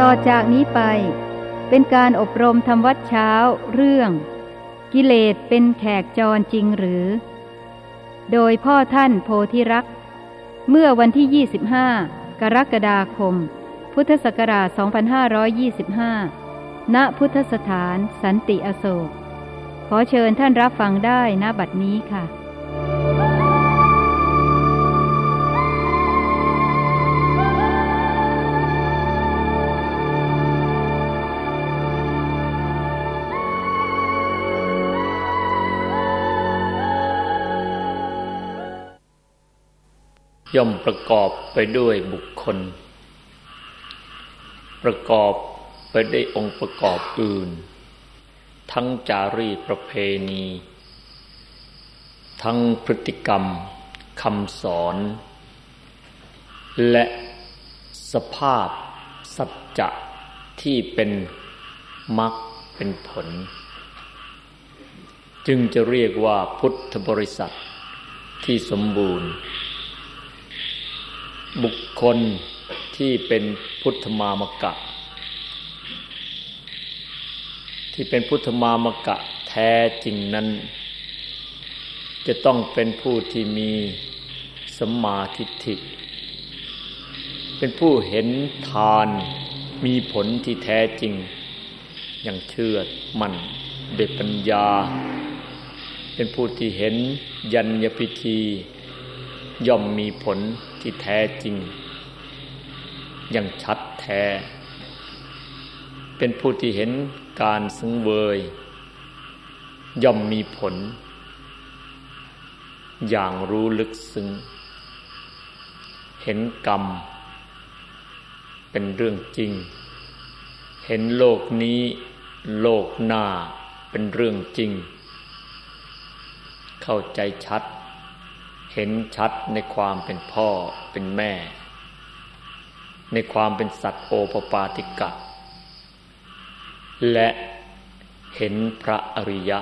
อจากนี้ไปเป็นการอบรมทำวัดเช้าเรื่องกิเลสเป็นแขกจรจริงหรือโดยพ่อท่านโพธิรักษ์เมื่อวันที่25กรกฎาคมพุทธศักราช2525ณพุทธสถานสันติอโศกขอเชิญท่านรับฟังได้ณบัดนี้ค่ะย่อมประกอบไปด้วยบุคคลประกอบไปด้วยองค์ประกอบอื่นทั้งจารีตประเพณีทั้งพฤติกรรมคำสอนและสภาพสัจจะที่เป็นมรรคเป็นผลจึงจะเรียกว่าพุทธบริษัทที่สมบูรณ์บุคคลที่เป็นพุทธมามกะที่เป็นพุทธมามกะแท้จริงนั้นจะต้องเป็นผู้ที่มีสัมมาทิฏฐิเป็นผู้เห็นทานมีผลที่แท้จริงอย่างเชื่อมั่นด้วยปัญญาเป็นผู้ที่เห็นยัญญพิธีย่อมมีผลที่แท้จริงอย่างชัดแท้เป็นผู้ที่เห็นการสังเวยย่อมมีผลอย่างรู้ลึกซึ้งเห็นกรรมเป็นเรื่องจริงเห็นโลกนี้โลกหน้าเป็นเรื่องจริงเข้าใจชัดเห็นชัดในความเป็นพ่อเป็นแม่ในความเป็นสัตว์โอปปาติกะและเห็นพระอริยะ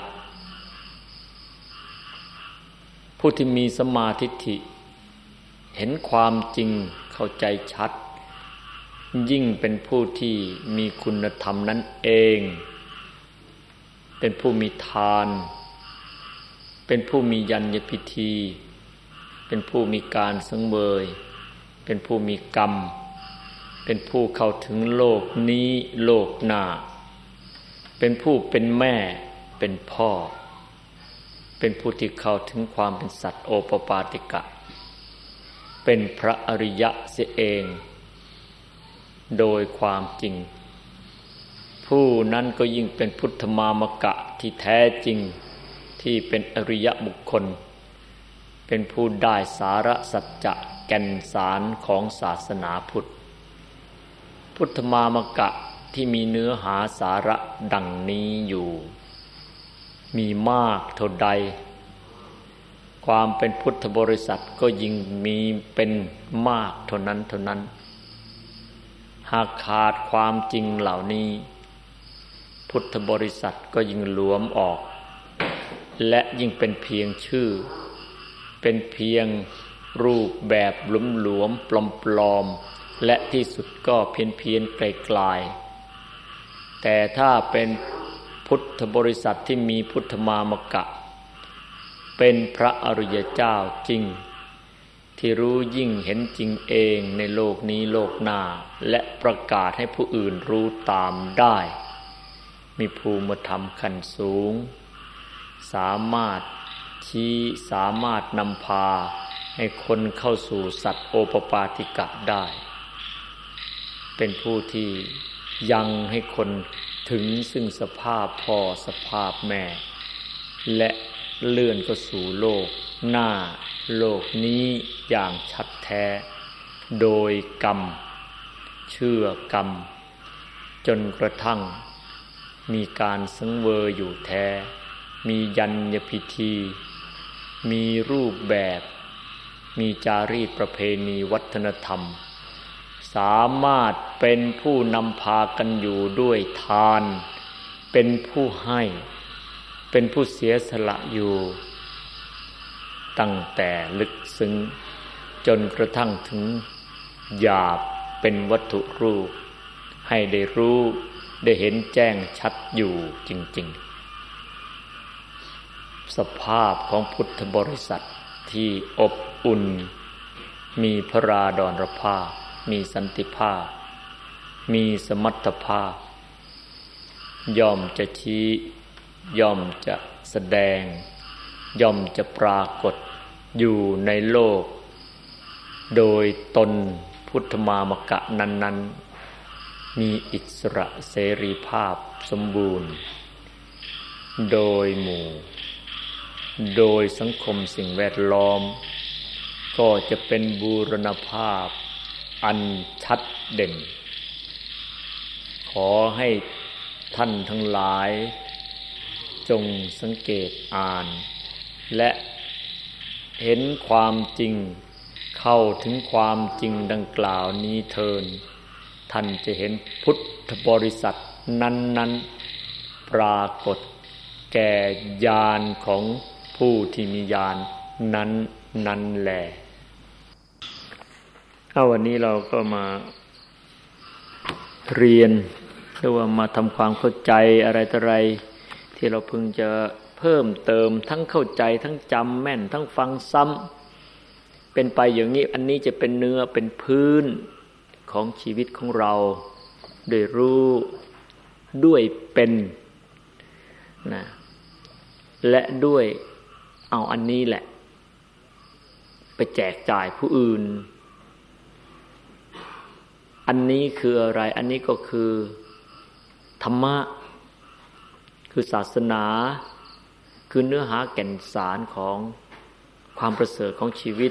ผู้ที่มีสัมมาทิฏฐิเห็นความจริงเข้าใจชัดยิ่งเป็นผู้ที่มีคุณธรรมนั้นเองเป็นผู้มีทานเป็นผู้มียัญญพิธีเป็นผู้มีการสังเวยเป็นผู้มีกรรมเป็นผู้เข้าถึงโลกนี้โลกหน้าเป็นผู้เป็นแม่เป็นพ่อเป็นผู้ที่เข้าถึงความเป็นสัตว์โอปปาติกะเป็นพระอริยะเสียเองโดยความจริงผู้นั้นก็ยิ่งเป็นพุทธมามกะที่แท้จริงที่เป็นอริยบุคคลเป็นผู้ได้สาระสัจจะแก่นสารของศาสนาพุทธพุทธมามกะที่มีเนื้อหาสาระดังนี้อยู่มีมากเท่าใดความเป็นพุทธบริษัทก็ยิ่งมีเป็นมากเท่านั้นหากขาดความจริงเหล่านี้พุทธบริษัทก็ยิ่งหลวมออกและยิ่งเป็นเพียงชื่อเป็นเพียงรูปแบบหลวมๆปลอมๆและที่สุดก็เพี้ยนไกลๆแต่ถ้าเป็นพุทธบริษัทที่มีพุทธมามกะเป็นพระอริยเจ้าจริงที่รู้ยิ่งเห็นจริงเองในโลกนี้โลกหน้าและประกาศให้ผู้อื่นรู้ตามได้มีภูมิธรรมขั้นสูงสามารถนำพาให้คนเข้าสู่สัตว์โอปปาติกะได้เป็นผู้ที่ยังให้คนถึงซึ่งสภาพพ่อสภาพแม่และเลื่อนก็สู่โลกหน้าโลกนี้อย่างชัดแท้โดยกรรมเชื่อกรรมจนกระทั่งมีการสังเวยอยู่แท้มียัญญพิธีมีรูปแบบมีจารีตประเพณีวัฒนธรรมสามารถเป็นผู้นำพากันอยู่ด้วยทานเป็นผู้ให้เป็นผู้เสียสละอยู่ตั้งแต่ลึกซึ้งจนกระทั่งถึงหยาบเป็นวัตถุรูปให้ได้รู้ได้เห็นแจ้งชัดอยู่จริงๆสภาพของพุทธบริษัทที่อบอุ่นมีพระราดรภาพมีสันติภาพมีสมรรถภาพย่อมจะชี้ย่อมจะแสดงย่อมจะปรากฏอยู่ในโลกโดยตนพุทธมามกะนั้นๆมีอิสระเสรีภาพสมบูรณ์โดยหมู่โดยสังคมสิ่งแวดล้อมก็จะเป็นบูรณภาพอันชัดเด่นขอให้ท่านทั้งหลายจงสังเกตอ่านและเห็นความจริงเข้าถึงความจริงดังกล่าวนี้เถิดท่านจะเห็นพุทธบริษัทนั้นๆปรากฏแก่ญาณของผู้ที่มีญาณนั้นแหละวันนี้เราก็มาเรียนหรือว่ามาทำความเข้าใจอะไรต่ออะไรที่เราพึงจะเพิ่มเติมทั้งเข้าใจทั้งจำแม่นทั้งฟังซ้ำเป็นไปอย่างนี้อันนี้จะเป็นเนื้อเป็นพื้นของชีวิตของเราด้วยรู้ด้วยเป็นนะและด้วยเอาอันนี้แหละไปแจกจ่ายผู้อื่นอันนี้คืออะไรอันนี้ก็คือธรรมะคือศาสนาคือเนื้อหาแก่นสารของความประเสริฐของชีวิต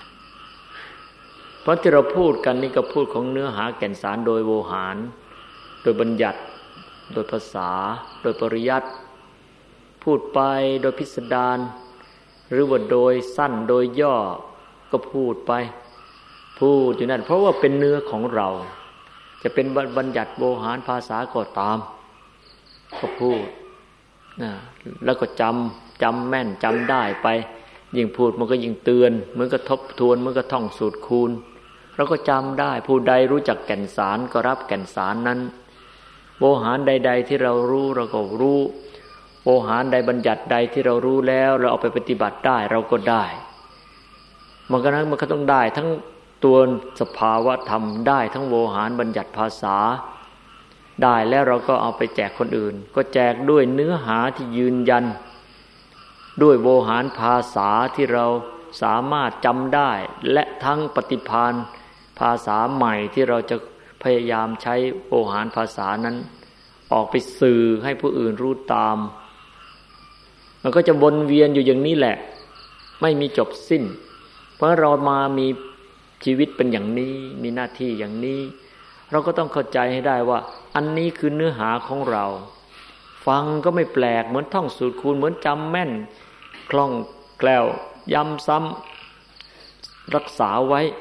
เพราะที่เราพูดกันนี่ก็พูดของเนื้อหาแก่นสารโดยโวหารโดยบัญญัติโดยภาษาโดยปริยัติพูดไปโดยพิสดารหรือว่าโดยสั้นโดยย่อก็พูดไปพูดอยู่นั่นเพราะว่าเป็นเนื้อของเราจะเป็นบัญญัติโวหารภาษาก็ตามก็พูดแล้วก็จำแม่นจำได้ไปยิ่งพูดมันก็ยิ่งเตือนเหมือนกับทบทวนเหมือนกับท่องสูตรคูณเราก็จำได้ผู้ใดรู้จักแก่นสารก็รับแก่นสารนั้นโวหารใดๆที่เรารู้เราก็รู้โวหารใดบัญญัติใดที่เรารู้แล้วเราเอาไปปฏิบัติได้เราก็ได้มันก็ต้องได้ทั้งตัวสภาวะธรรมได้ทั้งโวหารบัญญัติภาษาได้แล้วเราก็เอาไปแจกคนอื่นก็แจกด้วยเนื้อหาที่ยืนยันด้วยโวหารภาษาที่เราสามารถจำได้และทั้งปฏิภาณภาษาใหม่ที่เราจะพยายามใช้โวหารภาษานั้นออกไปสื่อให้ผู้อื่นรู้ตามมันก็จะวนเวียนอยู่อย่างนี้แหละไม่มีจบสิ้นเพราะเรามามีชีวิตเป็นอย่างนี้มีหน้าที่อย่างนี้เราก็ต้องเข้าใจให้ได้ว่าอันนี้คือเนื้อหาของเราฟังก็ไม่แปลกเหมือนท่องสูตรคูณเหมือนจำแม่นคล่องแคล่วย้ำซ้ำรักษาไว้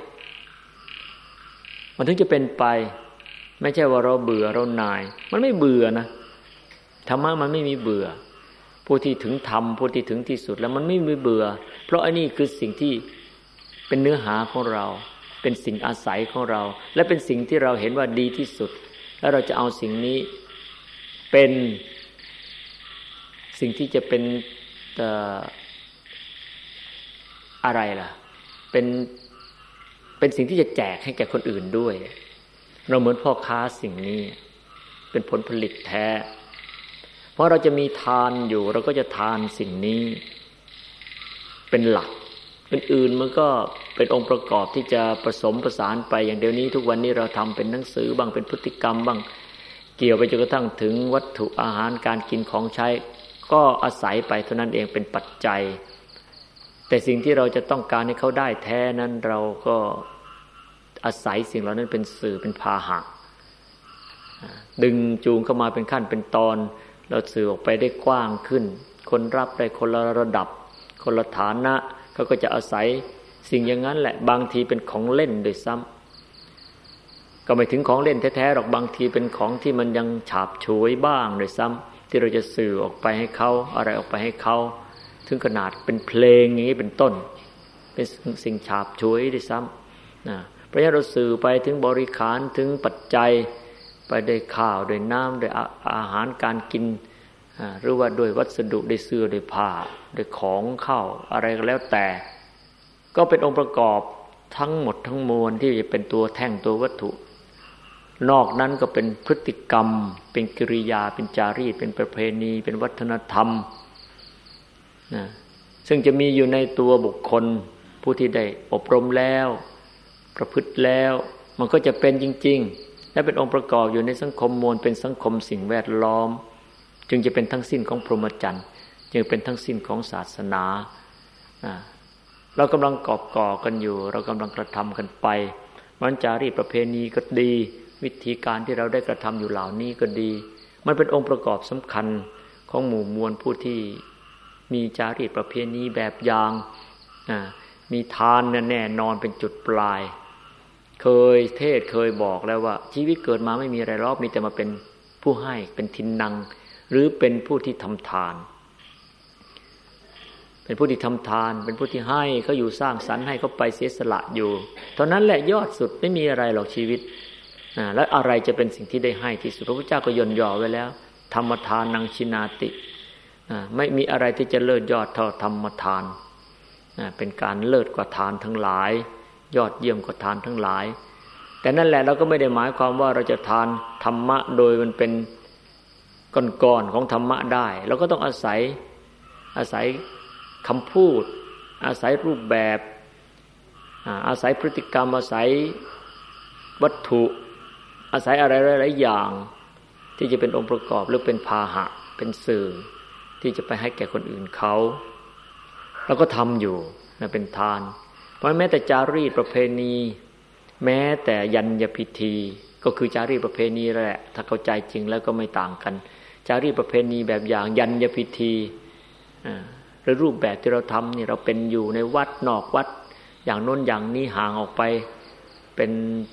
มันถึงจะเป็นไปไม่ใช่ว่าเราเบื่อเราหน่ายมันไม่เบื่อนะธรรมะมันไม่มีเบื่อผู้ที่ถึงธรรมผู้ที่ถึงที่สุดแล้วมันไม่มีเบื่อเพราะอันนี้คือสิ่งที่เป็นเนื้อหาของเราเป็นสิ่งอาศัยของเราและเป็นสิ่งที่เราเห็นว่าดีที่สุดแล้วเราจะเอาสิ่งนี้เป็นสิ่งที่จะเป็นอะไรล่ะเป็นสิ่งที่จะแจกให้แก่คนอื่นด้วยเราเหมือนพ่อค้าสิ่งนี้เป็นผลผลิตแท้เพราะเราจะมีทานอยู่เราก็จะทานสิ่งนี้เป็นหลักอื่นๆมันก็เป็นองค์ประกอบที่จะผสมประสานไปอย่างเดี๋ยวนี้ทุกวันนี้เราทำเป็นหนังสือบ้างเป็นพฤติกรรมบ้างเกี่ยวไปจนกระทั่งถึงวัตถุอาหารการกินของใช้ก็อาศัยไปเท่านั้นเองเป็นปัจจัยแต่สิ่งที่เราจะต้องการให้เขาได้แท้นั้นเราก็อาศัยสิ่งเหล่านั้นเป็นสื่อเป็นพาหะดึงจูงเข้ามาเป็นขั้นเป็นตอนเราสื่อออกไปได้กว้างขึ้นคนรับได้คนละระดับคนละฐานะเขาก็จะอาศัยสิ่งอย่างนั้นแหละบางทีเป็นของเล่นด้วยซ้ำก็ไม่ถึงของเล่นแท้ๆหรอกบางทีเป็นของที่มันยังฉาบฉวยบ้างด้วยซ้ำที่เราจะสื่อออกไปให้เขาอะไรออกไปให้เขาถึงขนาดเป็นเพลงอย่างนี้เป็นต้นเป็นสิ่งฉาบฉวยด้วยซ้ำเพราะฉะนั้นเราสื่อไปถึงบริขารถึงปัจจัยไปด้วยข้าวด้วยน้ำด้วยอาหารการกินหรือว่าด้วยวัสดุด้วยเสื้อด้วยผ้าด้วยของเข้าอะไรก็แล้วแต่ก็เป็นองค์ประกอบทั้งหมดทั้งมวลที่จะเป็นตัวแท่งตัววัตถุนอกนั้นก็เป็นพฤติกรรมเป็นกิริยาเป็นจารีตเป็นประเพณีเป็นวัฒนธรรมนะซึ่งจะมีอยู่ในตัวบุคคลผู้ที่ได้อบรมแล้วประพฤติแล้วมันก็จะเป็นจริงๆและเป็นองค์ประกอบอยู่ในสังคมมวลเป็นสังคมสิ่งแวดล้อมจึงจะเป็นทั้งสิ้นของพรหมจรรย์จึงเป็นทั้งสิ้นของศาสนาเรากำลังก่อกันอยู่เรากำลังกระทำกันไปมันจารีตประเพณีก็ดีวิธีการที่เราได้กระทำอยู่เหล่านี้ก็ดีมันเป็นองค์ประกอบสำคัญของหมู่มวลผู้ที่มีจารีตประเพณีแบบอย่างมีทานแน่นอนเป็นจุดปลายเคยเทศเคยบอกแล้วว่าชีวิตเกิดมาไม่มีอะไรหรอกมีแต่มาเป็นผู้ให้เป็นทินนังหรือเป็นผู้ที่ทำทานเป็นผู้ที่ทำทานเป็นผู้ที่ให้เขาอยู่สร้างสรรค์ให้เขาไปเสียสละอยู่เท่านั้นแหละยอดสุดไม่มีอะไรหรอกชีวิตแล้วอะไรจะเป็นสิ่งที่ได้ให้ที่สุดพระพุทธเจ้าก็ย่นย่อไว้แล้วธรรมทานนังชินาติไม่มีอะไรที่จะเลิศยอดเท่าธรรมทานเป็นการเลิศกว่าทานทั้งหลายยอดเยี่ยมกว่าทานทั้งหลายแต่นั่นแหละเราก็ไม่ได้หมายความว่าเราจะทานธรรมะโดยมันเป็นก้อนๆของธรรมะได้เราก็ต้องอาศัยคำพูดอาศัยรูปแบบอาศัยพฤติกรรมอาศัยวัตถุอาศัยอะไรหลายๆอย่างที่จะเป็นองค์ประกอบหรือเป็นพาหะเป็นสื่อที่จะไปให้แก่คนอื่นเขาเราก็ทำอยู่นะเป็นทานเพราะแม้แต่จารีตประเพณีแม้แต่ยัญญพิธีก็คือจารีตประเพณีแหละถ้าเข้าใจจริงแล้วก็ไม่ต่างกันจารีตประเพณีแบบอย่างยัญญพิธีหรือรูปแบบที่เราทำนี่เราเป็นอยู่ในวัดนอกวัดอย่างโน้นอย่างนี้ห่างออกไปเป็น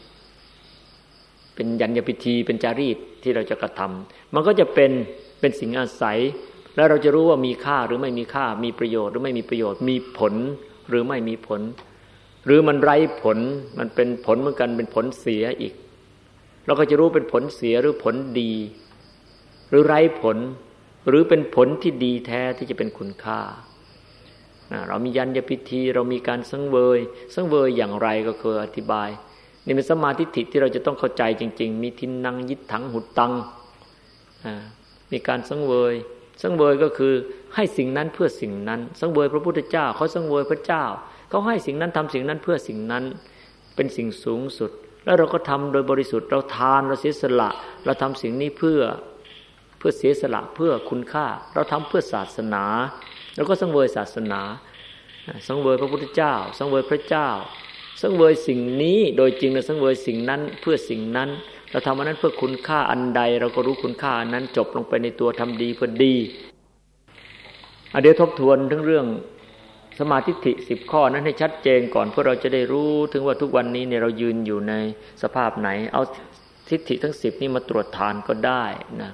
ยัญญพิธีเป็นจารีตที่เราจะกระทำมันก็จะเป็นสิ่งอาศัยแล้วเราจะรู้ว่ามีค่าหรือไม่มีค่ามีประโยชน์หรือไม่มีประโยชน์มีผลหรือไม่มีผลหรือมันไร้ผลมันเป็นผลเหมือนกันเป็นผลเสียอีกเราก็จะรู้เป็นผลเสียหรือผลดีหรือไร้ผลหรือเป็นผลที่ดีแท้ที่จะเป็นคุณค่าเรามียัญญพิธีเรามีการสังเวยอย่างไรก็เคยอธิบายนี่เป็นสมาธิทิฏฐิที่เราจะต้องเข้าใจจริงๆมีทินนังยิตถังหุตตังมีการสังเวยก็คือให้สิ่งนั้นเพื่อสิ่งนั้นสังเวยพระพุทธเจ้าเขาสังเวยพระเจ้าเขาให้สิ่งนั้นทำสิ่งนั้นเพื่อสิ่งนั้นเป็นสิ่งสูงสุดแล้วเราก็ทำโดยบริสุทธิ์เราทานเราเสียสละเราทำสิ่งนี้เพื่อเสียสละเพื่อคุณค่าเราทำเพื่อศาสนาแล้วก็สังเวยศาสนาสังเวยพระพุทธเจ้าสังเวยพระเจ้าสังเวยสิ่งนี้โดยจริงเราสังเวยสิ่งนั้นเพื่อสิ่งนั้นเราทำอันนั้นเพื่อคุณค่าอันใดเราก็รู้คุณค่าอันนั้นจบลงไปในตัวทำดีเพื่อดีเดี๋ยวทบทวนถึงเรื่องสมาธิทิ10ข้อนั้นให้ชัดเจนก่อนเพื่อเราจะได้รู้ถึงว่าทุกวันนี้เนี่ยเรายืนอยู่ในสภาพไหนเอาทิฏฐิทั้ง10นี้มาตรวจทานก็ได้นะ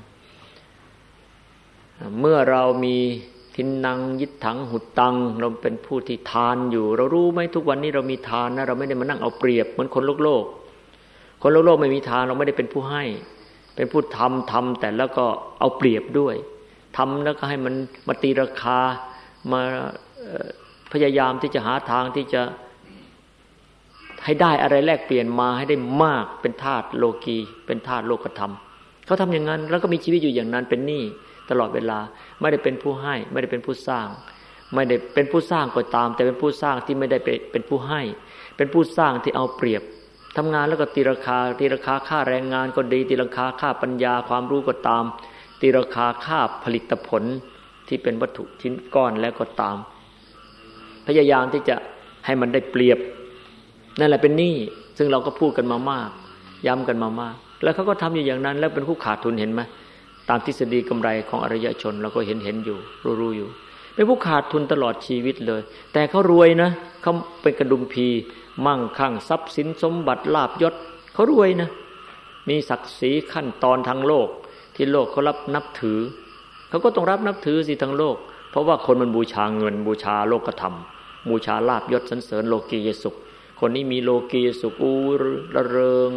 เมื่อเรามีทินนังยิตถังหุตตังเราเป็นผู้ที่ทานอยู่เรารู้ไหมทุกวันนี้เรามีทานนะเราไม่ได้มานั่งเอาเปรียบเหมือนคนโลกคนโลกไม่มีทานเราไม่ได้เป็นผู้ให้เป็นผู้ทำแต่แล้วก็เอาเปรียบด้วยทำแล้วก็ให้มันมาตีราคามาพยายามที่จะหาทางที่จะให้ได้อะไรแลกเปลี่ยนมาให้ได้มากเป็นทาสโลกีเป็นทาสโลกธรรมเขาทำอย่างนั้นแล้วก็มีชีวิตอยู่อย่างนั้นเป็นหนี้ตลอดเวลาไม่ได้เป็นผู้ให้ไม่ได้เป็นผู้สร้างไม่ได้เป็นผู้สร้างก็ตามแต่เป็นผู้สร้างที่ไม่ได้เป็นผู้ให้เป็นผู้สร้างที่เอาเปรียบทำงานแล้วก็ตีราคาค่าแรงงานก็ดีตีราคาค่าปัญญาความรู้ก็ตามตีราคาค่าผลิตผลที่เป็นวัตถุชิ้นก้อนแล้วก็ตามพยายามที่จะให้มันได้เปรียบนั่นแหละเป็นหนี้ซึ่งเราก็พูดกันมามากย้ำกันมามากแล้วเขาก็ทำอยู่อย่างนั้นแล้วเป็นผู้ขาดทุนเห็นไหมตามทฤษฎีกำไรของอริยชนเราก็เห็นอยู่รู้อยู่เป็นผู้ขาดทุนตลอดชีวิตเลยแต่เขารวยนะเขาเป็นกระดุมพีมั่งคั่งทรัพย์สินสมบัติลาภยศเขารวยนะมีศักดิ์ศรีขั้นตอนทางโลกที่โลกเขารับนับถือเขาก็ต้องรับนับถือสิทางโลกเพราะว่าคนมันบูชาเงินบูชาโลกธรรมบูชาลาภยศสรรเสริญโลกียสุขคนนี้มีโลกียสุขระเริง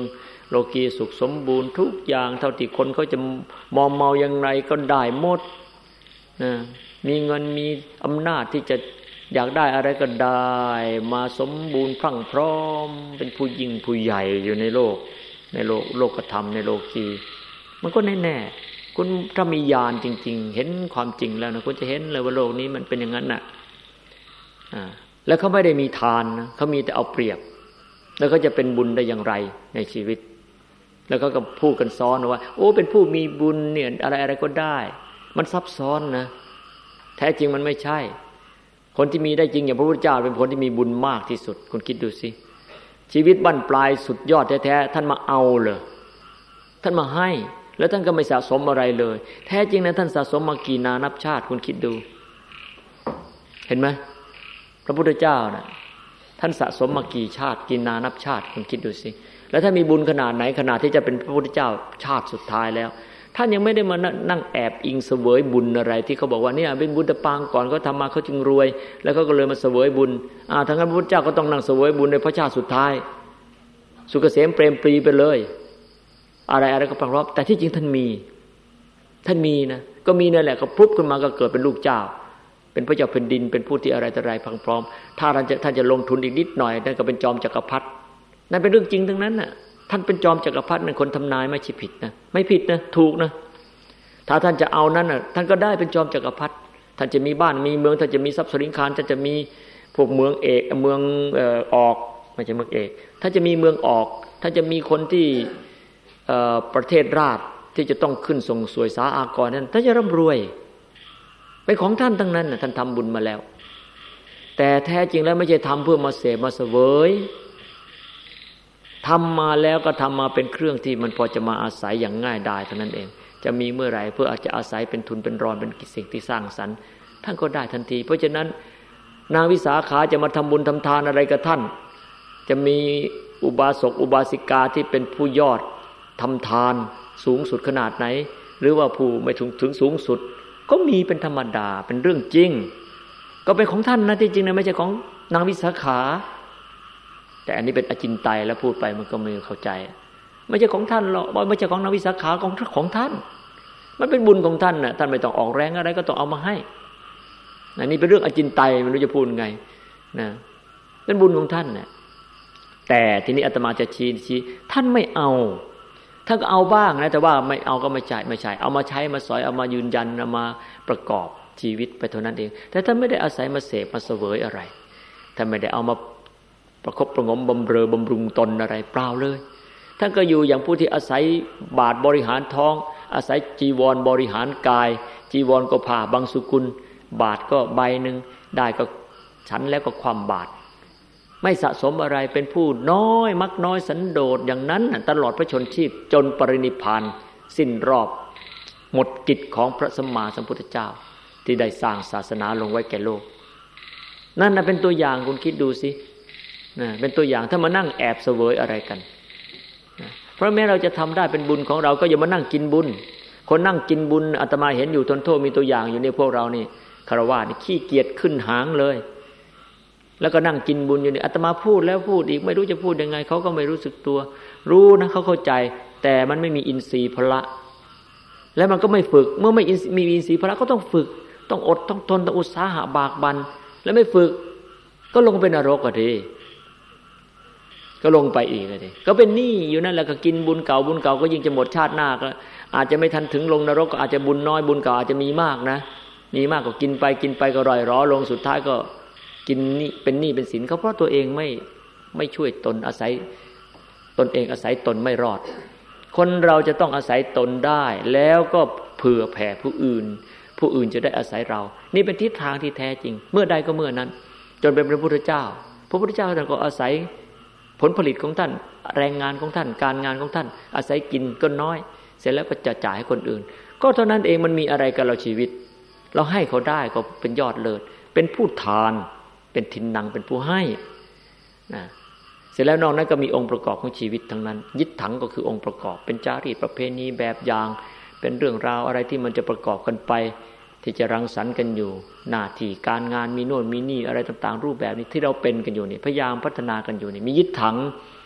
โลกีสุขสมบูรณ์ทุกอย่างเท่าที่คนเขาจะมอมเมาอย่างไรก็ได้หมดนะมีเงินมีอำนาจที่จะอยากได้อะไรก็ได้มาสมบูรณ์พรั่งพร้อมเป็นผู้ยิ่งผู้ใหญ่อยู่ในโลกโลกธรรมในโลกีมันก็แน่ๆคุณถ้ามีญาณจริงๆเห็นความจริงแล้วนะคุณจะเห็นเลยว่าโลกนี้มันเป็นอย่างนั้นน่ะแล้วเขาไม่ได้มีทานนะเขามีแต่เอาเปรียบแล้วก็จะเป็นบุญได้อย่างไรในชีวิตแล้วก็พูดกันซ้อนว่าโอ้เป็นผู้มีบุญเนี่ยอะไรก็ได้มันซับซ้อนนะแท้จริงมันไม่ใช่คนที่มีได้จริงอย่างพระพุทธเจ้าเป็นคนที่มีบุญมากที่สุดคุณคิดดูสิชีวิตบั้นปลายสุดยอดแท้ๆท่านมาเอาเลยท่านมาให้แล้วท่านก็ไม่สะสมอะไรเลยแท้จริงนะท่านสะสมมากี่นานับชาติคุณคิดดูเห็นไหมพระพุทธเจ้านะท่านสะสมมากี่ชาติกี่นานับชาติคุณคิดดูสิแล้วถ้ามีบุญขนาดไหนขนาดที่จะเป็นพระพุทธเจ้าชาติสุดท้ายแล้วท่านยังไม่ได้มานั่งแอบอิงเสวยบุญอะไรที่เขาบอกว่าเนี่ยเป็นบุญตะปางก่อนเขาทำมาเขาจึงรวยแล้วเขาก็เลยมาเสวยบุญทั้งนั้นพระพุทธเจ้าก็ต้องนั่งเสวยบุญในพระชาติสุดท้ายสุขเกษมเปรมปรีไปเลยอะไรก็พร้อมแต่ที่จริงท่านมีนะก็มีนั่นแหละก็พลุบขึ้นมาก็เกิดเป็นลูกเจ้าเป็นพระเจ้าแผ่นดินเป็นผู้ที่อะไรต่ออะไรพังพร้อมถ้าท่านจะลงทุนอีกนิดหน่อยนั่นก็เป็นจอมจักรพรรดินั่นเป็นเรื่องจริงทั้งนั้นน่ะท่านเป็นจอมจักรพรรดิเป็นคนทำนายไม่ใช่ผิดนะไม่ผิดนะถูกนะถ้าท่านจะเอานั้นน่ะท่านก็ได้เป็นจอมจักรพรรดิท่านจะมีบ้านมีเมืองท่านจะมีทรัพย์สินคารท่านจะมีพวกเมืองเอกเมืองออกไม่ใช่เมืองเอกท่านจะมีเมืองออกท่านจะมีคนที่ประเทศราชที่จะต้องขึ้นส่งสวยสาอากรนั้นท่านจะร่ำรวยเป็นของท่านทั้งนั้นน่ะท่านทำบุญมาแล้วแต่แท้จริงแล้วไม่ใช่ทำเพื่อมาเสพมาเสวยทำมาแล้วก็ทำมาเป็นเครื่องที่มันพอจะมาอาศัยอย่างง่ายดายเท่านั้นเองจะมีเมื่อไหร่เพื่ออาจจะอาศัยเป็นทุนเป็นรอนเป็นสิ่งที่สร้างสรรค์ท่านก็ได้ทันทีเพราะฉะนั้นนางวิสาขาจะมาทำบุญทำทานอะไรกับท่านจะมีอุบาสกอุบาสิกาที่เป็นผู้ยอดทำทานสูงสุดขนาดไหนหรือว่าผู้ไม่ถึงสูงสุดก็มีเป็นธรรมดาเป็นเรื่องจริงก็เป็นของท่านนะที่จริงนะไม่ใช่ของนางวิสาขาแต่อันนี้เป็นอจินไตยแล้วพูดไปมันก็ไม่เข้าใจไม่ใช่ของท่านหรอกไม่ใช่ของนางวิสาขาของท่านมันเป็นบุญของท่านน่ะท่านไม่ต้องออกแรงอะไรก็ต้องเอามาให้นี่เป็นเรื่องอจินไตยไม่รู้จะพูดไงนะเป็นบุญของท่านน่ะแต่ทีนี้อาตมาจะชี้ท่านไม่เอาท่านก็เอาบ้างนะแต่ว่าไม่เอาก็ไม่ใช่เอามาใช้มาสอยเอามายืนยันเอามาประกอบชีวิตไปเท่านั้นเองแต่ท่านไม่ได้อาศัยมาเสพมาเสวยอะไรท่านไม่ได้เอามาประคบประงมบำเรอบำรุงตนอะไรเปล่าเลยท่านก็อยู่อย่างผู้ที่อาศัยบาทบริหารท้องอาศัยจีวรบริหารกายจีวรก็ผ้าบางสุกุลบาทก็ใบหนึ่งได้ก็ฉันแล้วก็ความบาทไม่สะสมอะไรเป็นผู้น้อยมักน้อยสันโดษอย่างนั้นตลอดพระชนชีพจนปรินิพพานสิ้นรอบหมดกิจของพระสัมมาสัมพุทธเจ้าที่ได้สร้างศาสนาลงไว้แก่โลกนั่นน่ะเป็นตัวอย่างคุณคิดดูสิเป็นตัวอย่างถ้ามานั่งแอบเสวยอะไรกันเพราะแม้เราจะทำได้เป็นบุญของเราก็อย่ามานั่งกินบุญคนนั่งกินบุญอาตมาเห็นอยู่ทนโทษมีตัวอย่างอยู่ในพวกเรานี่คฤหัสถ์นี่ขี้เกียจขึ้นหางเลยแล้วก็นั่งกินบุญอยู่นี่อาตมาพูดแล้วพูดอีกไม่รู้จะพูดยังไงเขาก็ไม่รู้สึกตัวรู้นะเขาเข้าใจแต่มันไม่มีอินทรีย์พละแล้วมันก็ไม่ฝึกเมื่อไม่มีอินทรีย์พละก็ต้องฝึกต้องอดต้องทนต้องอุตสาหะบากบั่นแล้วไม่ฝึกก็ลงไปนรกอ่ะทีก็ลงไปอีกเลยทีก็เป็นหนี้อยู่นั่นแหละก็กินบุญเก่าก็ยิ่งจะหมดชาติหน้าก็อาจจะไม่ทันถึงลงนรกก็อาจจะบุญน้อยบุญเก่าอาจจะมีมากนะมีมากก็กินไปก็ร่อยร้อลงสุดท้ายก็กินนี่เป็นหนี้เป็นสินเขาเพราะตัวเองไม่ช่วยตนอาศัยตนเองอาศัยตนไม่รอดคนเราจะต้องอาศัยตนได้แล้วก็เผื่อแผ่ผู้อื่นจะได้อาศัยเรานี่เป็นทิศทางที่แท้จริงเมื่อใดก็เมื่อนั้นจนเป็นพระพุทธเจ้าท่านก็อาศัยผลผลิตของท่านแรงงานของท่านการงานของท่านอาศัยกินก็น้อยเสร็จแล้วก็จะจ่ายให้คนอื่นก็เท่านั้นเองมันมีอะไรกับเราชีวิตเราให้เขาได้ก็เป็นยอดเลิศเป็นผู้ทานเป็นทินนังเป็นผู้ให้นะเสร็จแล้วนอกนั้นก็มีองค์ประกอบของชีวิตทั้งนั้นยิตถังก็คือองค์ประกอบเป็นจารีตประเพณีแบบอย่างเป็นเรื่องราวอะไรที่มันจะประกอบกันไปที่จะรังสรรค์กันอยู่หน้าที่การงานมีโน่นมีนี่อะไรต่างๆรูปแบบนี้ที่เราเป็นกันอยู่นี่พยายามพัฒนากันอยู่นี่มียิตถัง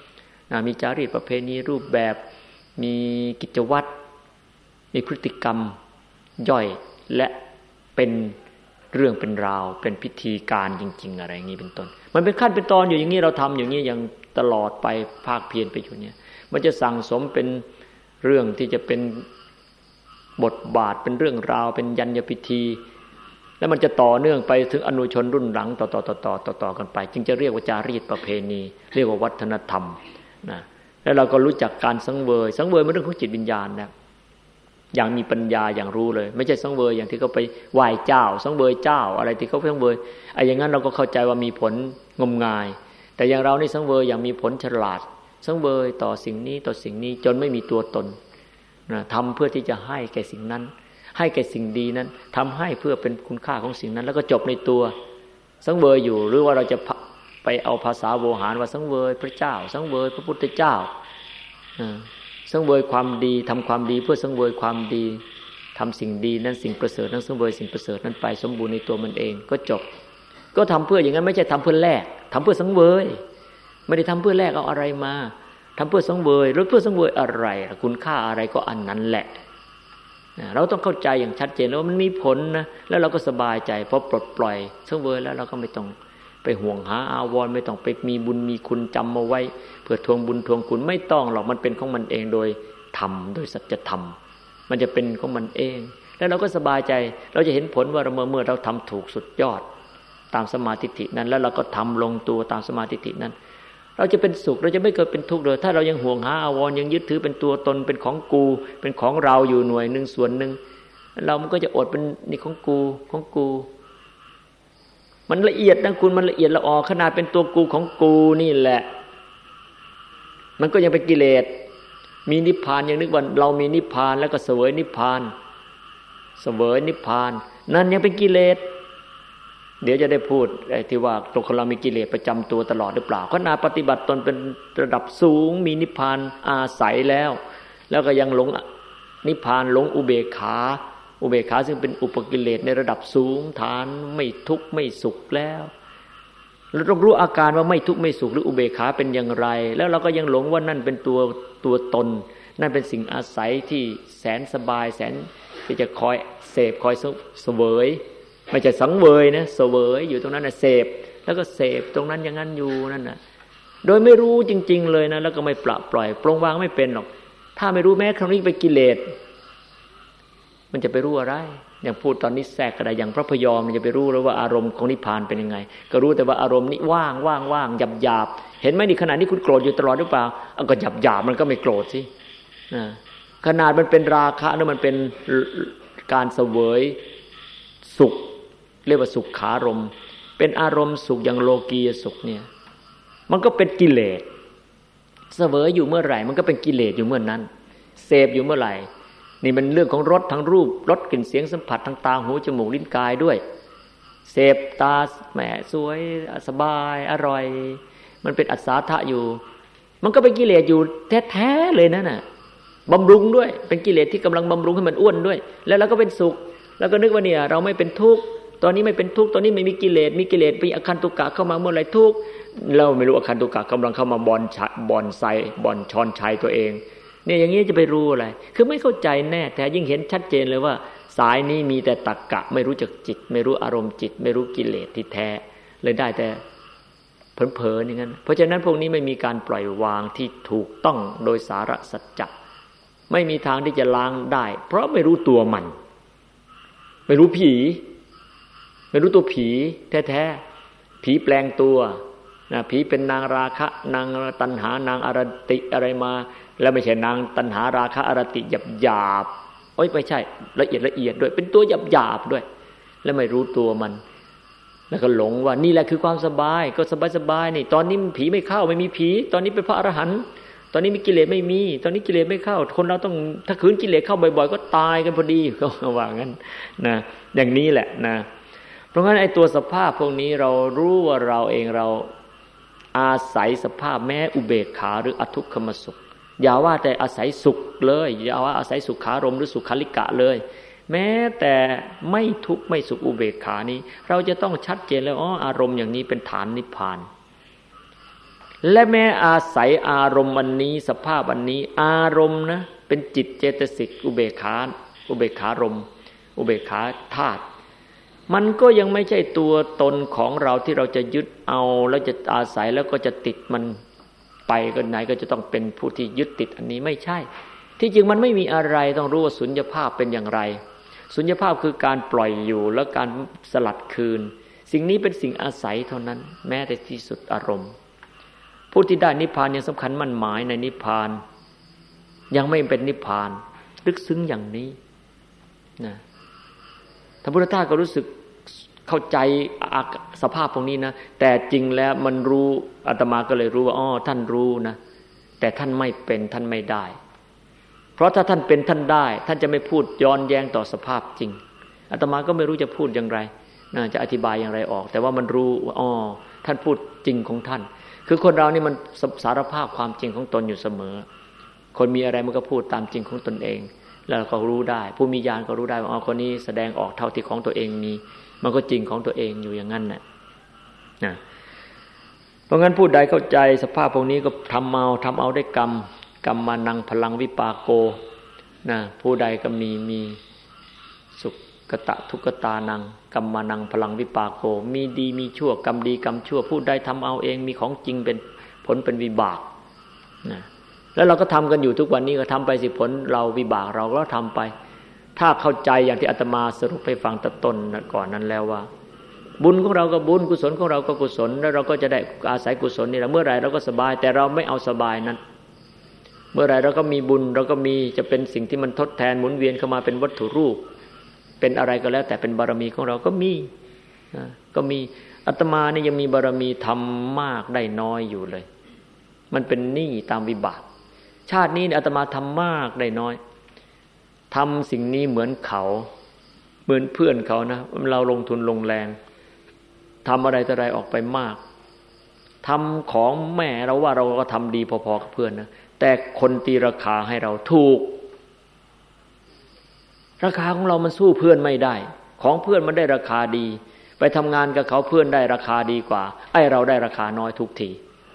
มีจารีตประเพณีรูปแบบมีกิจวัตรมีพฤติกรรมย่อยและเป็นเรื่องเป็นราวเป็นพิธีการจริงๆอะไรอย่างนี้เป็นต้นมันเป็นขั้นเป็นตอนอยู่อย่างนี้เราทำอย่างนี้อย่างตลอดไปภาคเพียรไปอยู่เนี่ยมันจะสั่งสมเป็นเรื่องที่จะเป็นบทบาทเป็นเรื่องราวเป็นยัญญพิธีแล้วมันจะต่อเนื่องไปถึงอนุชนรุ่นหลังต่อกันไปจึงจะเรียกว่าจารีตประเพณีเรียกว่าวัฒนธรรมนะแล้วเราก็รู้จักการสังเวยเป็นเรื่องของจิตวิญญาณนะอย่างมีปัญญาอย่างรู้เลยไม่ใช่สังเวยอย่างที่เขาไปไหว้เจ้าสังเวยเจ้าอะไรที่เขาสังเวยไอ้อย่างนั้นเราก็เข้าใจว่ามีผลงมงายแต่อย่างเรานี่สังเวยอย่างมีผลฉลาดสังเวยต่อสิ่งนี้จนไม่มีตัวตนนะทำเพื่อที่จะให้แก่สิ่งนั้นให้แก่สิ่งดีนั้นทำให้เพื่อเป็นคุณค่าของสิ่งนั้นแล้วก็จบในตัวสังเวยอยู่หรือว่าเราจะไปเอาภาษาโวหารว่าสังเวยพระเจ้าสังเวยพระพุทธเจ้าสังเวยความดีทำความดีเพื่อสังเวยความดีทำสิ่งดีนั้นสิ่งประเสริฐนั้นสังเวยสิ่งประเสริฐนั้นไปสมบูรณ์ในตัวมันเองก็จบก็ทำเพื่ออย่างนั้นไม่ใช่ทำเพื่อแลกทำเพื่อสังเวยไม่ได้ทำเพื่อแลกเอาอะไรมาทำเพื่อสังเวยหรือเพื่อสังเวยอะไรคุณค่าอะไรก็อันนั้นแหละเราต้องเข้าใจอย่างชัดเจนว่ามันมีผลนะแล้วเราก็สบายใจเพราะปลดปล่อยสังเวยแล้วเราก็ไม่ต้องไปห่วงหาอาวรณ์ไม่ต้องไปมีบุญมีคุณจำมาไว้เพื่อทวงบุญทวงคุณไม่ต้องหรอกมันเป็นของมันเองโดยธรรมโดยสัจธรรมมันจะเป็นของมันเองแล้วเราก็สบายใจเราจะเห็นผลว่าเมื่อเราทำถูกสุดยอดตามสมาธิฐินั้นแล้วเราก็ทำลงตัวตามสมาธิฐินั้นเราจะเป็นสุขเราจะไม่เกิดเป็นทุกข์เลยถ้าเรายังห่วงหาอาวรณ์ยังยึดถือเป็นตัวตนเป็นของกูเป็นของเราอยู่หน่วยนึงส่วนนึงเรามันก็จะอดเป็นนี่ของกูมันละเอียดนะคุณมันละเอียดละออขนาดเป็นตัวกูของกูนี่แหละมันก็ยังเป็นกิเลสมีนิพพานยังนึกว่าเรามีนิพพานแล้วก็เสวยนิพพานนั่นยังเป็นกิเลสเดี๋ยวจะได้พูดไอ้ที่ว่าตัวคนเรามีกิเลสประจำตัวตลอดหรือเปล่าขณะปฏิบัติตนเป็นระดับสูงมีนิพพานอาศัยแล้วก็ยังหลงนิพพานหลงอุเบกขาซึ่งเป็นอุปกิเลสในระดับสูงฐานไม่ทุกข์ไม่สุขแล้วเราต้องรู้อาการว่าไม่ทุกข์ไม่สุขหรืออุเบกขาเป็นอย่างไรแล้วเราก็ยังหลงว่านั่นเป็นตัวตนนั่นเป็นสิ่งอาศัยที่แสนสบายแสนที่จะคอยเสพคอยเสวยไม่ใช่สังเวยนะเสวยอยู่ตรงนั้นนะเสพแล้วก็เสพตรงนั้นอย่างนั้นอยู่นั่นน่ะโดยไม่รู้จริงๆเลยนะแล้วก็ไม่ปล่อยปรงวางไม่เป็นหรอกถ้าไม่รู้แม้ครั้งนี้เป็นกิเลสมันจะไปรู้อะไรอย่างพูดตอนนี้แทรกกระไดอย่างพระพยอมมันจะไปรู้แล้วว่าอารมณ์ของนิพพานเป็นยังไงก็รู้แต่ว่าอารมณ์นี้ว่างหยาบเห็นไหมนี่ขณะนี้คุณโกรธอยู่ตลอดหรือเปล่าก็หยาบมันก็ไม่โกรธสิขนาดมันเป็นราคะนั่นมันเป็นการเสวยสุขเรียกว่าสุขขารมณ์เป็นอารมณ์สุขอย่างโลกียสุขเนี่ยมันก็เป็นกิเลสเสวยอยู่เมื่อไหร่มันก็เป็นกิเลสอยู่เมื่อนั้นเสพอยู่เมื่อไหร่นี่มันเรื่องของรสทั้งรูปรสกลิ่นเสียงสัมผัสทางตาหูจมูกลิ้นกายด้วยเสพตาแหมสวยสบายอร่อยมันเป็นอัศทะอยู่มันก็เป็นกิเลสอยู่แท้ๆเลยนั่นน่ะบำรุงด้วยเป็นกิเลสที่กำลังบำรุงให้มันอ้วนด้วยแล้วเราก็เป็นสุขแล้วก็นึกว่าเนี่ยเราไม่เป็นทุกข์ตอนนี้ไม่เป็นทุกข์ตอนนี้ไม่มีกิเลสมีกิเลสมีอคันตุกะเข้ามาเมื่อไหร่ทุกข์เราไม่รู้อคันตุกะกำลังเข้ามาบอนไซบอนชอนชัยตัวเองเนี่ยอย่างนี้จะไปรู้อะไรคือไม่เข้าใจแน่แต่ยิ่งเห็นชัดเจนเลยว่าสายนี้มีแต่ตรรกะไม่รู้จักจิตไม่รู้อารมณ์จิตไม่รู้กิเลสที่แท้เลยได้แต่เผลอๆอย่างนั้นเพราะฉะนั้นพวกนี้ไม่มีการปล่อยวางที่ถูกต้องโดยสาระสัจจะไม่มีทางที่จะล้างได้เพราะไม่รู้ตัวมันไม่รู้ผีไม่รู้ตัวผีแท้ๆผีแปลงตัวนะผีเป็นนางราคะนางตัณหานางอรติอะไรมาแล้วไม่ใช่นางตัณหาราคะอรติหยาบๆไม่ใช่ละเอียดด้วยเป็นตัวหยาบๆด้วยแล้วไม่รู้ตัวมันแล้วก็หลงว่านี่แหละคือความสบายก็สบายนี่ตอนนี้ผีไม่เข้าไม่มีผีตอนนี้เป็นพระอรหันต์ตอนนี้มีกิเลสไม่มีตอนนี้กิเลสไม่เข้าคนเราต้องถ้าคืนกิเลสเข้าบ่อยๆก็ตายกันพอดีเขาว่างั้นนะอย่างนี้แหละนะเพราะงั้นไอ้ตัวสภาพพวกนี้เรารู้ว่าเราเองเราอาศัยสภาพแม้อุเบกขาหรืออทุกขมสุขอย่าว่าแต่อาศัยสุขเลยอย่าว่าอาศัยสุขารมณ์หรือสุขคลิกะเลยแม้แต่ไม่ทุกข์ไม่สุขอุเบกขานี้เราจะต้องชัดเจนแล้วอารมณ์อย่างนี้เป็นฐานนิพพานและแม้อาศัยอารมณ์อันนี้สภาพอันนี้อารมณ์นะเป็นจิตเจตสิกอุเบกขาอุเบกขารมณ์อุเบกขาธาตุมันก็ยังไม่ใช่ตัวตนของเราที่เราจะยึดเอาแล้วจะอาศัยแล้วก็จะติดมันไปกันไหนก็จะต้องเป็นผู้ที่ยึดติดอันนี้ไม่ใช่ที่จริงมันไม่มีอะไรต้องรู้ว่าสุญญภาพเป็นอย่างไรสุญญภาพคือการปล่อยอยู่แล้วการสลัดคืนสิ่งนี้เป็นสิ่งอาศัยเท่านั้นแม้แต่ที่สุดอารมณ์ผู้ที่ได้นิพพานยังสำคัญมั่นหมายในนิพพานยังไม่เป็นนิพพานลึกซึ้งอย่างนี้นะท่านพุทธทาสก็รู้สึกเข้าใจสภาพพวกนี้นะแต่จริงแล้วมันรู้อาตมาก็เลยรู้ว่าอ๋อท่านรู้นะแต่ท่านไม่เป็นท่านไม่ได้เพราะถ้าท่านเป็นท่านได้ท่านจะไม่พูดย้อนแย้งต่อสภาพจริงอาตมาก็ไม่รู้จะพูดอย่างไรจะอธิบายอย่างไรออกแต่ว่ามันรู้ว่าอ๋อท่านพูดจริงของท่านคือคนเรานี่มันสารภาพความจริงของตนอยู่เสมอคนมีอะไรมันก็พูดตามจริงของตนเองแล้วก็รู้ได้ผู้มีญาณก็รู้ได้ว่าอ๋อคนนี้แสดงออกเท่าที่ของตัวเองมีมันก็จริงของตัวเองอยู่อย่างนั้นนะเพราะงั้นผู้ใดเข้าใจสภาพพวกนี้ก็ทำเอาได้กรรมมานังพลังวิปากโกนะผู้ใดก็มีสุขตะทุกตานังกรรมานังพลังวิปากโกมีดีมีชั่วกรรมดีกรรมชั่วผู้ใดทำเอาเองมีของจริงเป็นผลเป็นวิบากนะแล้วเราก็ทำกันอยู่ทุกวันนี้ก็ทำไปสิผลเราวิบากเราก็ทำไปถ้าเข้าใจอย่างที่อาตมาสรุปให้ฟังแต่ต้นก่อนนั้นแล้วว่าบุญของเราก็บุญกุศลของเราก็กุศลแล้วเราก็จะได้อาศัยกุศลนี่แหละเมื่อไรเราก็สบายแต่เราไม่เอาสบายนั้นเมื่อไรเราก็มีบุญเราก็มีจะเป็นสิ่งที่มันทดแทนหมุนเวียนเข้ามาเป็นวัตถุรูปเป็นอะไรก็แล้วแต่เป็นบารมีของเราก็มีอาตมานี่ยังมีบารมีทำมากได้น้อยอยู่เลยมันเป็นหนี้ตามวิบากชาตินี้อาตมาทำมากได้น้อยทำสิ่งนี้เหมือนเขาเหมือนเพื่อนเขานะเราลงทุนลงแรงทำอะไรต่ออะไรออกไปมากทำของแม่เราว่าเราก็ทำดีพอๆกับเพื่อนนะแต่คนตีราคาให้เราถูกราคาของเรามันสู้เพื่อนไม่ได้ของเพื่อนมันได้ราคาดีไปทำงานกับเขาเพื่อนได้ราคาดีกว่าไอ้เราได้ราคาน้อยทุกที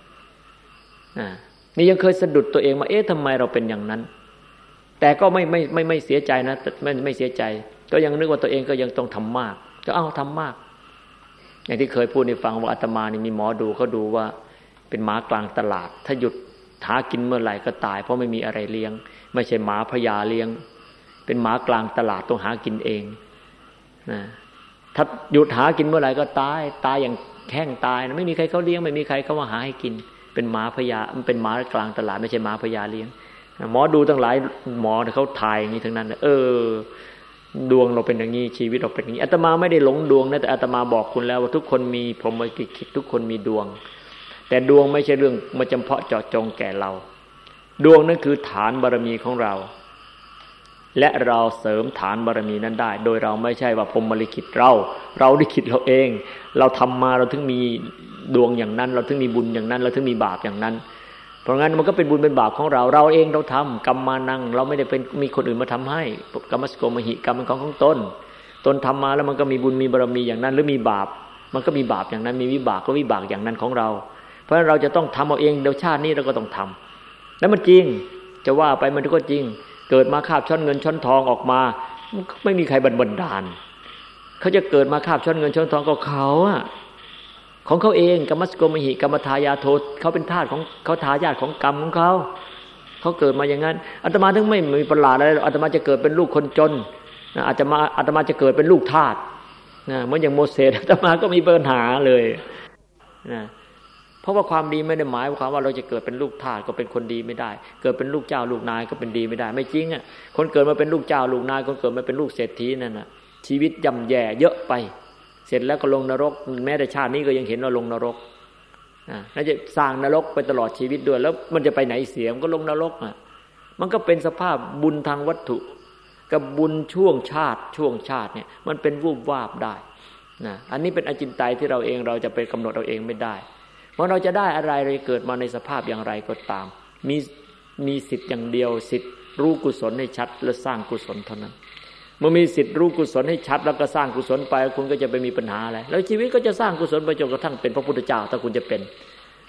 นี่ยังเคยสะดุดตัวเองมาทำไมเราเป็นอย่างนั้นแต่ก็ไม่เสียใจนะไม่เสียใจก็ยังนึกว่าตัวเองก็ยังต้องทำมากก็ทำมากอย่างที่เคยพูดให้ฟังว่าอาตมานี่มีหมอดูเขาดูว่าเป็นหมากลางตลาดถ้าหยุดหากินเมื่อไหร่ก็ตายเพราะไม่มีอะไรเลี้ยงไม่ใช่หมาพญาเลี้ยงเป็นหมากลางตลาดต้องหากินเองนะถ้าหยุดหากินเมื่อไหร่ก็ตายอย่างแห้งตายนะไม่มีใครเขาเลี้ยงไม่มีใครเขามาหาให้กินเป็นหมาพญามันเป็นหมากลางตลาดไม่ใช่หมาพญาเลี้ยงหมอดูทั้งหลายหมอเขาทายอย่างนี้ทั้งนั้นดวงเราเป็นอย่างนี้ชีวิตเราเป็นอย่างนี้อาตมาไม่ได้หลงดวงนะแต่อาตมาบอกคุณแล้วว่าทุกคนมีพรหมลิขิตทุกคนมีดวงแต่ดวงไม่ใช่เรื่องมาจำเพาะเจาะจงแก่เราดวงนั้นคือฐานบารมีของเราและเราเสริมฐานบารมีนั้นได้โดยเราไม่ใช่ว่าพรหมลิขิตเราลิขิตเราเองเราทำมาเราถึงมีดวงอย่างนั้นเราถึงมีบุญอย่างนั้นเราถึงมีบาปอย่างนั้นเพราะงั้นมันก็เป็นบุญเป็นบาปของเราเองเราทำกรรมมานังเราไม่ได้เป็นมีคนอื่นมาทำให้กรรมสโกมหิกรรมเป็นของตนทำมาแล้วมันก็มีบุญมีบารมีอย่างนั้นหรือมีบาปมันก็มีบาปอย่างนั้นมีวิบากก็วิบากอย่างนั้นของเราเพราะฉะนั้นเราจะต้องทำเอาเองเดี๋ยวชาตินี้เราก็ต้องทำแล้วมันจริงจะว่าไปมันก็จริงเกิดมาคาบช้อนเงินช้อนทองออกมาไม่มีใครบันดาลเขาจะเกิดมาคาบช้อนเงินช้อนทองก็เขาของเขาเองกรรมสโกมหิกรรมทายาโทเขาเป็นทาสของเขาทายาทของกรรมของเขาเกิดมาอย่างนั้นอาตมาถึงไม่มีประหลาดอะไรอาตมาจะเกิดเป็นลูกคนจนอาตมาจะเกิดเป็นลูกทาสเหมือนอย่างโมเสสอาตมาก็มีปัญหาเลยเพราะว่าความดีไม่ได้หมายความว่าเราจะเกิดเป็นลูกทาสก็เป็นคนดีไม่ได้เกิดเป็นลูกเจ้าลูกนายก็เป็นดีไม่ได้ไม่จริงคนเกิดมาเป็นลูกเจ้าลูกนายคนเกิดมาเป็นลูกเศรษฐีนั่นชีวิตย่ำแย่เยอะไปเสร็จแล้วก็ลงนรกแม้แต่ชาตินี้ก็ยังเห็นว่าลงนรกน่าจะสร้างนรกไปตลอดชีวิตด้วยแล้วมันจะไปไหนเสียมันก็ลงนรกมันก็เป็นสภาพบุญทางวัตถุกับบุญช่วงชาติเนี่ยมันเป็นวูบวาบได้อันนี้เป็นอจินไตยที่เราเองเราจะไปกำหนดเอาเองไม่ได้เพราะเราจะได้อะไรเราเกิดมาในสภาพอย่างไรก็ตามมีสิทธิ์อย่างเดียวสิทธิ์รู้กุศลให้ชัดและสร้างกุศลเท่านั้นเมื่อมีสิทธิ์รู้กุศลให้ชัดแล้วก็สร้างกุศลไปคุณก็จะไปมีปัญหาอะไรแล้วชีวิตก็จะสร้างกุศลไปจนกระทั่งเป็นพระพุทธเจ้าถ้าคุณจะเป็น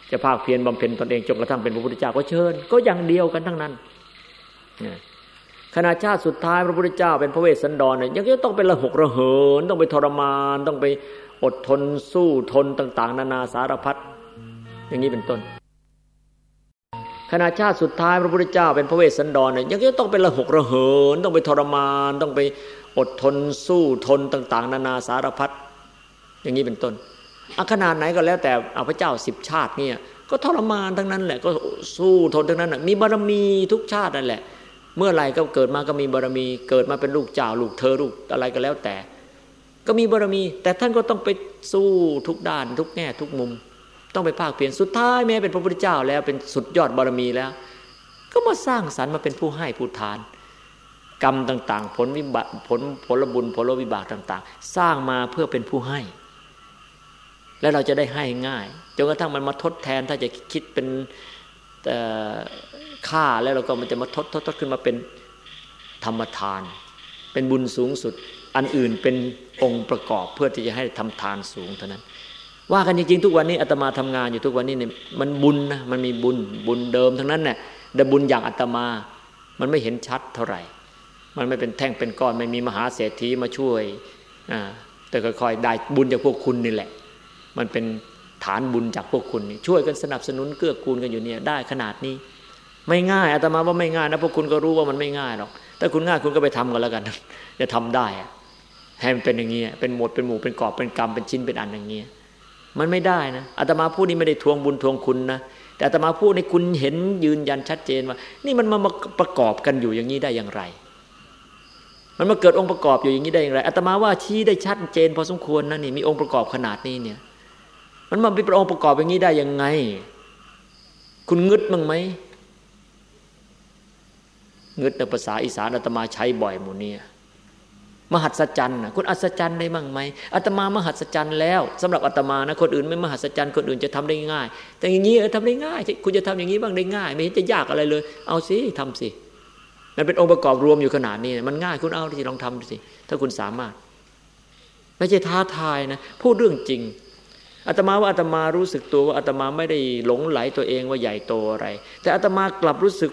จะภาคเพียรบำเพ็ญตนเองจนกระทั่งเป็นพระพุทธเจ้าก็เชิญก็อย่างเดียวกันทั้งนั้นขณะชาติสุดท้ายพระพุทธเจ้าเป็นพระเวสสันดรเนี่ยยังต้องเป็นระหกระเหินต้องไปทรมานต้องไปอดทนสู้ทนต่างๆนานาสารพัดอย่างนี้เป็นต้นขณะชาติสุดท้ายพระพุทธเจ้าเป็นพระเวสสันดรเนี่ยยังต้องเป็นระหกระเหินต้องไปทรมานต้องไปอดทนสู้ทนต่างๆนานาสารพัดอย่างนี้เป็นต้นขนาดไหนก็แล้วแต่พระเจ้า10 ชาติเนี่ยก็ทรมานทั้งนั้นแหละก็สู้ทนทั้งนั้นมีบารมีทุกชาตินั่นแหละเมื่อไหร่ก็เกิดมาก็มีบารมีเกิดมาเป็นลูกเจ้าลูกเธอลูกอะไรก็แล้วแต่ก็มีบารมีแต่ท่านก็ต้องไปสู้ทุกด้านทุกแง่ทุกมุมต้องไปภาคเพียรสุดท้ายแม้เป็นพระพุทธเจ้าแล้วเป็นสุดยอดบารมีแล้วก็มาสร้างสรรค์มาเป็นผู้ให้ผู้ทานกรรมต่างๆผลวิบากผลบุญผลวิบากต่างๆสร้างมาเพื่อเป็นผู้ให้แล้วเราจะได้ให้ง่ายจนกระทั่งมันมาทดแทนถ้าจะคิดเป็นค่าแล้วเราก็มันจะมาทดขึ้นมาเป็นธรรมทานเป็นบุญสูงสุดอันอื่นเป็นองค์ประกอบเพื่อที่จะให้ทำทานสูงเท่านั้นว่ากันจริงๆทุกวันนี้อาตมาทำงานอยู่ทุกวันนี้เนี่ยมันบุญนะมันมีบุญเดิมทั้งนั้นเนี่ยแต่บุญอย่างอาตมามันไม่เห็นชัดเท่าไหร่มันไม่เป็นแท่งเป็นก้อนไม่มีมหาเศรษฐีมาช่วยแต่ค่อยๆได้บุญจากพวกคุณนี่แหละมันเป็นฐานบุญจากพวกคุณนี่ช่วยกันสนับสนุนเกื้อกูลกันอยู่เนี่ยได้ขนาดนี้ไม่ง่ายอาตมาว่าไม่ง่ายนะพวกคุณก็รู้ว่ามันไม่ง่ายหรอกถ้าคุณง่ายคุณก็ไปทำกันแล้วกันจะทำได้ให้มันเป็นอย่างนี้เป็นหมดเป็นหมู่เป็นกอบเป็นกรรมเป็นชิ้นเป็นอันอย่างนี้มันไม่ได้นะอาตมาพูดนี่ไม่ได้ทวงบุญทวงคุณนะแต่อาตมาพูดให้คุณเห็นยืนยันชัดเจนว่านี่มันมาประกอบกันอยู่อย่างนี้ได้อย่างไรมันมาเกิดองค์ประกอบอยู่อย่างนี้ได้อย่างไรอาตมาว่าชี้ได้ชัดเจนพอสมควรนะนี่มีองค์ประกอบขนาดนี้เนี่ยมันมาเป็นองค์ประกอบอย่างนี้ได้ยังไงคุณงึดมั้งไหมงึดในภาษาอีสานอาตมาใช้บ่อยหมู่นี้มหัศจรรย์นะคุณอัศจรรย์ได้บ้างไหมอาตมามหัศจรรย์แล้วสำหรับอาตมานะคนอื่นไม่มหัศจรรย์คนอื่นจะทำได้ง่ายแต่อย่างนี้ทำได้ง่ายคุณจะทำอย่างนี้บ้างได้ง่ายไม่เห็นจะยากอะไรเลยเอาสิทำสิมันเป็นองค์ประกอบรวมอยู่ขนาดนี้มันง่ายคุณเอาดิลองทำดูสิถ้าคุณสามารถไม่ใช่ท้าทายนะพูดเรื่องจริงอาตมาว่าอาตมารู้สึกตัวว่าอาตมาไม่ได้หลงไหลตัวเองว่าใหญ่โตอะไรแต่อาตมากลับรู้สึก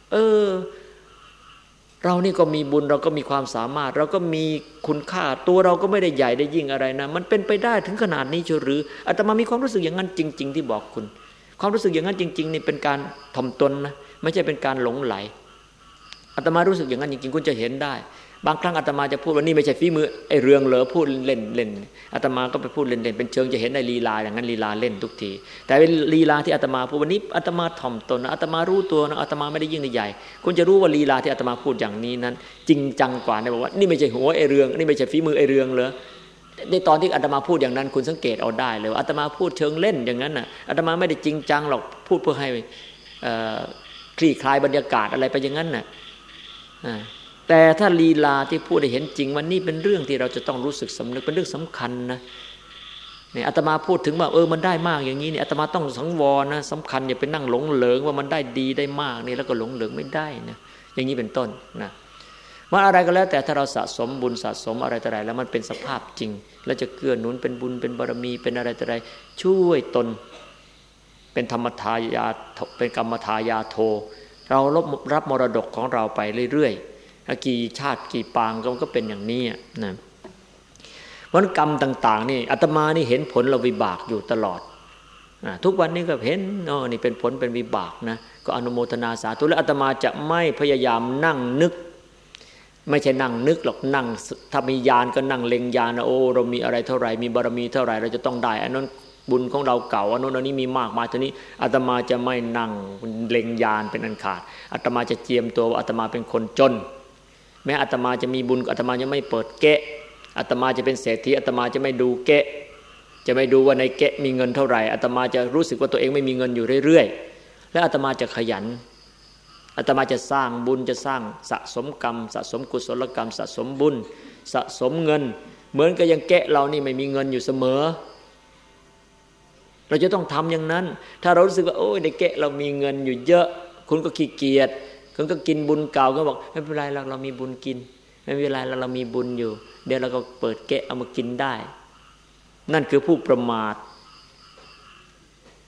เรานี่ก็มีบุญเราก็มีความสามารถเราก็มีคุณค่าตัวเราก็ไม่ได้ใหญ่ได้ยิ่งอะไรนะมันเป็นไปได้ถึงขนาดนี้เชียวหรืออาตมามีความรู้สึกอย่างนั้นจริงๆที่บอกคุณความรู้สึกอย่างนั้นจริงๆนี่เป็นการถ่อมตนนะไม่ใช่เป็นการหลงไหลอาตมารู้สึกอย่างนั้นจริงๆคุณจะเห็นได้บางครั้งอาตมาจะพูดว่านี่ไม่ใช่ฝีมือไอ้เรืองเหลอพูดเล่นอาตมาก็ไปพูดเล่นๆเป็นเชิงจะเห็นในลีลาอย่างนั้นลีลาเล่นทุกทีแต่เป็นลีลาที่อาตมาพูดวันนี้อาตมาถ่อมตนนะอาตมารู้ตัวนะอาตมาไม่ได้ยิ่งใหญ่คุณจะรู้ว่าลีลาที่อาตมาพูดอย่างนี้นั้นจริงจังกว่านะบอกว่านี่ไม่ใช่หัวไอ้เรืองนี่ไม่ใช่ฝีมือไอ้เรืองเหรอในตอนที่อาตมาพูดอย่างนั้นคุณสังเกตเอาได้เลยอาตมาพูดเชิงเล่นอย่างนั้นน่ะอาตมาไม่ได้จริงจังหรอกพูดเพื่อให้คลี่คลายบรรยากาศอะไรไปอย่างนั้นน่ะแต่ถ้าลีลาที่พูดได้เห็นจริงว่านี่เป็นเรื่องที่เราจะต้องรู้สึกสำนึกเป็นเรื่องสำคัญนะเนี่ยอาตมาพูดถึงว่ามันได้มากอย่างนี้เนี่ยอาตมาต้องสังวรนะสำคัญอย่าไปนั่งหลงเหลิงว่ามันได้ดีได้มากนี่แล้วก็หลงเหลิงไม่ได้นะอย่างนี้เป็นต้นนะว่าอะไรก็แล้วแต่ถ้าเราสะสมบุญสะสมอะไรต่ออะไรแล้วมันเป็นสภาพจริงแล้วจะเกื้อหนุนเป็นบุญเป็นบารมีเป็นอะไรต่ออะไรช่วยตนเป็นธรรมทายาเป็นกรรมทายาโทเรารับมรดกของเราไปเรื่อยๆกี่ชาติกี่ปางก็เป็นอย่างนี้นะเพราะกรรมต่างๆนี่อาตมานี่เห็นผลเราวิบากอยู่ตลอดทุกวันนี้ก็เห็นนี่เป็นผลเป็นวิบากนะก็อนุโมทนาสาธุและอาตมาจะไม่พยายามนั่งนึกไม่ใช่นั่งนึกหรอกนั่งถ้ามีญาณก็นั่งเล็งญาณนะเรามีอะไรเท่าไหร่มีบารมีเท่าไหร่เราจะต้องได้อันนั้นบุญของเราเก่าอันนั้นอันนี้มีมากมาเท่านี้อาตมาจะไม่นั่งเล็งญาณเป็นอันขาดอาตมาจะเจียมตัวว่าอาตมาเป็นคนจนแม้อาตมาจะมีบุญอาตมาจะไม่เปิดเกะอาตมาจะเป็นเศรษฐีอาตมาจะไม่ดูเกะจะไม่ดูว่าในเกะมีเงินเท่าไหร่อาตมาจะรู้สึกว่าตัวเองไม่มีเงินอยู่เรื่อยๆและอาตมาจะขยันอาตมาจะสร้างบุญจะสร้างสะสมกรรมสะสมกุศลกรรมสะสมบุญสะสมเงินเหมือนกับยังเกะเรานี่ไม่มีเงินอยู่เสมอเราจะต้องทำอย่างนั้นถ้าเรารู้สึกว่าในเกะเรามีเงินอยู่เยอะคุณก็ขี้เกียจคุณก็กินบุญเก่าก็บอกไม่เป็นไรเรามีบุญกินไม่เป็นไรเรามีบุญอยู่เดี๋ยวเราก็เปิดเกะเอามากินได้นั่นคือผู้ประมาท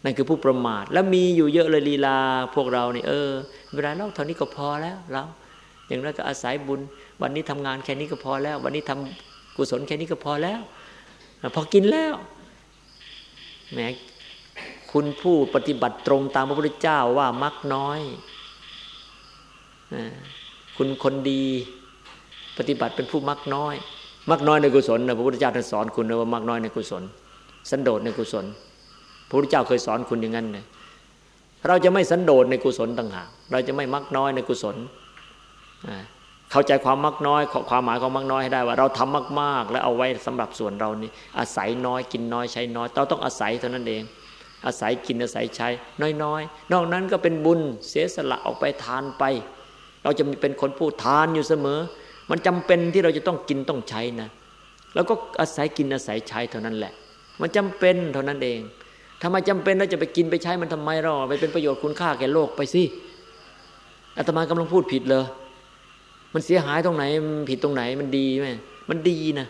นั่นคือผู้ประมาทแล้วมีอยู่เยอะเลยลีลาพวกเรานี่เวลาเราเท่านี้ก็พอแล้วเราอย่างนั้นก็อาศัยบุญวันนี้ทำงานแค่นี้ก็พอแล้ววันนี้ทำกุศลแค่นี้ก็พอแล้วพอกินแล้วแหมคุณผู้ปฏิบัติตรงตามพระพุทธเจ้าว่ามักน้อยคุณคนดีปฏิบัติเป็นผู้มักน้อยมักน้อยในกุศลนะพระพุทธเจ้าท่านสอนคุณนะว่ามักน้อยในกุศลสันโดษในกุศลพระพุทธเจ้าเคยสอนคุณอย่างนั้นนะเราจะไม่สันโดษในกุศลต่างหากเราจะไม่มักน้อยในกุศลเข้าใจความมักน้อยความหมายของมักน้อยให้ได้ว่าเราทำมากๆแล้วเอาไว้สำหรับส่วนเรานี่อาศัยน้อยกินน้อยใช้น้อยเราต้องอาศัยเท่านั้นเองอาศัยกินอาศัยใช้น้อยๆนอกนั้นก็เป็นบุญเสียสละออกไปทานไปเราจะเป็นคนผู้ทานอยู่เสมอมันจำเป็นที่เราจะต้องกินต้องใช้นะแล้วก็อาศัยกินอาศัยใช้เท่านั้นแหละมันจำเป็นเท่านั้นเองทำไมจำเป็นแล้วจะไปกินไปใช้มันทำไมเราไปเป็นประโยชน์คุณค่าแก่โลกไปสิอาตมากำลังพูดผิดเลยมันเสียหายตรงไหนมันผิดตรงไหนมันดีไหมมันดีนะ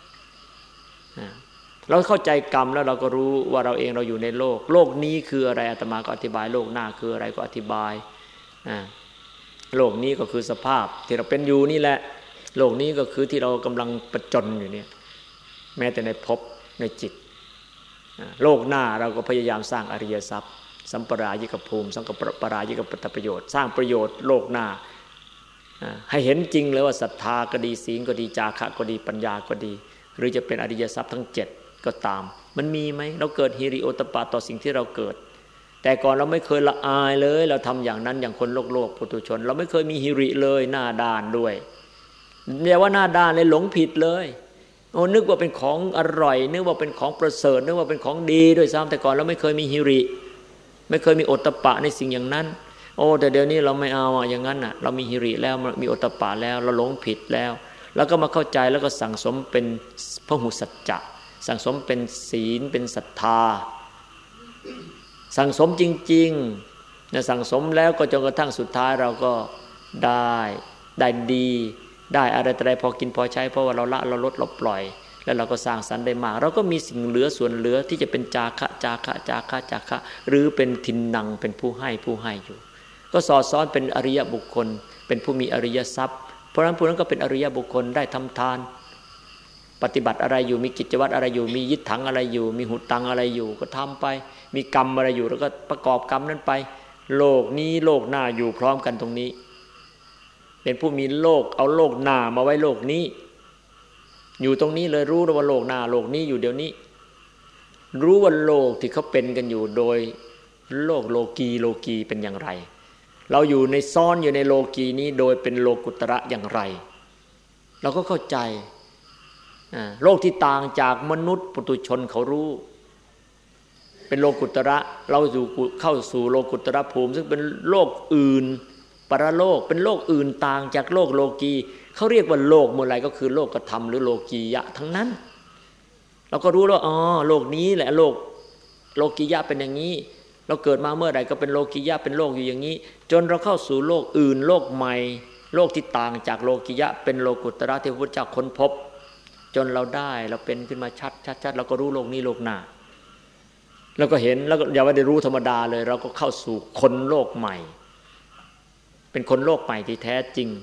เราเข้าใจกรรมแล้วเราก็รู้ว่าเราเองเราอยู่ในโลกโลกนี้คืออะไรอาตมาก็อธิบายโลกหน้าคืออะไรก็อธิบายโลกนี้ก็คือสภาพที่เราเป็นอยู่นี่แหละโลกนี้ก็คือที่เรากำลังประจนอยู่เนี่ยแม้แต่ในภพในจิตโลกหน้าเราก็พยายามสร้างอริยทรัพย์สัมปรายิกภูมิสังกปรายิกปัตตประโยชน์สร้างประโยชน์โลกหน้าให้เห็นจริงเลยว่าศรัทธาก็ดีศีลก็ดีจาคะก็ดีปัญญาก็ดีหรือจะเป็นอริยทรัพย์ทั้ง7ก็ตามมันมีไหมเราเกิดฮิริโอตปะต่อสิ่งที่เราเกิดแต่ก่อนเราไม่เคยละอายเลยเราทำอย่างนั้นอย่างคนโลกปุถุชนเราไม่เคยมีฮิริเลยหน้าด้านด้วยเรียกว่าหน้าด้านเลยหลงผิดเลยนึกว่าเป็นของอร่อยนึกว่าเป็นของประเสริฐนึกว่าเป็นของดีด้วยซ้ำแต่ก่อนเราไม่เคยมีฮิริไม่เคยมีโอตตัปปะในสิ่งอย่างนั้นแต่เดี๋ยวนี้เราไม่เอาอย่างนั้นน่ะเรามีฮิริแล้วมีโอตตัปปะแล้วเราหลงผิดแล้วแล้วก็มาเข้าใจแล้วก็สั่งสมเป็นพหุสัจจะสั่งสมเป็นศีลเป็นศรัทธาสั่งสมจริงๆนะสั่งสมแล้วก็จนกระทั่งสุดท้ายเราก็ได้ดีได้อะไรพอกินพอใช้เพราะว่าเราละเราลดเราปล่อยแล้วเราก็สร้างสรรค์ได้มากเราก็มีสิ่งเหลือส่วนเหลือที่จะเป็นจาคะหรือเป็นทินนังเป็นผู้ให้อยู่ก็สอดซ้อนเป็นอริยบุคคลเป็นผู้มีอริยทรัพย์เพราะฉะนั้นผู้นั้นก็เป็นอริยบุคคลได้ทำทานปฏิบัติอะไรอยู่มีกิจวัตรอะไรอยู่มียิทธังอะไรอยู่มีหุตังอะไรอยู่ก็ทำไปมีกรรมอะไรอยู่แล้วก็ประกอบกรรมนั้นไปโลกนี้โลกหน้าอยู่พร้อมกันตรงนี้เป็นผู้มีโลกเอาโลกหน้ามาไว้โลกนี้อยู่ตรงนี้เลยรู้ว่าโลกหน้าโลกนี้อยู่เดี๋ยวนี้รู้ว่าโลกที่เขาเป็นกันอยู่โดยโลกโลกีเป็นอย่างไรเราอยู่ในซ่อนอยู่ในโลกีนี้โดยเป็นโลกุตระอย่างไรเราก็เข้าใจโลกที่ต่างจากมนุษย์ปุถุชนเขารู้เป็นโลกุตระเราเข้าสู่โลกุตระภูมิซึ่งเป็นโลกอื่นปรโลกเป็นโลกอื่นต่างจากโลกโลกีเขาเรียกว่าโลกเมื่อไรก็คือโลกธรรมหรือโลกียะทั้งนั้นเราก็รู้แล้วโลกนี้แหละโลกียะเป็นอย่างนี้เราเกิดมาเมื่อใดก็เป็นโลกียะเป็นโลกอยู่อย่างนี้จนเราเข้าสู่โลกอื่นโลกใหม่โลกที่ต่างจากโลกียะเป็นโลกุตระที่พระพุทธเจ้าค้นพบจนเราได้เราเป็นขึ้นมาชัดเราก็รู้โลกนี้โลกหน้าเราก็เห็นแล้วก็อย่าว่าได้รู้ธรรมดาเลยเราก็เข้าสู่คนโลกใหม่เป็นคนโลกใหม่ที่แท้จริง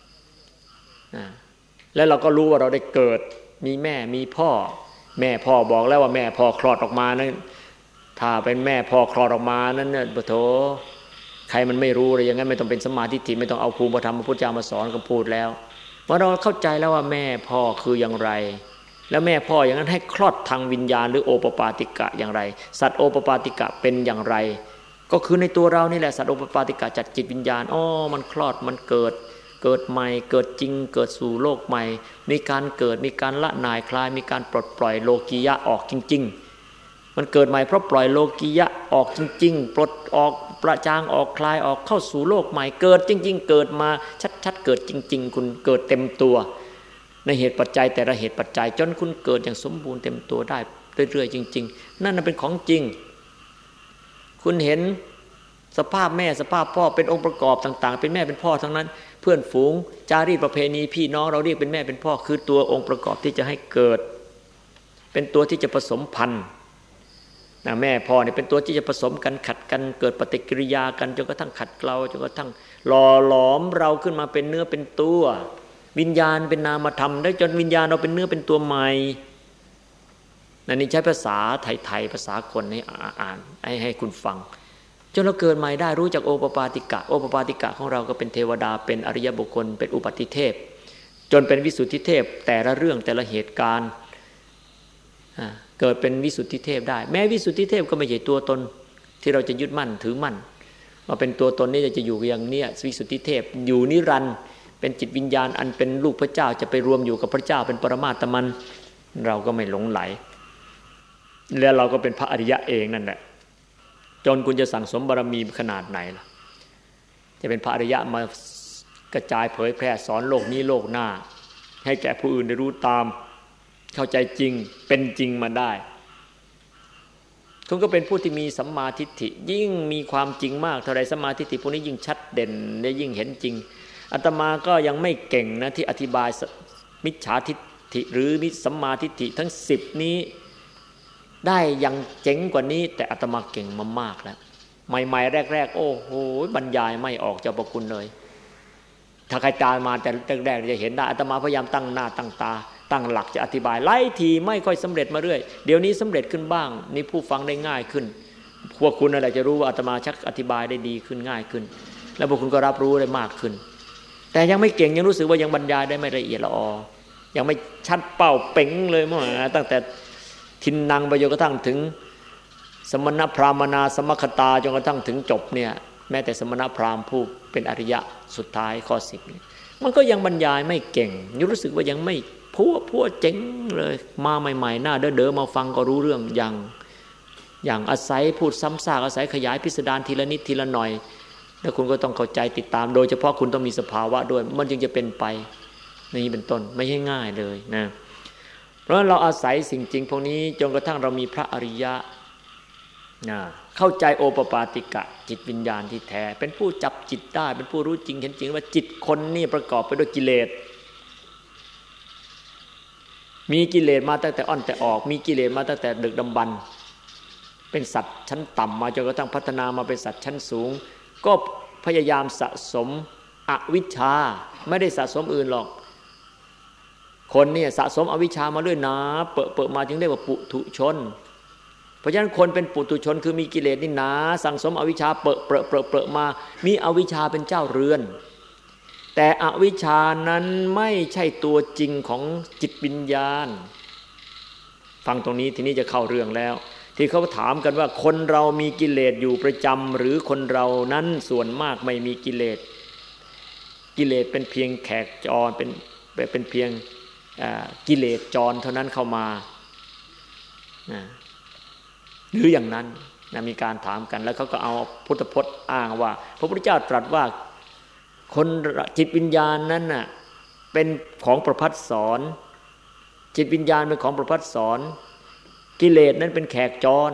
แล้วเราก็รู้ว่าเราได้เกิดมีแม่มีพ่อแม่พ่อบอกแล้วว่าแม่พ่อคลอดออกมานั้นถ้าเป็นแม่พ่อคลอดออกมานั้นเนี่ยโถใครมันไม่รู้เลยอย่างนั้นไม่ต้องเป็นสมาธิฏฐิไม่ต้องเอาภูมิธรรมพระพุทธเจ้ามาสอนก็พูดแล้วว่าเราเข้าใจแล้วว่าแม่พ่อคืออย่างไรแล้วแม่พ่ออย่างนั้นให้คลอดทางวิญญาณหรือโอปปาติกะอย่างไรสัตว์โอปปาติกะเป็นอย่างไรก็คือในตัวเรานี่แหละสัตว์โอปปาติกะจัดจิตวิญญาณมันคลอดมันเกิดใหม่เกิดจริงเกิดสู่โลกใหม่มีการเกิดมีการละหน่ายคลายมีการปลดปล่อยโลกียะออกจริงๆมันเกิดใหม่เพราะปล่อยโลกียะออกจริงๆปลดออกประจางออกคลายออกเข้าสู่โลกใหม่เกิดจริงๆเกิดมาชัดๆเกิดจริงๆคุณเกิดเต็มตัวในเหตุปัจจัยแต่ละเหตุปัจจัยจนคุณเกิดอย่างสมบูรณ์เต็มตัวได้เรื่อยๆจริงๆนั่นเป็นของจริงคุณเห็นสภาพแม่สภาพพ่อเป็นองค์ประกอบต่างๆเป็นแม่เป็นพ่อทั้งนั้นเพื่อนฝูงจารีตประเพณีพี่น้องเราเรียกเป็นแม่เป็นพ่อคือตัวองค์ประกอบที่จะให้เกิดเป็นตัวที่จะผสมพันธุ์แม่พ่อเนี่ยเป็นตัวที่จะผสมกันขัดกันเกิดปฏิกิริยากันจนกระทั่งขัดเกลาจนกระทั่งหล่อหลอมเราขึ้นมาเป็นเนื้อเป็นตัววิญญาณเป็นนามธรรมได้จนวิญญาณเราเป็นเนื้อเป็นตัวใหม่นี่ใช้ภาษาไทยๆภาษาคนให้อ่านให้คุณฟังจนเราเกิดใหม่ได้รู้จักโอปปาติกะโอปปาติกะของเราก็เป็นเทวดาเป็นอริยบุคคลเป็นอุปัติเทพจนเป็นวิสุทธิเทพแต่ละเรื่องแต่ละเหตุการณ์เกิดเป็นวิสุทธิเทพได้แม้วิสุทธิเทพก็ไม่ใช่ตัวตนที่เราจะยึดมั่นถือมั่นว่าเป็นตัวตนนี้จะอยู่อย่างเนี้ยวิสุทธิเทพอยู่นิรันดร์เป็นจิตวิญญาณอันเป็นลูกพระเจ้าจะไปรวมอยู่กับพระเจ้าเป็นปรมาตมันเราก็ไม่หลงไหลแล้วเราก็เป็นพระอริยะเองนั่นแหละจนคุณจะสั่งสมบารมีขนาดไหนล่ะจะเป็นพระอริยะมากระจายเผยแพร่สอนโลกนี้โลกหน้าให้แก่ผู้อื่นได้รู้ตามเข้าใจจริงเป็นจริงมาได้คุณก็เป็นผู้ที่มีสัมมาทิฏฐิยิ่งมีความจริงมากเท่าไรสัมมาทิฏฐิพวกนี้ยิ่งชัดเด่นและยิ่งเห็นจริงอาตมาก็ยังไม่เก่งนะที่อธิบายมิจฉาทิฏฐิหรือสัมมาทิฏฐิทั้ง10นี้ได้ยังเจ๋งกว่านี้แต่อาตมาเก่งมามากแล้วใหม่ๆแรกๆโอ้โหบรรยายไม่ออกเจ้าพระคุณเลยถ้าใครตามมาแต่แรกๆจะเห็นได้อาตมาพยายามตั้งหน้าตั้งตาตั้งหลักจะอธิบายไล่ทีไม่ค่อยสำเร็จมาเรื่อยเดี๋ยวนี้สำเร็จขึ้นบ้างนี่ผู้ฟังได้ง่ายขึ้นพวกคุณอะไรจะรู้ว่าอาตมาชักอธิบายได้ดีขึ้นง่ายขึ้นแล้วพวกคุณก็รับรู้ได้มากขึ้นแต่ยังไม่เก่งยังรู้สึกว่ายังบรรยายได้ไม่ละเอียดละออยังไม่ชัดเป้าเป๋งเลยมั้งตั้งแต่ทินนังไปจนกระทั่งถึงสมณพราหมนาสมคตาจนกระทั่งถึงจบเนี่ยแม้แต่สมณพราหมณ์ผู้เป็นอริยะสุดท้ายข้อ10มันก็ยังบรรยายไม่เก่งยังรู้สึกว่ายังไม่พัวเจ๋งเลยมาใหม่ๆหน้าเด้อมาฟังก็รู้เรื่องอย่างอาศัยพูดซ้ำซากอาศัยขยายพิสดารทีละนิดทีละหน่อยแล้วคุณก็ต้องเข้าใจติดตามโดยเฉพาะคุณต้องมีสภาวะด้วยมันจึงจะเป็นไปนี่เป็นต้นไม่ใช่ง่ายเลยนะเพราะเราอาศัยสิ่งจริงพวกนี้จนกระทั่งเรามีพระอริยะเข้าใจโอปปาติกะจิตวิญญาณที่แท้เป็นผู้จับจิตได้เป็นผู้รู้จริงเห็นจริงว่าจิตคนนี่ประกอบไปด้วยกิเลสมีกิเลสมาตั้งแต่อ่อนแต่ออกมีกิเลสมาตั้งแต่ดึกดำบรรพ์เป็นสัตว์ชั้นต่ำมาจนกระทั่งพัฒนามาเป็นสัตว์ชั้นสูงก็พยายามสะสมอวิชชาไม่ได้สะสมอื่นหรอกคนเนี่ยสะสมอวิชชามาเรื่อยนะเปิดมาจึงได้ว่าปุถุชนเพราะฉะนั้นคนเป็นปุถุชนคือมีกิเลสนี่นะสั่งสมอวิชชาเปรอะมามีอวิชชาเป็นเจ้าเรือนแต่อวิชชานั้นไม่ใช่ตัวจริงของจิตวิญญาณฟังตรงนี้ทีนี้จะเข้าเรื่องแล้วที่เขาถามกันว่าคนเรามีกิเลสอยู่ประจำหรือคนเรานั้นส่วนมากไม่มีกิเลสกิเลสเป็นเพียงแขกจรเป็นเพียงกิเลสจรเท่านั้นเข้ามาหรืออย่างนั้นมีการถามกันแล้วเขาก็เอาพุทธพจน์อ้างว่าพระพุทธเจ้าตรัสว่าคนจิตวิญญาณนั้นน่ะเป็นของประภัสสรจิตวิญญาณเป็นของประภัสสรกิเลสนั้นเป็นแขกจร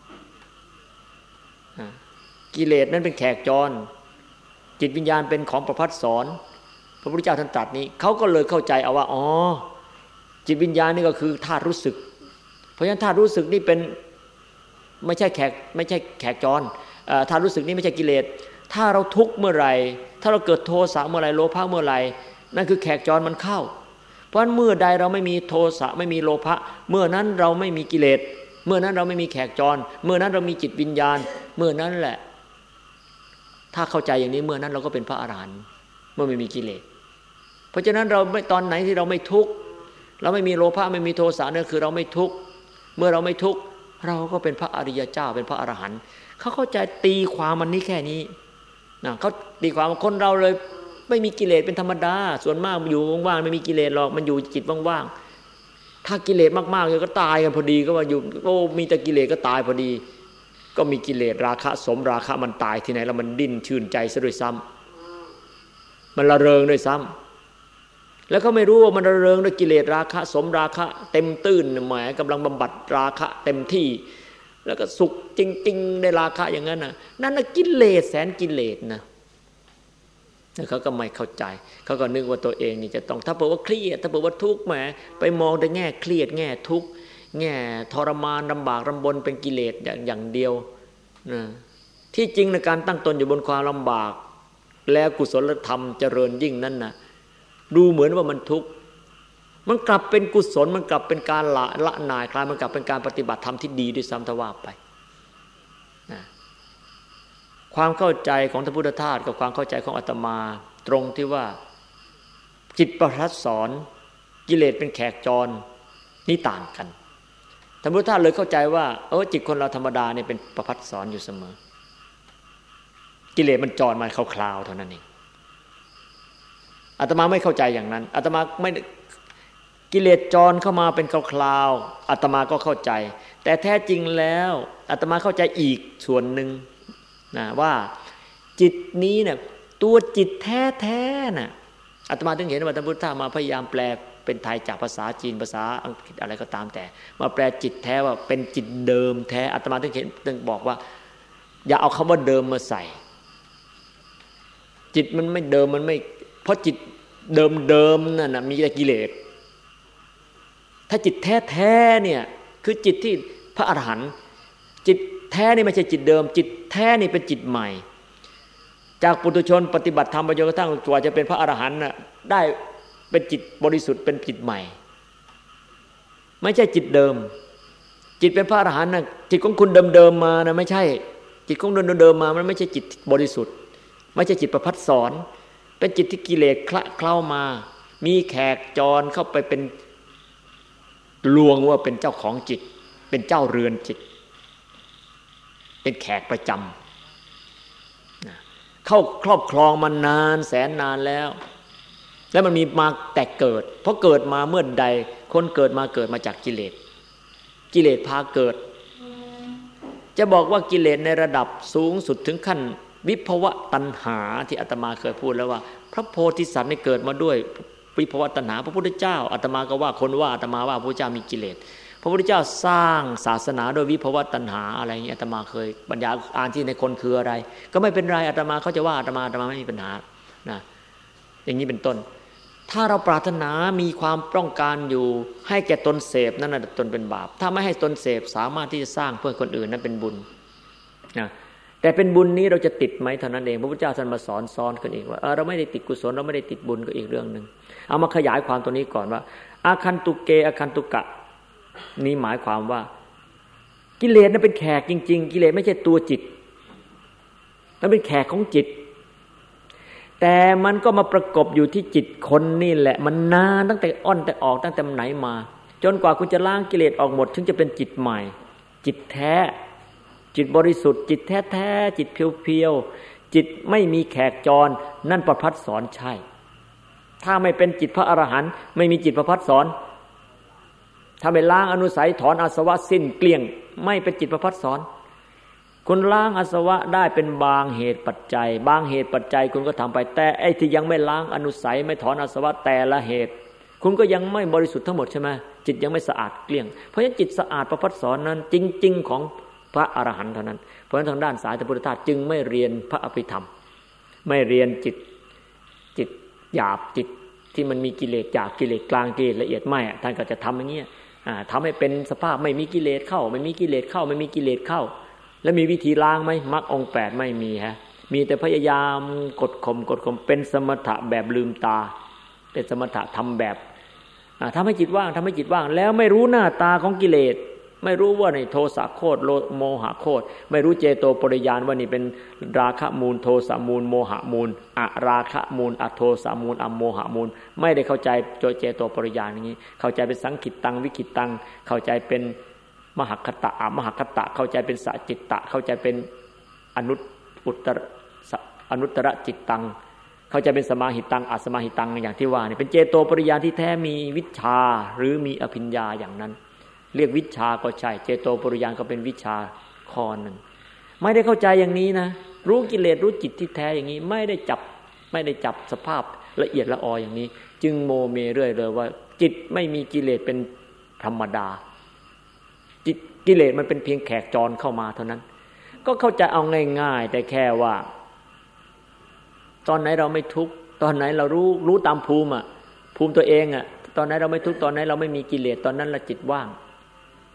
กิเลสนั้นเป็นแขกจรจิตวิญญาณเป็นของประภัสสรพระพุทธเจ้าท่านตรัสนี้เขาก็เลยเข้าใจเอาว่าอ๋อจิตวิญญาณนี่ก็คือธาตุรู้สึกเพราะฉะนั้นธาตุรู้สึกนี่เป็นไม่ใช่แขกจรธาตุรู้สึกนี่ไม่ใช่กิเลสถ้าเราทุกข์เมื่อไหร่ถ้าเราเกิดโทสะเมื่อไหร่โลภะเมื่อไหร่นั่นคือแขกจรมันเข้าเพราะฉะนั้นเมื่อใดเราไม่มีโทสะไม่มีโลภะเมื่อนั้นเราไม่มีกิเลสเมื่อนั้นเราไม่มีแขกจรเมื่อนั้นเรามีจิตวิญญาณเมื่อนั้นแหละถ้าเข้าใจอย่างนี้เมื่อนั้นเราก็เป็นพระอรหันต์เมื่อไม่มีกิเลสเพราะฉะนั้นเราไม่ตอนไหนที่เราไม่ทุกข์เราไม่มีโลภะไม่มีโทสะนั่นคือเราไม่ทุกข์เมื่อเราไม่ทุกข์เราก็เป็นพระอริยเจ้าเป็นพระอรหันต์เขาเข้าใจตีความมันนี้แค่นี้เขาตีความคนเราเลยไม่มีกิเลสเป็นธรรมดาส่วนมากอยู่ว่างๆไม่มีกิเลสหรอกมันอยู่จิตว่างๆถ้ากิเลสมากๆก็ตายกันพอดีก็ว่าอยู่โอ้มีแต่กิเลสก็ตายพอดีก็มีกิเลสราคะสมราคะมันตายที่ไหนแล้วมันดิ้นชื่นใจซะด้วยซ้ำมันระเริงด้วยซ้ำแล้วเขาไม่รู้ว่ามันระเริงด้วยกิเลสราคะสมราคะเต็มตื้นแหมกำลังบำบัดราคะเต็มที่แล้วก็สุขจริงๆได้ราคะอย่างนั้นน่ะนั่นน่ะกิเลสแสนกิเลสนะแล้วเขาก็ไม่เข้าใจเขาก็นึกว่าตัวเองนี่จะต้องถ้าเผื่อว่าเครียดถ้าเผื่อว่าทุกข์แหมไปมองแต่แง่เครียดแง่ทุกข์แง่ทรมานลำบากลำบนเป็นกิเลสอย่างเดียวนะที่จริงในการตั้งตนอยู่บนความลำบากแล้วกุศลธรรมเจริญยิ่งนั้นนะดูเหมือนว่ามันทุกข์มันกลับเป็นกุศลมันกลับเป็นการละนายคลายมันกลับเป็นการปฏิบัติธรรมที่ดีด้วยซ้ำทว่าไปนะความเข้าใจของท่านพุทธทาสกับความเข้าใจของอาตมาตรงที่ว่าจิตประภัสสรกิเลสเป็นแขกจรนี่ต่างกันท่านพุทธทาสเลยเข้าใจว่าจิตคนเราธรรมดาเนี่ยเป็นประภัสสรอยู่เสมอกิเลสมันจรมาคราวๆเท่านั้นเองอาตมาไม่เข้าใจอย่างนั้นอาตมาไม่กิเลสจรเข้ามาเป็นคราวๆอาตมาก็เข้าใจแต่แท้จริงแล้วอาตมาเข้าใจอีกส่วนหนึ่งนะว่าจิตนี้เนี่ยตัวจิตแท้ๆน่ะอาตมาถึงเห็นว่าท่านพุทธทาสมาพยายามแปลเป็นไทยจากภาษาจีนภาษาอังกฤษอะไรก็ตามแต่มาแปลจิตแท้ว่าเป็นจิตเดิมแท้อาตมาถึงเห็นถึงบอกว่าอย่าเอาคำว่าเดิมมาใส่จิตมันไม่เดิมมันไม่เพราะจิตเดิมนั่นน่ะมีแต่กิเลสถ้าจิตแท้ๆเนี่ยคือจิตที่พระอรหันต์จิตแท้นี่ไม่ใช่จิตเดิมจิตแท้นี่เป็นจิตใหม่จากปุถุชนปฏิบัติธรรมไปจนกระทั่งกว่าจะเป็นพระอรหันต์น่ะได้เป็นจิตบริสุทธิ์เป็นจิตใหม่ไม่ใช่จิตเดิมจิตเป็นพระอรหันต์น่ะจิตของคุณเดิมมานะไม่ใช่จิตของเดิมมามันไม่ใช่จิตบริสุทธิ์ไม่ใช่จิตประภัสสรเป็นจิตที่กิเลสคละเคล้ามามีแขกจรเข้าไปเป็นลวงว่าเป็นเจ้าของจิตเป็นเจ้าเรือนจิตเป็นแขกประจำเข้าครอบครองมานานแสนนานแล้วมันมีมาแต่เกิดเพราะเกิดมาเมื่อใดคนเกิดมาจากกิเลสพาเกิดจะบอกว่ากิเลสในระดับสูงสุดถึงขั้นวิภวตัณหาที่อาตมาเคยพูดแล้วว่าพระโพธิสัตว์นี่เกิดมาด้วยวิภวตัณหาพระพุทธเจ้าอาตมาก็ว่าคนว่าอาตมาว่าพระพุทธเจ้ามีกิเลสพระพุทธเจ้าสร้างศาสนาโดยวิภวตัณหาอะไรอย่างนี้อาตมาเคยบรรยายอ่านที่ในคนคืออะไรก็ไม่เป็นไรอาตมาเขาจะว่าอาตมาไม่มีปัญหานะอย่างนี้เป็นต้นถ้าเราปรารถนามีความต้องการอยู่ให้แก่ตนเสพนั่นน่ะตนเป็นบาปถ้าไม่ให้ตนเสพสามารถที่จะสร้างเพื่อคนอื่นนั้นเป็นบุญนะแต่เป็นบุญนี้เราจะติดไหมเท่านั้นเองพระพุทธเจ้าท่านมาสอนซ้อนกันอีกว่าเราไม่ได้ติดกุศลเราไม่ได้ติดบุญก็อีกเรื่องนึงเอามาขยายความตัวนี้ก่อนว่าอาคันตุเกอาคันตุกะนี่หมายความว่ากิเลสนั้นเป็นแขกจริงๆกิเลสไม่ใช่ตัวจิตมันเป็นแขกของจิตแต่มันก็มาประกบอยู่ที่จิตคนนี่แหละมันนานตั้งแต่อ้อนแต่ออกตั้งแต่ไหนมาจนกว่าคุณจะล้างกิเลสออกหมดถึงจะเป็นจิตใหม่จิตแท้จิตบริสุทธิ์จิตแท้ๆจิตเพียวๆจิตไม่มีแขกจรนั่นประภัสสรใช่ถ้าไม่เป็นจิตพระอรหันต์ไม่มีจิตประภัสสรถ้าไม่ล้างอนุสัยถอนอาสวะสิ้นเกลี้ยงไม่เป็นจิตประภัสสรคุณล้างอาสวะได้เป็นบางเหตุปัจจัยบางเหตุปัจจัยคุณก็ทำไปแต่ไอ้ที่ยังไม่ล้างอนุสัยไม่ถอนอาสวะแต่ละเหตุคุณก็ยังไม่บริสุทธิ์ทั้งหมดใช่ไหมจิตยังไม่สะอาดเกลี้ยงเพราะฉะนั้นจิตสะอาดประภัสสรนั้นจริงๆของพระอรหันต์เท่านั้นเพราะฉะนั้นทางด้านสายพุทธทาสจึงไม่เรียนพระอภิธรรมไม่เรียนจิตหยาบจิตที่มันมีกิเลสหยาบกิเลสกลางกิเลสละเอียดไม่ท่านก็จะทำอย่างเงี้ยทำให้เป็นสภาพไม่มีกิเลสเข้าไม่มีกิเลสเข้าไม่มีกิเลสเข้าแล้วมีวิธีล้างไหมมรรคองค์8ไม่มีฮะมีแต่พยายามกดข่มเป็นสมถะแบบลืมตาเป็นสมถะทำแบบทำให้จิตว่างแล้วไม่รู้หน้าตาของกิเลสไม่รู้ว่าในโทสะโคตรโมหะโคตรไม่รู้เจโตปริยานว่านี่เป็นราคะมูลโทสะมูลโมหะมูลอราคะมูลอโทสะมูลอโมหะมูลไม่ได้เข้าใจเจโตปริยานอย่างนี้เข้าใจเป็นสังขิตตังวิขิตตังเข้าใจเป็นมหคตะอมหคตะเข้าใจเป็นสัจจิตตะเข้าใจเป็นอนุตตรจิตตังเข้าใจเป็นสมาหิตังอสมาหิตังอย่างที่ว่านี่เป็นเจโตปริยานที่แท้มีวิชชาหรือมีอภิญญาอย่างนั้นเรียกวิชาก็ใช่เจโตปริยานก็เป็นวิชาข้อนึงไม่ได้เข้าใจอย่างนี้นะรู้กิเลสรู้จิตที่แท้อย่างนี้ไม่ได้จับสภาพละเอียดละอออย่างนี้จึงโมเมเรื่อยเลยว่าจิตไม่มีกิเลสเป็นธรรมดาจิตกิเลสมันเป็นเพียงแขกจรเข้ามาเท่านั้นก็เข้าใจเอาง่ายๆแต่แค่ว่าตอนไหนเราไม่ทุกข์ตอนไหนเรารู้ตามภูมิตัวเองตอนไหนเราไม่ทุกข์ตอนไหนเราไม่มีกิเลสตอนนั้นละจิตว่าง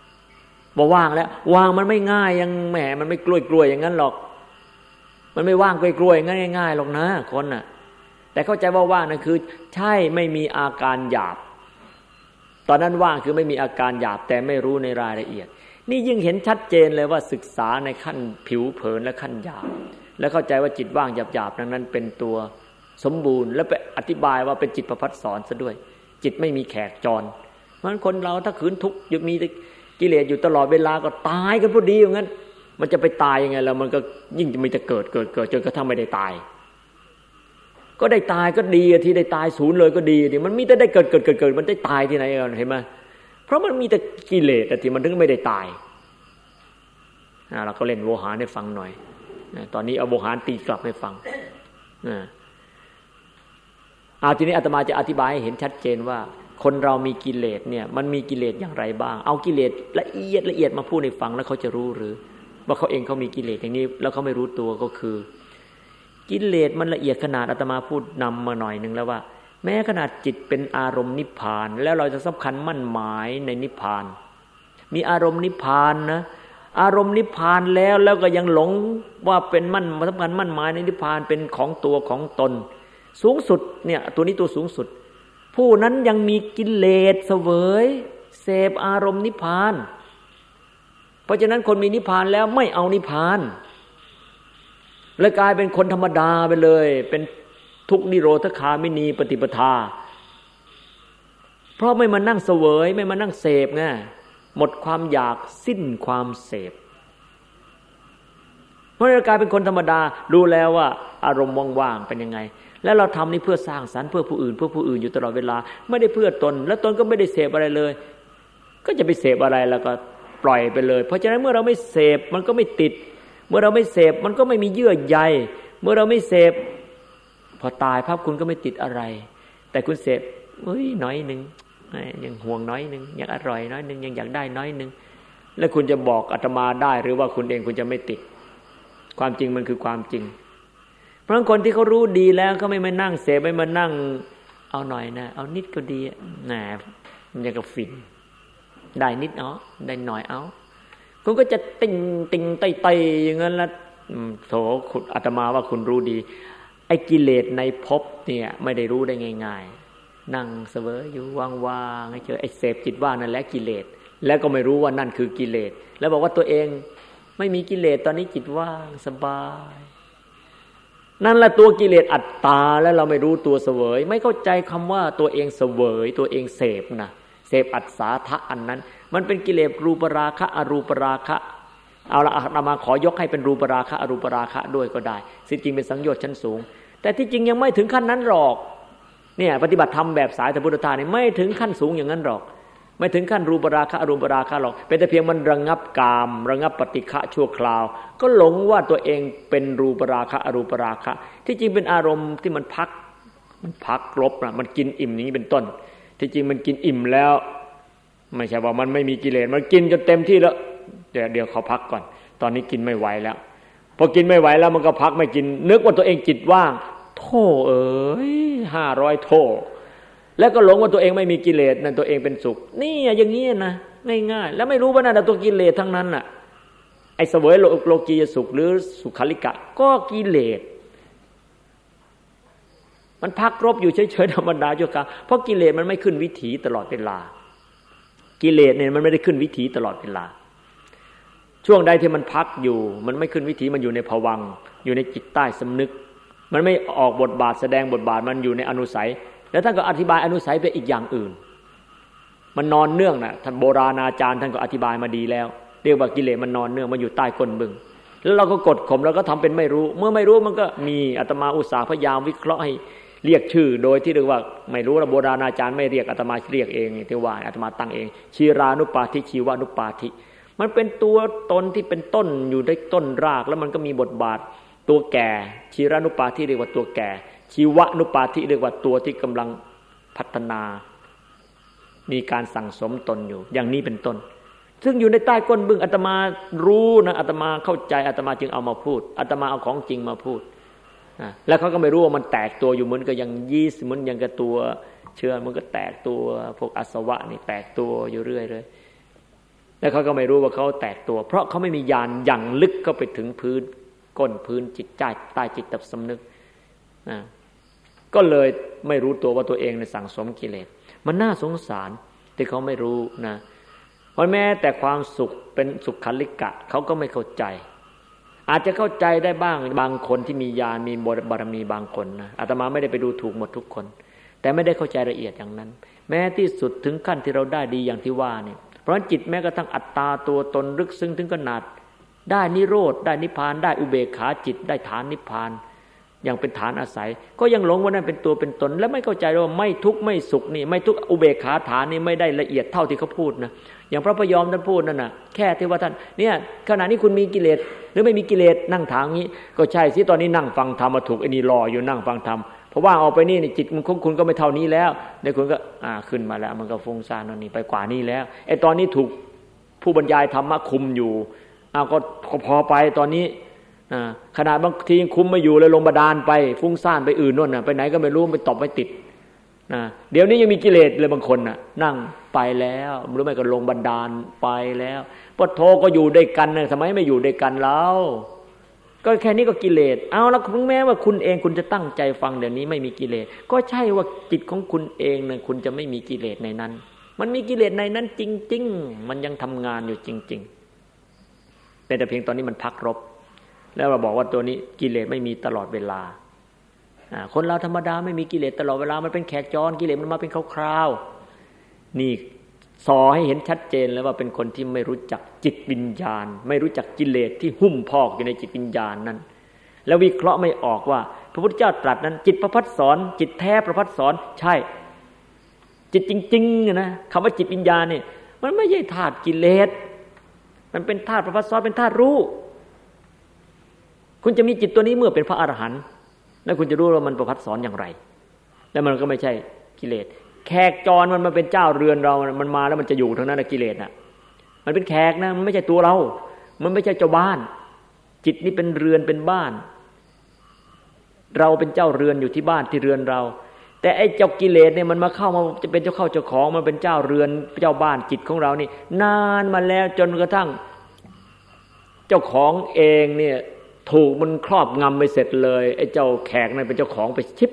บ่ว่างแล้วว่างมันไม่ง่ายยังแหมมันไม่กล้วยอย่างนั้นหรอกมันไม่ว่างกล้วยง่ายๆหรอกนะคนน่ะแต่เข้าใจว่าว่างนั่นคือใช่ไม่มีอาการหยาบตอนนั้นว่างคือไม่มีอาการหยาบแต่ไม่รู้ในรายละเอียดนี่ยิ่งเห็นชัดเจนเลยว่าศึกษาในขั้นผิวเผินและขั้นหยาบแล้วเข้าใจว่าจิตว่างหยาบๆนั้นเป็นตัวสมบูรณ์แล้วไปอธิบายว่าเป็นจิตประภัสสรซะด้วยจิตไม่มีแขกจรเพราะฉะนั้นคนเราถ้าขืนทุกข์ยังมีกิเลสอยู่ตลอดเวลาก็ตายกันพอดีอย่างนั้นมันจะไปตายยังไงแล้วมันก็ยิ่งจะมีแต่เกิดจนกระทั่งไม่ได้ตายก็ได้ตายก็ดีที่ได้ตายศูนย์เลยก็ดีมันมีแต่ได้เกิดมันได้ตายที่ไหนเห็นไหมเพราะมันมีแต่กิเลสที่มันถึงไม่ได้ตายเราก็เล่นโวหารให้ฟังหน่อยตอนนี้เอาโวหารตีกลับให้ฟังทีนี้อาตมาจะอธิบายให้เห็นชัดเจนว่าคนเรามีกิเลสเนี่ยมันมีกิเลสอย่างไรบ้างเอากิเลสละเอียดมาพูดให้ฟังแล้วเขาจะรู้หรือว่าเขาเองเขามีกิเลสอย่างนี้แล้วเขาไม่รู้ตัวก็คือกิเลสมันละเอียดขนาดอาตมาพูดนำมาหน่อยนึงแล้วว่าแม้ขนาดจิตเป็นอารมณ์นิพพานแล้วเราจะสำคัญมั่นหมายในนิพพานมีอารมณ์นิพพานนะอารมณ์นิพพานแล้วก็ยังหลงว่าเป็นมั่นสำคัญมั่นหมายในนิพพานเป็นของตัวของตนสูงสุดเนี่ยตัวนี้ตัวสูงสุดผู้นั้นยังมีกิเลสเสวยเสพอารมณ์นิพพานเพราะฉะนั้นคนมีนิพพานแล้วไม่เอานิพพานเลยกลายเป็นคนธรรมดาไปเลยเป็นทุกนิโรธคามินีปฏิปทาเพราะไม่มานั่งเสวยไม่มานั่งเสพไงหมดความอยากสิ้นความเสพเพราะเลยกลายเป็นคนธรรมดารู้แล้วว่าอารมณ์ว่างๆเป็นยังไงแล้วเราทำนี่เพื่อสร้างสรรค์เพื่อผู้อื่นอยู่ตลอดเวลาไม่ได้เพื่อตนและตนก็ไม่ได้เสพอะไรเลยก็จะไปเสพอะไรแล้วก็ปล่อยไปเลยเพราะฉะนั้นเมื่อเราไม่เสพมันก็ไม่ติดเมื่อเราไม่เสพมันก็ไม่มีเยื่อใยเมื่อเราไม่เสพพอตายภาพคุณก็ไม่ติดอะไรแต่คุณเสพน้อยนึงยังห่วงน้อยนึงยังอร่อยน้อยนึงยังอยากได้น้อยนึงแล้วคุณจะบอกอาตมาได้หรือว่าคุณเองคุณจะไม่ติดความจริงมันคือความจริงเพราะคนที่เขารู้ดีแล้วก็ไม่มานั่งเสพไม่มานั่งเอาหน่อยนะเอานิดก็ดีแหมมันยังกับฟินได้นิดได้หน่อยเอาคุณก็จะติ่งไตอย่างนั้นละโถคุณอาตมาว่าคุณรู้ดีไอ้กิเลสในภพเนี่ยไม่ได้รู้ได้ง่ายๆนั่งเสวยอยู่ว่างๆให้เจอไอ้เสพจิตว่างนั่นแหละกิเลสแล้วก็ไม่รู้ว่านั่นคือกิเลสแล้วบอกว่าตัวเองไม่มีกิเลสตอนนี้จิตว่างสบายนั่นแหละตัวกิเลสอัตตาแล้วเราไม่รู้ตัวเสวยไม่เข้าใจคำว่าตัวเองเสวยตัวเองเสพนะเสพอัตสาทะอันนั้นมันเป็นกิเลสรูปราคะอรูปราคะเอาละอาตมาขอยกให้เป็นรูปราคะอรูปราคะด้วยก็ได้สิจริงเป็นสังโยชน์ชั้นสูงแต่ที่จริงยังไม่ถึงขั้นนั้นหรอกเนี่ยปฏิบัติธรรมแบบสายพุทธทาสนี่ไม่ถึงขั้นสูงอย่างนั้นหรอกไม่ถึงขั้นรูปราคะอรูปราคะหรอกเป็นแต่เพียงมันระงับกามระงับปฏิฆะชั่วคราวก็หลงว่าตัวเองเป็นรูปราคะอรูปราคะที่จริงเป็นอารมณ์ที่มันพักรบนะมันกินอิ่มนี้เป็นต้นที่จริงมันกินอิ่มแล้วไม่ใช่ว่ามันไม่มีกิเลสมันกินจนเต็มที่แล้วเดี๋ยวเขาพักก่อนตอนนี้กินไม่ไหวแล้วพอกินไม่ไหวแล้วมันก็พักไม่กินนึกว่าตัวเองจิตว่างโธ่500โธ่แล้วก็หลงว่าตัวเองไม่มีกิเลสนั่นตัวเองเป็นสุขนี่อย่างนี้นะง่ายๆแล้วไม่รู้ว่านั่นตัวกิเลสทั้งนั้นน่ะไอ้เสวยโลกียสุขหรือสุขลิกะก็กิเลสมันพักรบอยู่เฉยๆธรรมดาชั่วคราวเพราะกิเลสมันไม่ขึ้นวิถีตลอดเวลากิเลสเนี่ยมันไม่ได้ขึ้นวิถีตลอดเวลาช่วงใดที่มันพักอยู่มันไม่ขึ้นวิถีมันอยู่ในภวังค์อยู่ในจิตใต้สำนึกมันไม่ออกบทบาทแสดงบทบาทมันอยู่ในอนุสัยแล้วท่านก็อธิบายอนุสัยไปอีกอย่างอื่นมันนอนเนื่องนะท่านโบราณอาจารย์ท่านก็อธิบายมาดีแล้วเรียกว่ากิเลสมันนอนเนื่องมันอยู่ใต้ก้นบึงแล้วเราก็กดข่มแล้วก็ทำเป็นไม่รู้เมื่อไม่รู้มันก็มีอาตมาอุตส่าห์พยายามวิเคราะห์ให้เรียกชื่อโดยที่เรียกว่าไม่รู้โบราณอาจารย์ไม่เรียกอาตมาเรียกเองที่ว่าอาตมาตั้งเองชีรานุปาทิชีวานุปาทิมันเป็นตัวตนที่เป็นต้นอยู่ในต้นรากแล้วมันก็มีบทบาทตัวแก่ชีรานุปาทิเรียกว่าตัวแก่ชีวนุปาทิเรียกว่าตัวที่กำลังพัฒนามีการสั่งสมตนอยู่อย่างนี้เป็นต้นซึ่งอยู่ในใต้ก้นบึ้งอาตมารู้นะอาตมาเข้าใจอาตมาจึงเอามาพูดอาตมาเอาของจริงมาพูดแล้วเขาก็ไม่รู้ว่ามันแตกตัวอยู่เหมือนกับอย่างยีสต์เหมือนอย่างกับตัวเชื้อมันก็แตกตัวพวกอาสวะนี่แตกตัวอยู่เรื่อยเลยแล้วเขาก็ไม่รู้ว่าเขาแตกตัวเพราะเขาไม่มีญาณอย่างลึกเข้าไปถึงพื้นก้นพื้นจิตใต้จิตสำนึกนะก็เลยไม่รู้ตัวว่าตัวเองในสั่งสมกิเลสมันน่าสงสารที่เขาไม่รู้นะเพราะแม้แต่ความสุขเป็นสุขขันลิกะเขาก็ไม่เข้าใจอาจจะเข้าใจได้บ้างบางคนที่มีญาณมีบารมีบางคนนะอาตมาไม่ได้ไปดูถูกหมดทุกคนแต่ไม่ได้เข้าใจละเอียดอย่างนั้นแม้ที่สุดถึงขั้นที่เราได้ดีอย่างที่ว่าเนี่ยเพราะจิตแม้กระทั่งอัตตาตัวตนลึกซึ้งถึงขนาดได้นิโรธได้นิพพานได้อุเบกขาจิตได้ฐานนิพพานอย่างเป็นฐานอาศัยก็ยังหลงว่านั่นเป็นตัวเป็นตนและไม่เข้าใจว่าไม่ทุกข์ไม่สุขนี่ไม่ทุกข์อุเบกขาฐานนี่ไม่ได้ละเอียดเท่าที่เขาพูดนะอย่างพระพยอมท่านพูดนั่นน่ะแค่ที่ว่าท่านเนี่ยขณะนี้คุณมีกิเลสหรือไม่มีกิเลสนั่งถามงี้ก็ใช่สิตอนนี้นั่งฟังธรรมมาถูกไอ้นี่รออยู่นั่งฟังธรรมเพราะว่าออกไปนี่จิตมันของคุณก็ไม่เท่านี้แล้วในคุณก็ขึ้นมาแล้วมันก็ฟุ้งซ่านนั่นนี่ไปกว่านี้แล้วไอ้ตอนนี้ถูกผู้บรรยายธรรมะคุมอยู่ก็พอไปตอนนี้ขนาดบางทีคุมไม่อยู่เลยลงบาดาลไปฟุ้งซ่านไปอื่นนู่นน่ะไปไหนก็ไม่รู้ไปตบไปติดเดี๋ยวนี้ยังมีกิเลสเลยบางคนน่ะนั่งไปแล้วหรือไม่ก็ลงบาดาลไปแล้วปทโธก็อยู่ด้วยกันนะทำไมไม่อยู่ด้วยกันแล้วก็แค่นี้ก็กิเลสเอาแล้วถึงแม้ว่าคุณเองคุณจะตั้งใจฟังเดี๋ยวนี้ไม่มีกิเลสก็ใช่ว่าจิตของคุณเองเนี่ยคุณจะไม่มีกิเลสในนั้นมันมีกิเลสในนั้นจริงๆมันยังทำงานอยู่จริงๆแต่เพียงตอนนี้มันพักรบแล้วเราบอกว่าตัวนี้กิเลสไม่มีตลอดเวลาคนเราธรรมดาไม่มีกิเลสตลอดเวลามันเป็นแขกจรกิเลสมันมาเป็นคราวๆนี่สอให้เห็นชัดเจนแล้วว่าเป็นคนที่ไม่รู้จักจิตวิญญาณไม่รู้จักกิเลสที่หุ้มพอกอยู่ในจิตวิญญาณนั้นแล้ววิเคราะห์ไม่ออกว่าพระพุทธเจ้าตรัสนั้นจิตประภัสสรจิตแท้ประภัสสรใช่จิตจริงๆนะคำว่าจิตวิญญาณนี่มันไม่ใช่ธาตุกิเลสมันเป็นธาตุประภัสสรเป็นธาตุรู้คุณจะมีจิตตัวนี้เมื่อเป็นพระอรหันต์แล้วคุณจะรู้ว่ามันประภัสสรอย่างไรแล้วมันก็ไม่ใช่กิเลสแขกจรมันมาเป็นเจ้าเรือนเรามันมาแล้วมันจะอยู่ทั้งนั้นกิเลสน่ะมันเป็นแขกนะมันไม่ใช่ตัวเรามันไม่ใช่เจ้าบ้านจิตนี่เป็นเรือนเป็นบ้านเราเป็นเจ้าเรือนอยู่ที่บ้านที่เรือนเราแต่ไอ้เจ้ากิเลสเนี่ยมันมาเข้ามาจะเป็นเจ้าของมันเป็นเจ้าเรือนเจ้าบ้านจิตของเรานี่นานมาแล้วจนกระทั่งเจ้าของเองเนี่ยถูกมันครอบงำไปเสร็จเลยไอ้เจ้าแขกนั่นเป็นเจ้าของไปชิบ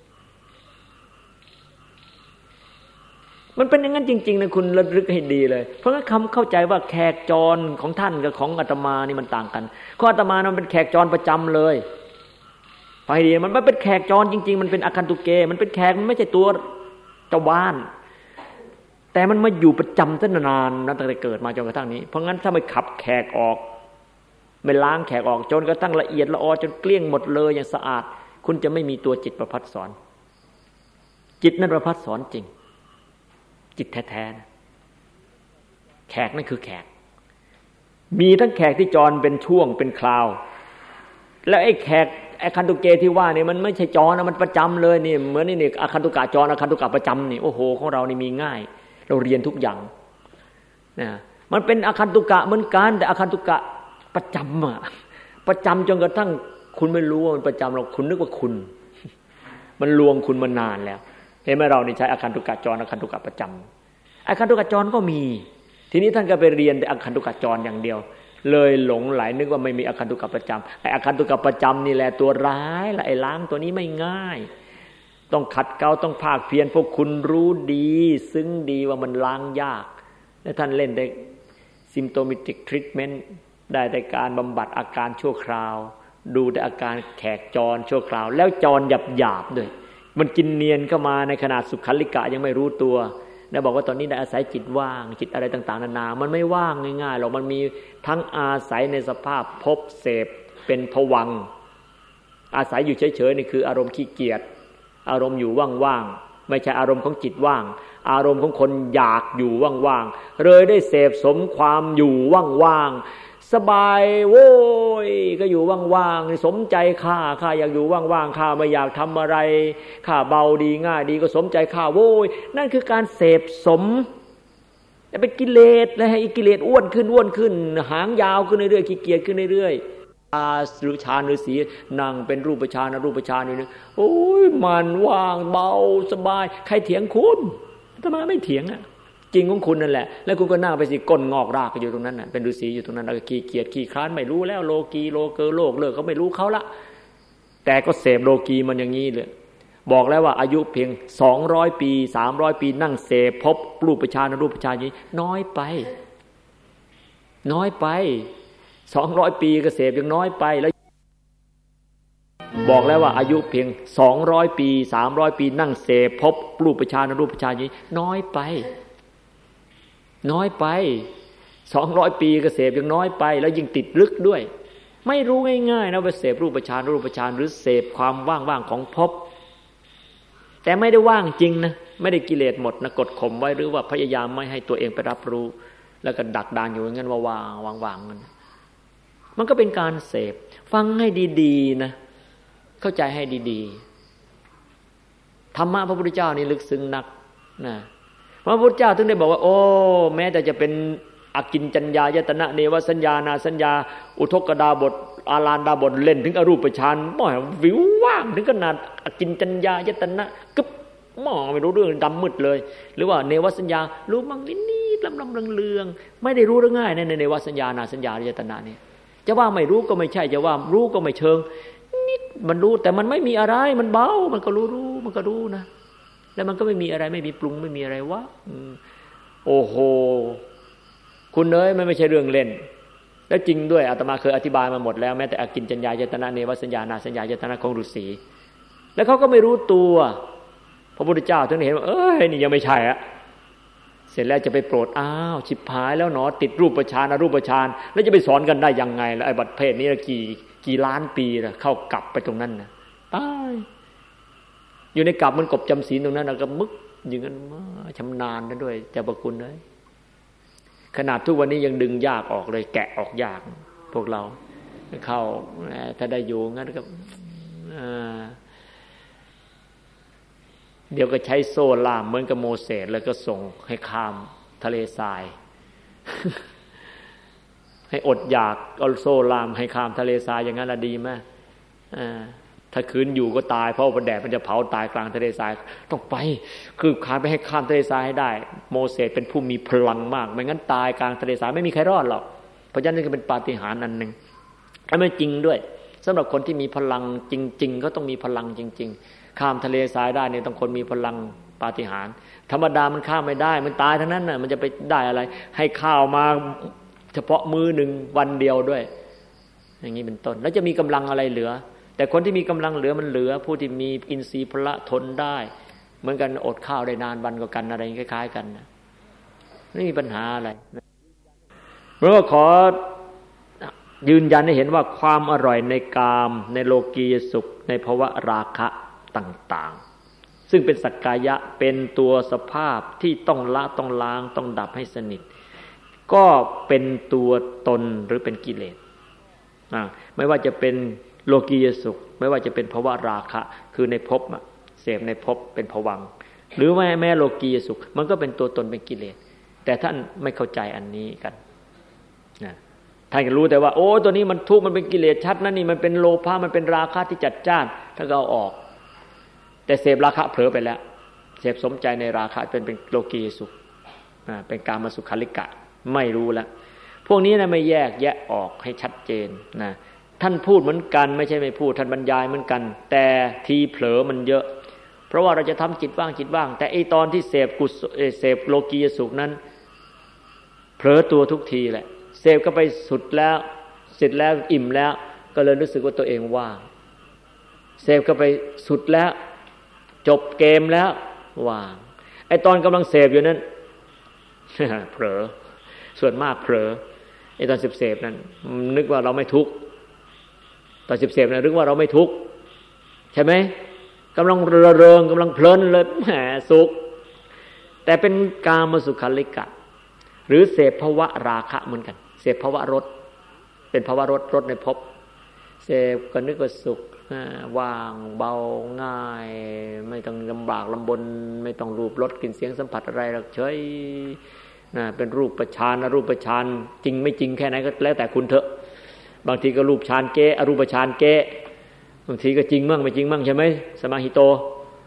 มันเป็นอย่างนั้นจริงๆนะคุณระลึกให้ดีเลยเพราะงั้นคำเข้าใจว่าแขกจรของท่านกับของอาตมานี่มันต่างกันของอาตมามันเป็นแขกจรประจำเลยไปดีมันไม่เป็นแขกจรจริงๆมันเป็นอาคันตุเกมันเป็นแขกมันไม่ใช่ตัวเจ้าบ้านแต่มันมาอยู่ประจำตั้งนานตั้งแต่เกิดมาจนกระทั่งนี้เพราะงั้นถ้าไม่ขับแขกออกไม่ล้างแขกออกจนกระทั่งละเอียดละออจนเกลี้ยงหมดเลยอย่างสะอาดคุณจะไม่มีตัวจิตประภัสสรจิตนั้นประภัสสรจริงจิตแท้ๆนะแขกนั่นคือแขกมีทั้งแขกที่จรเป็นช่วงเป็นคราวแล้วไอ้แขกไอ้คันตุเกที่ว่านี่มันไม่ใช่จรนะมันประจำเลยนี่เหมือนนี่อาคันตุกะจรอาคันตุกะประจำนี่โอ้โหของเรานี่มีง่ายเราเรียนทุกอย่างนะมันเป็นอาคันตุกะเหมือนกันแต่อาคันตุกะประจำอะประจำจนกระทั่งคุณไม่รู้ว่ามันประจำเราคุณนึกว่าคุณมันลวงคุณมานานแล้วเห็นไหมเรานี่ใช้อาคันตุกะจรอาคันตุกะประจำอาคันตุกะจรก็มีทีนี้ท่านก็ไปเรียนแต่อาคันตุกะจรอย่างเดียวเลยหลงไหลนึกว่าไม่มีอาคันตุกะประจำไอ้อาคันตุกะประจำนี่แหละตัวร้ายละไอ้ล้างตัวนี้ไม่ง่ายต้องขัดเกลาต้องภาคเพียรพวกคุณรู้ดีซึ้งดีว่ามันล้างยากและท่านเล่นได้ symptomatic treatment ได้แต่การบำบัดอาการชั่วคราวดูแต่อาการแขกจรชั่วคราวแล้วจรหยาบๆด้วยมันกินเนียนเข้ามาในขนาดสุขัลลิกะยังไม่รู้ตัวแล้วบอกว่าตอนนี้ได้อาศัยจิตว่างจิตอะไรต่างๆนานามันไม่ว่างง่ายๆหรอกมันมีทั้งอาศัยในสภาพพบเสพเป็นภวังค์อาศัยอยู่เฉยๆนี่คืออารมณ์ขี้เกียจอารมณ์อยู่ว่างๆไม่ใช่อารมณ์ของจิตว่างอารมณ์ของคนอยากอยู่ว่างๆเลยได้เสพสมความอยู่ว่างๆสบายโว้ยก็อยู่ว่างๆสมใจข้าอยากอยู่ว่างๆข้าไม่อยากทำอะไรข้าเบาดีง่ายดีก็สมใจข้าโว้ยนั่นคือการเสพสมแต่เป็นกิเลสแล้วให้กิเลสอ้วนขึ้นหางยาวขึ้นเรื่อยๆขี้เกียจขึ้นเรื่อยๆหรือฌานฤาษีนั่งเป็นรูปฌานอรูปฌานอยู่นึงโอ้ยมันว่างเบาสบายใครเถียงคุณอาตมาไม่เถียงอ่ะจริงของคุณนั่นแหละแล้วคุณก็นั่งไปสิก้นงอกรากอยู่ตรงนั้นน่ะเป็นฤาษีอยู่ตรงนั้นแล้วก็ขี้เกียจขี้คร้านไม่รู้แล้วโลกีโลเกอโลกเลิกเขาไม่รู้เขาละแต่ก็เสพโลกีมันอย่างนี้เลยบอกแล้วว่าอายุเพียง200ปี300ปีนั่งเสพพบรูปฌานรูปฌานนี้น้อยไป200ปีก็เสพยังน้อยไปแล้วบอกแล้วว่าอายุเพียง200ปี300ปีนั่งเสพพบรูปฌานรูปฌานนี้น้อยไป200ปีก็เสพยังน้อยไปแล้วยิ่งติดลึกด้วยไม่รู้ง่ายๆนะว่าเสพรูปฌานหรือเสพความว่างๆของภพแต่ไม่ได้ว่างจริงนะไม่ได้กิเลสหมดนะกดข่มไว้หรือว่าพยายามไม่ให้ตัวเองไปรับรู้แล้วก็ดักดานอยู่อย่างนั้นว่าวางมันก็เป็นการเสพฟังให้ดีๆนะเข้าใจให้ดีๆธรรมะพระพุทธเจ้านี่ลึกซึ้งนักนะพระพุทธเจ้าถึงได้บอกว่าโอ้แม้แต่จะเป็นอกินจัญญายตนะเนวสัญญานาสัญญาอุทกดาบทอาลานดาบทเล่นถึงอรูปฌานบ่วิวว่างถึงขนาดอกินจัญญายตนะกึบมองไม่รู้เรื่องดำมืดเลยหรือว่าเนวสัญญารู้มั่งนิดๆลำๆเลืองๆไม่ได้รู้ง่ายในเนวสัญญานาสัญญายตนะนี่จะว่าไม่รู้ก็ไม่ใช่จะว่ารู้ก็ไม่เชิงนิดมันรู้แต่มันไม่มีอะไรมันเบามันก็รู้มันก็รู้นะแล้วมันก็ไม่มีอะไรไม่มีปรุงไม่มีอะไรวะโอ้โหคุณเอ้ยมันไม่ใช่เรื่องเล่นแล้วจริงด้วยอาตมาเคยอธิบายมาหมดแล้วแม้แต่อกินจัญญายตนะเนวสัญญานาสัญญายตนะของฤาษีแล้วเขาก็ไม่รู้ตัวพระพุทธเจ้าถึงเห็นว่านี่ยังไม่ใช่อะเสร็จแล้วจะไปโปรดอ้าวฉิบหายแล้วหนอติดรูปฌานอรูปฌานแล้วจะไปสอนกันได้ยังไงล่ะไอ้บัดเพศนี้กี่ล้านปีล่ะเข้ากลับไปตรงนั้นนะตายอยู่ในกลับมันกบจำศีลตรงนั้นก็มึกอย่างนั้นชำนาญนั่นด้วยเจ้าพระคุณเลยขนาดทุกวันนี้ยังดึงยากออกเลยแกะออกยากพวกเราเข้าถ้าได้อยู่งั้นก็เดี๋ยวก็ใช้โซ่ล่ามเหมือนกับโมเสสแล้วก็ส่งให้ข้ามทะเลทราย ให้อดอยากเอาโซ่ล่ามให้ข้ามทะเลทรายอย่างนั้นละดีไหมถ้าคืนอยู่ก็ตายเพราะว่าแดดมันจะเผาตายกลางทะเลทรายต้องไปคือคานไปให้ข้ามทะเลทรายให้ได้โมเสสเป็นผู้มีพลังมากไม่งั้นตายกลางทะเลทรายไม่มีใครรอดหรอกเพราะฉะนั้นนี่ก็เป็นปาฏิหาริย์อันนึงและมันจริงด้วยสำหรับคนที่มีพลังจริงๆก็ต้องมีพลังจริงๆข้ามทะเลทรายได้เนี่ยต้องคนมีพลังปาฏิหาริย์ธรรมดามันข้ามไม่ได้มันตายทั้งนั้นน่ะมันจะไปได้อะไรให้ข้าวมาเฉพาะมื้อนึงวันเดียวด้วยอย่างนี้เป็นต้นแล้วจะมีกำลังอะไรเหลือแต่คนที่มีกำลังเหลือมันเหลือผู้ที่มีอินทรีย์พละทนได้เหมือนกันอดข้าวได้นานวันก็กันอะไรคล้ายๆกันนะไม่มีปัญหาอะไรเพราะว่าขอยืนยันให้เห็นว่าความอร่อยในกามในโลกียสุขในภวะราคะต่างๆซึ่งเป็นสักกายะเป็นตัวสภาพที่ต้องละต้องล้างต้องดับให้สนิทก็เป็นตัวตนหรือเป็นกิเลสไม่ว่าจะเป็นโลกียสุขไม่ว่าจะเป็นภวะราคะคือในภพเสพในภพเป็นภวังค์หรือแม้โลกียสุขมันก็เป็นตัวตนเป็นกิเลสแต่ท่านไม่เข้าใจอันนี้กันท่านก็รู้แต่ว่าโอ้ตัวนี้มันทุกข์มันเป็นกิเลสชัดนะนี่มันเป็นโลภะมันเป็นราคะที่จัดจ้านท่านก็เอาออกแต่เสพราคะเผลอไปแล้วเสพสมใจในราคะเป็นโลกียสุขเป็นกามสุขาริกะไม่รู้แล้วพวกนี้นะไม่แยกแยะออกให้ชัดเจนนะท่านพูดเหมือนกันไม่ใช่ไม่พูดท่านบรรยายเหมือนกันแต่ทีเผลอมันเยอะเพราะว่าเราจะทำจิตว่างแต่ไอตอนที่เสพโลกียสุขนั้นเผลอตัวทุกทีแหละเสพก็ไปสุดแล้วเสร็จแล้วอิ่มแล้วก็เลยรู้สึกว่าตัวเองว่างเสพก็ไปสุดแล้วจบเกมแล้วว่างไอตอนกำลังเสพอยู่นั้น เผลอส่วนมากเผลอไอตอนเสพนั้นนึกว่าเราไม่ทุกข์ตอนเสพนั้นนึกว่าเราไม่ทุกข์ใช่ไหมกำลังระเริงกำลังเพลินเลยแหมสุขแต่เป็นกามสุขัลลิกะหรือเสพภวะราคะเหมือนกันเสพภวะรสเป็นภวะรสในภพเสพก็นึกว่าสุขว่างเบาง่ายไม่ต้องลำบากลำบนไม่ต้องรูปรสกลิ่นเสียงสัมผัสอะไรหรอกเฉยเป็นรูปฌานอรูปฌานจริงไม่จริงแค่ไหนก็แล้วแต่คุณเถอะบางทีก็รูปฌานเก้อรูปฌานเก้บางทีก็จริงมั่งไม่จริงมั่งใช่ไหมสมาหิโต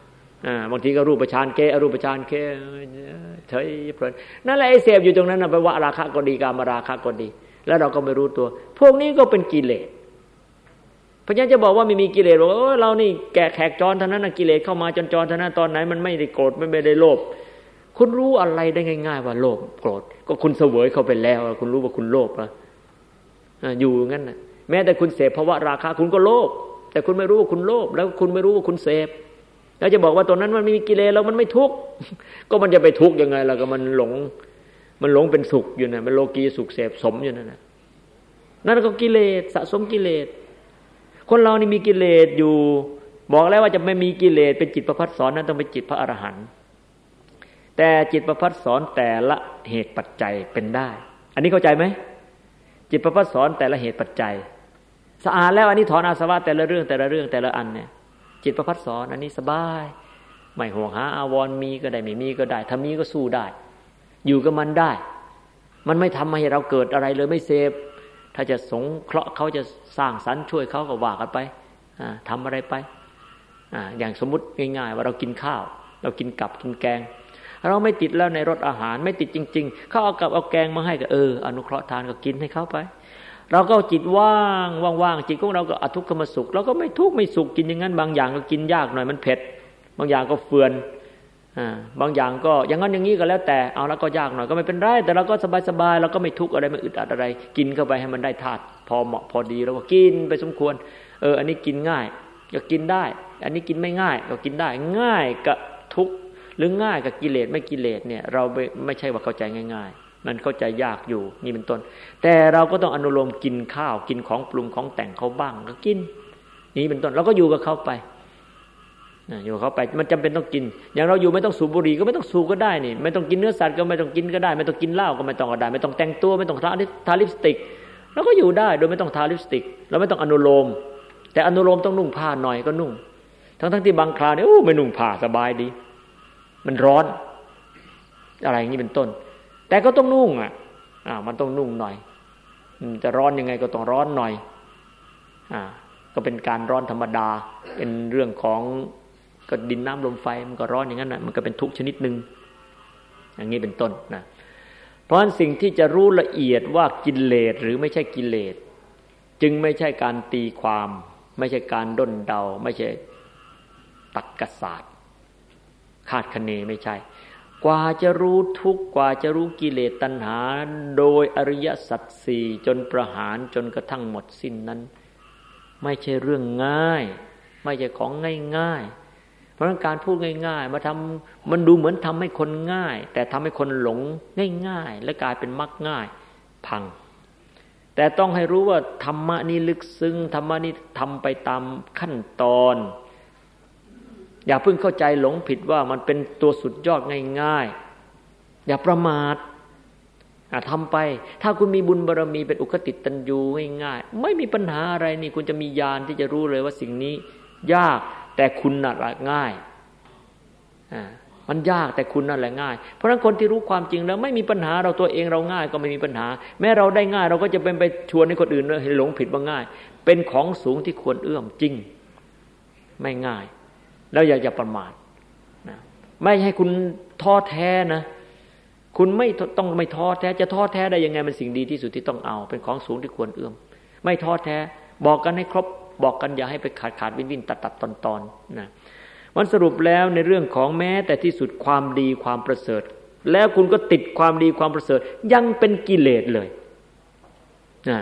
บางทีก็รูปฌานเกอรูปฌานเกเฉยเพลินนั่นแหละไอ้เสพอยู่ตรงนั้นนะไปว่าราคะก็ดีกามราคะก็ดีแล้วเราก็ไม่รู้ตัวพวกนี้ก็เป็นกิเลสเพราะฉะนั้นจะบอกว่าไม่มีกิเลสบอกว่าเรานี่แก่แขกจรเท่านั้นนะกิเลสเข้ามาจนจรเท่านั้นตอนไหนมันไม่ได้โกรธไม่ได้โลภคุณรู้อะไรได้ง่ายๆว่าโลภโกรธก็คุณเสวยเข้าไปแล้วคุณรู้ว่าคุณโลภอยู่งั้นนะแม้แต่คุณเสพภาวะราคะคุณก็โลภแต่คุณไม่รู้ว่าคุณโลภแล้วคุณไม่รู้ว่าคุณเสพแล้วจะบอกว่าตัวนั้นมันไม่มีกิเลสแล้วมันไม่ทุกข์ก็มันจะไปทุกข์ยังไงล่ะก็มันหลงเป็นสุขอยู่นะมันโลกีสุขเสพสมอยู่นั่นนั่นก็กิเลสสะสมกิเลสคนเรานี่มีกิเลสอยู่บอกแล้วว่าจะไม่มีกิเลสเป็นจิตประภัสสรนั้นต้องเป็นจิตพระอรหันต์แต่จิตประภัสสรแต่ละเหตุปัจจัยเป็นได้อันนี้เข้าใจไหมจิตประภัสสรแต่ละเหตุปัจจัยสะอาดแล้วอันนี้ถอนอาสวะแต่ละเรื่องแต่ละอันเนี่ยจิตประภัสสรอันนี้สบายไม่ห่วงหาอาวรณ์มีก็ได้ไม่มีก็ได้ถ้ามีก็สู้ได้อยู่กับมันได้มันไม่ทำให้เราเกิดอะไรเลยไม่เสพถ้าจะสงเคราะห์เขาจะสร้างสรรค์ช่วยเขาก็ว่ากันไปทำอะไรไปอย่างสมมุติง่ายๆว่าเรากินข้าวเรากินกับกินแกงเราไม่ติดแล้วในรสอาหารไม่ติดจริงๆเขาเอากับเอาแกงมาให้ก็อนุเคราะห์ทานก็กินให้เขาไปเราก็จิตว่างจิตของเราก็อทุกขมสุขเราก็ไม่ทุกข์ไม่สุขกินอย่างนั้นบางอย่างก็กินยากหน่อยมันเผ็ดบางอย่างก็เฟื่อนบางอย่างก็อย่างนั้นอย่างนี้ก็แล้วแต่เอาแล้วก็ยากหน่อยก็ไม่เป็นไรแต่เราก็สบายๆเราก็ไม่ทุกข์อะไรไม่อึดอัดอะไรกินเข้าไปให้มันได้ธาตุพอเหมาะพอดีแล้วก็กินไปสมควรอันนี้กินง่ายก็กินได้อันนี้กินไม่ง่ายก็กินได้ง่ายกับทุกข์หรือง่ายกับกิเลสไม่กิเลสเนี่ยเราไม่ใช่ว่าเข้าใจง่ายๆมันเข้าใจยากอยู่นี่เป็นต้นแต่เราก็ต้องอนุโลมกินข้าวกินของปรุงของแต่งเขาบ้างก็กินนี่เป็นต้นเราก็อยู่กับเขาไปอยู่เขาไปมันจำเป็นต้องกินอย่างเราอยู่ไม่ต้องสูบบุหรี่ก็ไม่ต้องสูบก็ได้นี่ไม่ต้องกินเนื้อสัตว์ก็ไม่ต้องกินก็ได้ไม่ต้องกินเหล้าก็ไม่ต้องก็ได้ไม่ต้องแต่งตัวไม่ต้องทาลิปสติกเราก็อยู่ได้โดยไม่ต้องทาลิปสติกเราไม่ต้องอนุโลมแต่อนุโลมต้องนุ่งผ้าหน่อยก็นุ่งทั้งที่บางคราวเนี่ยไม่นุ่งผ้าสบายดีมันร้อนอะไรอย่างนี้เป็นต้นแต่ก็ต้องนุ่งมันต้องนุ่งหน่อยจะร้อนยังไงก็ต้องร้อนหน่อยก็เป็นการร้อนธรรมดาเป็นเรื่องของก็ดินน้ำลมไฟมันก็ร้อนอย่างนั้นนะมันก็เป็นทุกข์ชนิดนึงอย่างนี้เป็นต้นนะเพราะฉะนั้นสิ่งที่จะรู้ละเอียดว่ากิเลสหรือไม่ใช่กิเลสจึงไม่ใช่การตีความไม่ใช่การด้นเดาไม่ใช่ตรรกศาสตร์คาดคะเนไม่ใช่กว่าจะรู้ทุกข์กว่าจะรู้กิเลสตัณหาโดยอริยสัจสี่จนประหารจนกระทั่งหมดสิ้นนั้นไม่ใช่เรื่องง่ายไม่ใช่ของง่ายๆเพราะฉะนั้นการพูดง่ายๆมาทำมันดูเหมือนทำให้คนง่ายแต่ทำให้คนหลงง่ายๆและกลายเป็นมรรคง่ายพังแต่ต้องให้รู้ว่าธรรมะนี้ลึกซึ้งธรรมะนี้ทำไปตามขั้นตอนอย่าเพิ่งเข้าใจหลงผิดว่ามันเป็นตัวสุดยอดง่ายๆอย่าประมาททำไปถ้าคุณมีบุญบารมีเป็นอุคติตัญญูง่ายๆไม่มีปัญหาอะไรนี่คุณจะมีญาณที่จะรู้เลยว่าสิ่งนี้ยากแต่คุณน่ะง่ายมันยากแต่คุณนั่นแหละง่ายเพราะฉะนั้นคนที่รู้ความจริงแล้วไม่มีปัญหาเราตัวเองเราง่ายก็ไม่มีปัญหาแม้เราได้ง่ายเราก็จะเป็นไปชวนให้คนอื่นให้หลงผิดว่าง่ายเป็นของสูงที่ควรเอื้อมจริงไม่ง่ายแล้วอย่าประมาทนะไม่ให้คุณท้อแท้นะคุณไม่ต้องไม่ท้อแท้จะท้อแท้ได้ยังไงมันสิ่งดีที่สุดที่ต้องเอาเป็นของสูงที่ควรเอื้อมไม่ท้อแท้บอกกันให้ครบบอกกันอย่าให้ไปขาดวินตัดตอนนะวันสรุปแล้วในเรื่องของแม้แต่ที่สุดความดีความประเสริฐแล้วคุณก็ติดความดีความประเสริฐยังเป็นกิเลสเลยนะ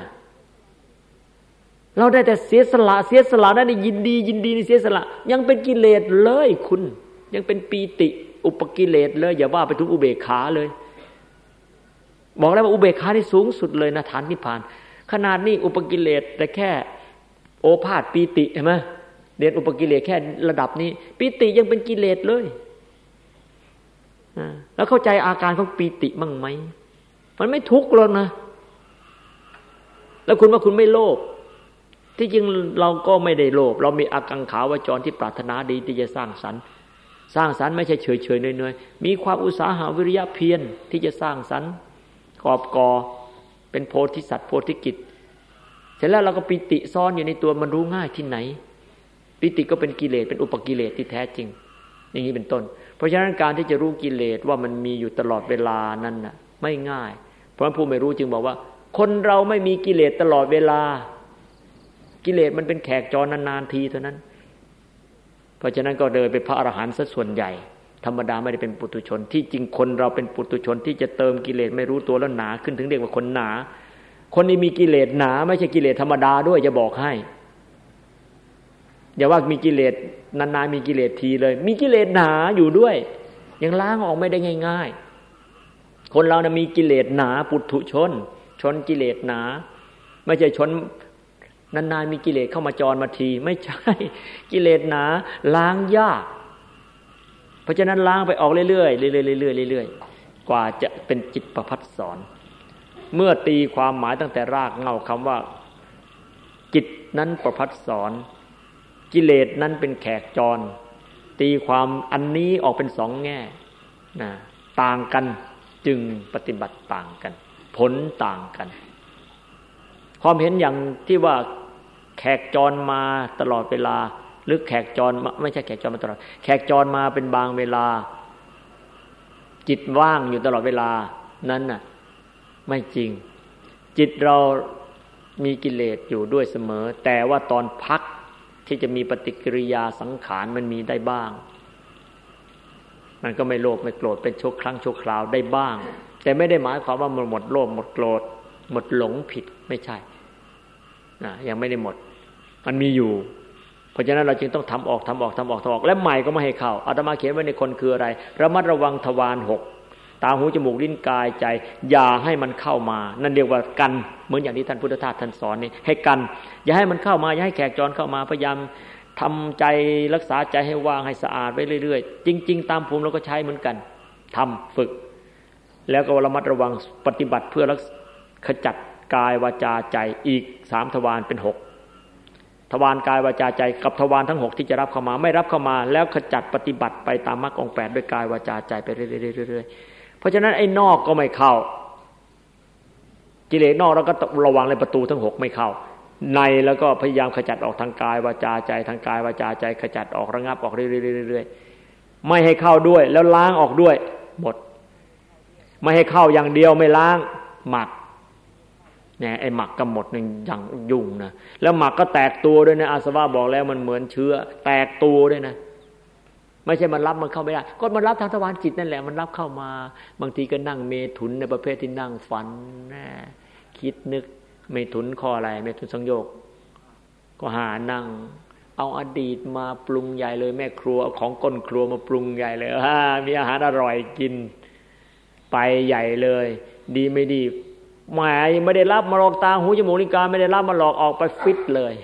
เราได้แต่เสียสละได้ยินดีในเสียสละยังเป็นกิเลสเลยคุณยังเป็นปีติอุปกิเลสเลยอย่าว่าไปถึงอุเบกขาเลยบอกแล้วว่าอุเบกขาที่สูงสุดเลยนะฐานนิพพานขนาดนี้อุปกิเลสแต่แค่โอภาสปีติเห็นไหมเรียนอุปกิเลสแค่ระดับนี้ปีติยังเป็นกิเลสเลยแล้วเข้าใจอาการของปีติบ้างไหมมันไม่ทุกข์หรอกนะแล้วคุณว่าคุณไม่โลภที่จริงเราก็ไม่ได้โลภเรามีอากังขาวจรที่ปรารถนาดีที่จะสร้างสรรค์ไม่ใช่เฉยๆเนื่อยๆมีความอุตสาหะวิริยะเพียรที่จะสร้างสรรค์กอบก่อเป็นโพธิสัตว์โพธิกิจเสร็จแล้วเราก็ปิติซ่อนอยู่ในตัวมันรู้ง่ายที่ไหนปิติก็เป็นกิเลสเป็นอุปกิเลสที่แท้จริงอย่างนี้เป็นต้นเพราะฉะนั้นการที่จะรู้กิเลสว่ามันมีอยู่ตลอดเวลานั้นน่ะไม่ง่ายเพราะฉะนั้นผู้ไม่รู้จึงบอกว่าคนเราไม่มีกิเลสตลอดเวลากิเลสมันเป็นแขกจรนานๆทีเท่านั้นเพราะฉะนั้นก็เดินเป็นพระอรหันต์ซะส่วนใหญ่ธรรมดาไม่ได้เป็นปุถุชนที่จริงคนเราเป็นปุถุชนที่จะเติมกิเลสไม่รู้ตัวแล้วหนาขึ้นถึงเรียกว่าคนหนาคนนี้มีกิเลสหนาไม่ใช่กิเลสธรรมดาด้วยจะบอกให้อย่าว่ามีกิเลสนานๆมีกิเลสทีเลยมีกิเลสหนาอยู่ด้วยยังล้างออกไม่ได้ง่ายๆคนเรานะมีกิเลสหนาปุถุชนชนกิเลสหนาไม่ใช่ชนนานๆมีกิเลสเข้ามาจรมาทีไม่ใช่กิเลสหนาล้างยากเพราะฉะนั้นล้างไปออกเรื่อยๆเรื่อยๆเรื่อยๆกว่าจะเป็นจิตประภัสสรเมื่อตีความหมายตั้งแต่รากเหง้าคำว่าจิตนั้นประภัสสรกิเลสนั้นเป็นแขกจรตีความอันนี้ออกเป็นสองแง่นะต่างกันจึงปฏิบัติต่างกันผลต่างกันความเห็นอย่างที่ว่าแขกจรมาตลอดเวลาหรือแขกจรไม่ใช่แขกจรมาตลอดแขกจรมาเป็นบางเวลาจิตว่างอยู่ตลอดเวลานั้นน่ะไม่จริงจิตเรามีกิเลสอยู่ด้วยเสมอแต่ว่าตอนพักที่จะมีปฏิกิริยาสังขารมันมีได้บ้างมันก็ไม่โลภไม่โกรธเป็นชั่วครั้งชั่วคราวได้บ้างแต่ไม่ได้หมายความว่ามันหมดโลภหมดโกรธหมดหลงผิดไม่ใช่ยังไม่ได้หมดมันมีอยู่เพราะฉะนั้นเราจึงต้องทำออกและใหม่ก็ไม่ให้เข้าอาตมาเขียนไว้ในคนคืออะไรระมัดระวังทวาร6ตาหูจมูกลิ้นกายใจอย่าให้มันเข้ามานั่นเรียกว่ากันเหมือนอย่างที่ท่านพุทธทาสท่านสอนนี่ให้กันอย่าให้มันเข้ามาอย่าให้แขกจรเข้ามาพยายามทำใจรักษาใจให้ว่างให้สะอาดไว้เรื่อยๆจริงๆตามภูมิเราก็ใช้เหมือนกันทำฝึกแล้วก็ระมัดระวังปฏิบัติเพื่อขจัดกายวาจาใจอีก3ทวารเป็น6ทวารกายวาจาใจกับทวารทั้ง6ที่จะรับเข้ามาไม่รับเข้ามาแล้วขจัดปฏิบัติไปตามมรรคองค์8ด้วยกายวาจาใจไปเรื่อยๆเพราะฉะนั้นไอ้นอกก็ไม่เข้ากิเลสนอกเราก็ระวังเลยประตูทั้ง6ไม่เข้าในแล้วก็พยายามขจัดออกทางกายวาจาใจทางกายวาจาใจขจัดออกระงับออกเรื่อยๆไม่ให้เข้าด้วยแล้วล้างออกด้วยหมดไม่ให้เข้าอย่างเดียวไม่ล้างหมักเนี่ยไอ้หมักก็หมดนึงอย่างยุ่งนะแล้วหมักก็แตกตัวด้วยนะอาสวะบอกแล้วมันเหมือนเชื้อแตกตัวด้วยนะไม่ใช่มันรับมันเข้าไม่ได้ก็มันรับทางทวารจิตนั่นแหละมันรับเข้ามาบางทีก็นั่งเมถุนในประเภทที่นั่งฝันคิดนึกเมถุนข้ออะไรเมถุนสังโยคก็หานั่งเอาอดีตมาปรุงใหญ่เลยแม่ครัวเอาของก้นครัวมาปรุงใหญ่เลยมีอาหารอร่อยกินไปใหญ่เลยดีไม่ดีหมายไม่ได้รับมาหลอกตาหูจมูกลิ้นกายไม่ได้รับมาหลอกออกไปฟิตเลย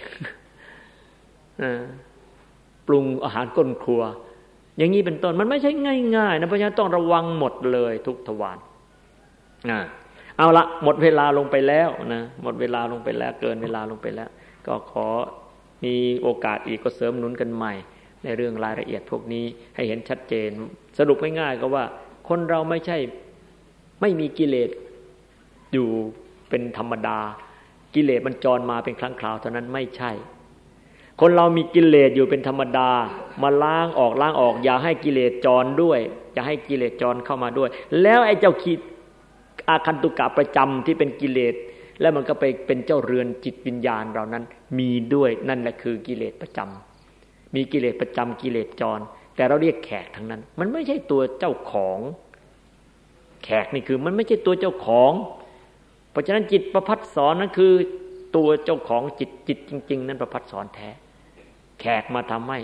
ปรุงอาหารก้นครัวอย่างนี้เป็นต้นมันไม่ใช่ง่ายๆนะเพราะฉะนั้นต้องระวังหมดเลยทุกทวารเอาละหมดเวลาลงไปแล้วนะหมดเวลาลงไปแล้วเกินเวลาลงไปแล้วก็ขอมีโอกาสอีกก็เสริมหนุนกันใหม่ในเรื่องรายละเอียดพวกนี้ให้เห็นชัดเจนสรุปง่ายๆก็ว่าคนเราไม่ใช่ไม่มีกิเลสอยู่เป็นธรรมดากิเลสมันจรมาเป็นครั้งคราวเท่านั้นไม่ใช่คนเรามีกิเลสอยู่เป็นธรรมดามาล้างออกอย่าให้กิเลสจรด้วยอย่าให้กิเลสจรเข้ามาด้วยแล้วไอ้เจ้าคิดอาคันตุกะประจำที่เป็นกิเลสแล้วมันก็ไปเป็นเจ้าเรือนจิตวิญญาณเรานั้นมีด้วยนั่นแหละคือกิเลสประจำมีกิเลสประจำกิเลสจรแต่เราเรียกแขกทั้งนั้นมันไม่ใช่ตัวเจ้าของแขกนี่คือมันไม่ใช่ตัวเจ้าของเพราะฉะนั้นจิตประภัสสรนั้นคือตัวเจ้าของจิตจริงๆนั้นประภัสสรแท้แขกมาทำให้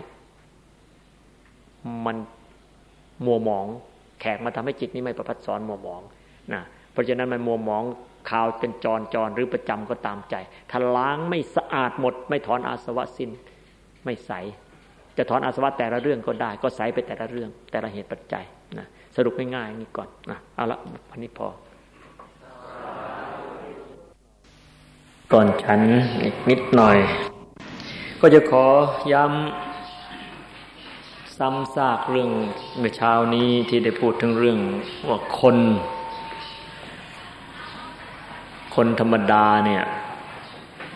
มันมัวหมองแขกมาทำให้จิตนี้ไม่ประภัสสรมัวหมองนะเพราะฉะนั้นมันมัวหมองข่าวเป็นจรหรือประจำก็ตามใจถ้าล้างไม่สะอาดหมดไม่ถอนอาสวะสิ้นไม่ใสจะถอนอาสวะแต่ละเรื่องก็ได้ก็ใสไปแต่ละเรื่องแต่ละเหตุปัจจัยนะสรุปง่ายๆนี่ก่อนนะเอาละวันนี้พอก่อนฉันอีกนิดหน่อยก็จะขอย้ำซ้ำซากเรื่องเมื่อเช้านี้ที่ได้พูดถึงเรื่องว่าคนธรรมดาเนี่ย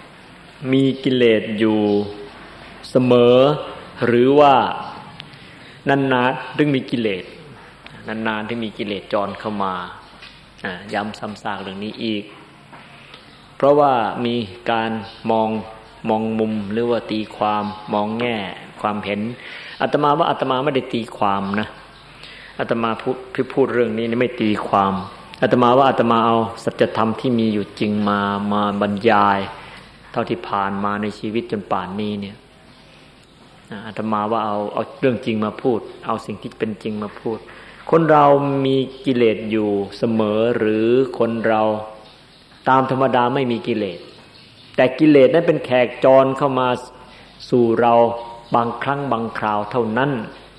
มีกิเลสอยู่เสมอหรือว่านานๆถึงมีกิเลสนานๆถึงมีกิเลสจรเข้ามาย้ำซ้ำซากเรื่องนี้อีกเพราะว่ามีการมองมุมหรือว่าตีความมองแง่ความเห็นอาตมาว่าอาตมาไม่ได้ตีความนะอาตมาพูดเรื่องนี้ไม่ตีความอาตมาว่าอาตมาเอาสัจธรรมที่มีอยู่จริงมาบรรยายเท่าที่ผ่านมาในชีวิตจนป่านนี้เนี่ยอาตมาว่าเอาเรื่องจริงมาพูดเอาสิ่งที่เป็นจริงมาพูดคนเรามีกิเลสอยู่เสมอหรือคนเราตามธรรมดาไม่มีกิเลสแต่กิเลสนั้นเป็นแขกจรเข้ามาสู่เราบางครั้งบางคราวเท่านั้น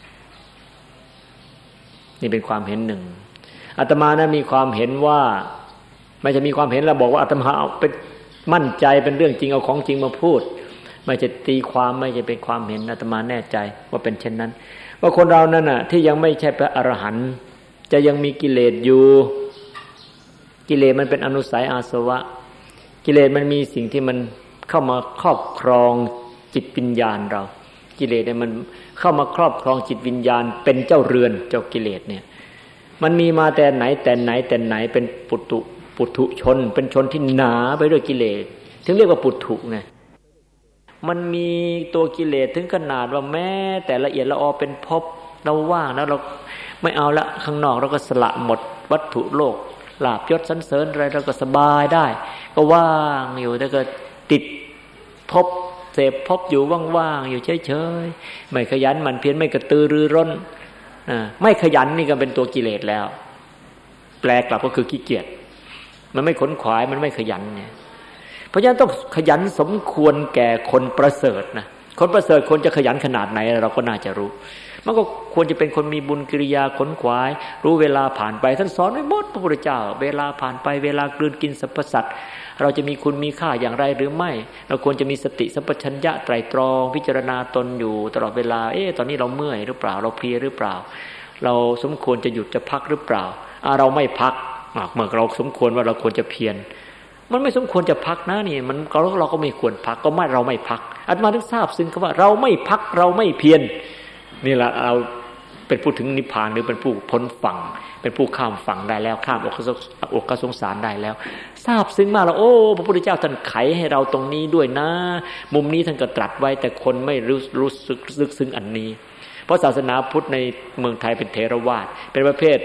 นี่เป็นความเห็นหนึ่งอาตมานะมีความเห็นว่าไม่ใช่มีความเห็นแล้วบอกว่าอาตมาเอาเป็นมั่นใจเป็นเรื่องจริงเอาของจริงมาพูดไม่ใช่ตีความไม่ใช่เป็นความเห็นอาตมาแน่ใจว่าเป็นเช่นนั้นว่าคนเรานั่นน่ะที่ยังไม่ใช่พระอรหันต์จะยังมีกิเลสอยู่กิเลสมันเป็นอนุสัยอาสวะกิเลสมันมีสิ่งที่มันเข้ามาครอบครองจิตวิญญาณเรากิเลสเนี่ยมันเข้ามาครอบครองจิตวิญญาณเป็นเจ้าเรือนเจ้ากิเลสเนี่ยมันมีมาแต่ไหนเป็นปุถุชนเป็นชนที่หนาไปด้วยกิเลสถึงเรียกว่าปุถุไงมันมีตัวกิเลสถึงขนาดว่าแม้แต่ละเอียดละออเป็นภพเราว่างแล้วเราไม่เอาละข้างนอกเราก็สละหมดวัตถุโลกลาภยศสรรเสริญอะไรเราก็สบายได้ก็ว่างอยู่แต่ก็ติดภพเสพภพอยู่ว่างๆอยู่เฉยๆไม่ขยันหมั่นเพียรไม่กระตือรือร้นไม่ขยันนี่ก็เป็นตัวกิเลสแล้วแปลกลับก็คือขี้เกียจมันไม่ขนขวายมันไม่ขยันเนี่ยเพราะฉะนั้นต้องขยันสมควรแก่คนประเสริฐนะคนประเสริฐคนจะขยันขนาดไหนเราก็น่าจะรู้มันก็ควรจะเป็นคนมีบุญกิริยาขนขวายรู้เวลาผ่านไปท่านสอนไว้หมดพระพุทธเจ้าเวลาผ่านไปเวลากลืนกินสรรพสัตว์เราจะมีคุณมีค่าอย่างไรหรือไม่เราควรจะมีสติสัมปชัญญะไตรตรองพิจารณาตนอยู่ตลอดเวลาตอนนี้เราเมื่อยหรือเปล่าเราเพลียหรือเปล่าเราสมควรจะหยุดจะพักหรือเปล่าเราไม่พักเมื่อเราสมควรว่าเราควรจะเพียรมันไม่สมควรจะพักนะนี่มันเราก็ไม่ควรพักก็ไม่เราไม่พักอาตมาถึงทราบซึ้งคำว่าเราไม่พักเราไม่เพียรนี่แหละเราเป็นผู้ถึงนิพพานหรือเป็นผู้พ้นฝั่งเป็นผู้ข้ามฝั่งได้แล้วข้ามอกกสงสารได้แล้วทราบซึ้งมากแล้วโอ้พระพุทธเจ้าท่านไขให้เราตรงนี้ด้วยนะมุมนี้ท่านก็ตรัสไว้แต่คนไม่รู้สึกลึกซึ้งอันนี้เพราะศาสนาพุทธในเมืองไทยเป็นเถรวาทเป็นประเภท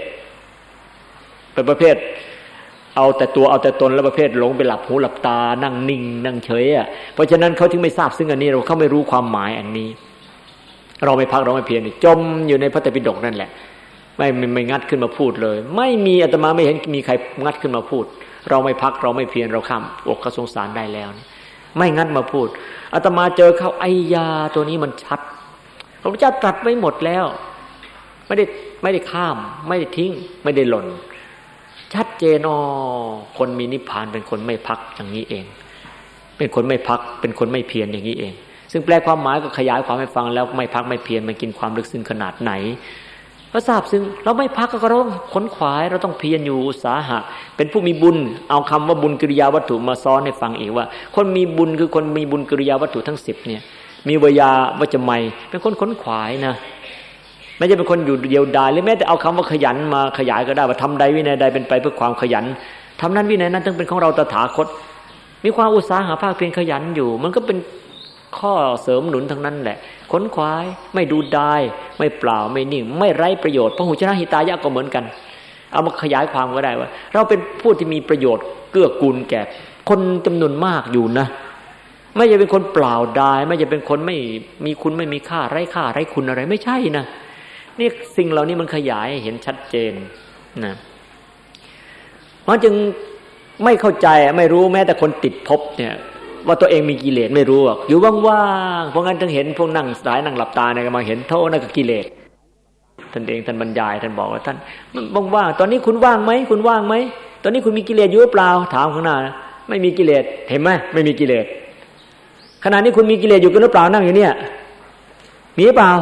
เอาแต่ตัวเอาแต่ตนแล้วประเภทหลงไปหลับหูหลับตานั่งนิ่งนั่งเฉยเพราะฉะนั้นเขาถึงไม่ทราบซึ่งอันนี้เขาไม่รู้ความหมายอันนี้เราไม่พักเราไม่เพียรจมอยู่ในพระไตรปิฎกนั่นแหละไม่งัดขึ้นมาพูดเลยไม่มีอาตมาไม่เห็นมีใครงัดขึ้นมาพูดเราไม่พักเราไม่เพียรเราข้ามอกสงสารได้แล้วไม่งัดมาพูดอาตมาเจอเขาไอ้ยาตัวนี้มันชัดพระพุทธเจ้าตรัสไว้หมดแล้วไม่ได้ข้ามไม่ได้ทิ้งไม่ได้หล่นชัดเจนคนมีนิพพานเป็นคนไม่พักอย่างนี้เองเป็นคนไม่พักเป็นคนไม่เพียรอย่างนี้เองซึ่งแปลความหมายก็ขยายความให้ฟังแล้วไม่พักไม่เพียรมันกินความลึกซึ้งขนาดไหนก็ทราบซึ่งเราไม่พักก็เราต้องขนขวายเราต้องเพียรอยู่อุตสาหะเป็นผู้มีบุญเอาคำว่าบุญกิริยาวัตถุมาซ้อนให้ฟังอีกว่าคนมีบุญคือคนมีบุญกิริยาวัตถุทั้ง10เนี่ยมีวิยาวัจไมยเป็นคนขนขวายนะไม่ใช่เป็นคนอยู่เดียวดายหรือแม้แต่เอาคำว่าขยันมาขยายก็ได้ว่าทำใดวินัยใดเป็นไปเพื่อความขยันทำนั้นวินัยนั้นต้องเป็นของเราตถาคตมีความอุตสาหะภาคเพียรขยันอยู่มันก็เป็นข้อเสริมหนุนทั้งนั้นแหละขนขวายไม่ดูดายไม่เปล่าไม่นิ่งไม่ไร้ประโยชน์พหุชนะหิตายะก็เหมือนกันเอามาขยายความก็ได้ว่าเราเป็นผู้ที่มีประโยชน์เกื้อกูลแก่คนจำนวนมากอยู่นะไม่ใช่เป็นคนเปล่าดายไม่ใช่เป็นคนไม่มีคุณไม่มีค่าไร้คุณอะไรไม่ใช่นะนี่สิ่งเหล่านี้มันขยายให้เห็นชัดเจนนะมันจึงไม่เข้าใจไม่รู้แม้แต่คนติดภพเนี่ยว่าตัวเองมีกิเลสไม่รู้อยู่ว่างๆเพราะงั้นถึงเห็นพวกนั่งสายนั่งหลับตาเนี่ยมาเห็นโทษนั่นก็กิเลสท่านเองท่านบรรยายท่านบอกว่าท่านว่างๆตอนนี้คุณว่างไหมคุณว่างไหมตอนนี้คุณมีกิเลสอยู่หรือเปล่าถามข้างหน้านะไม่มีกิเลสเห็นไหมไม่มีกิเลสขณะนี้คุณมีกิเลสอยู่กันหรือเปล่านั่งอยู่เนี่ยมีหรือเปล่า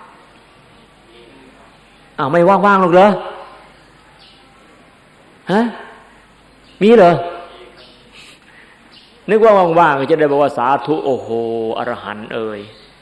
ไม่ว่างๆหรอกเหรอฮะมีเหรอนึกว่าว่างๆจะได้บอกว่าสาธุโอ้โหอรหันต์เอ่ย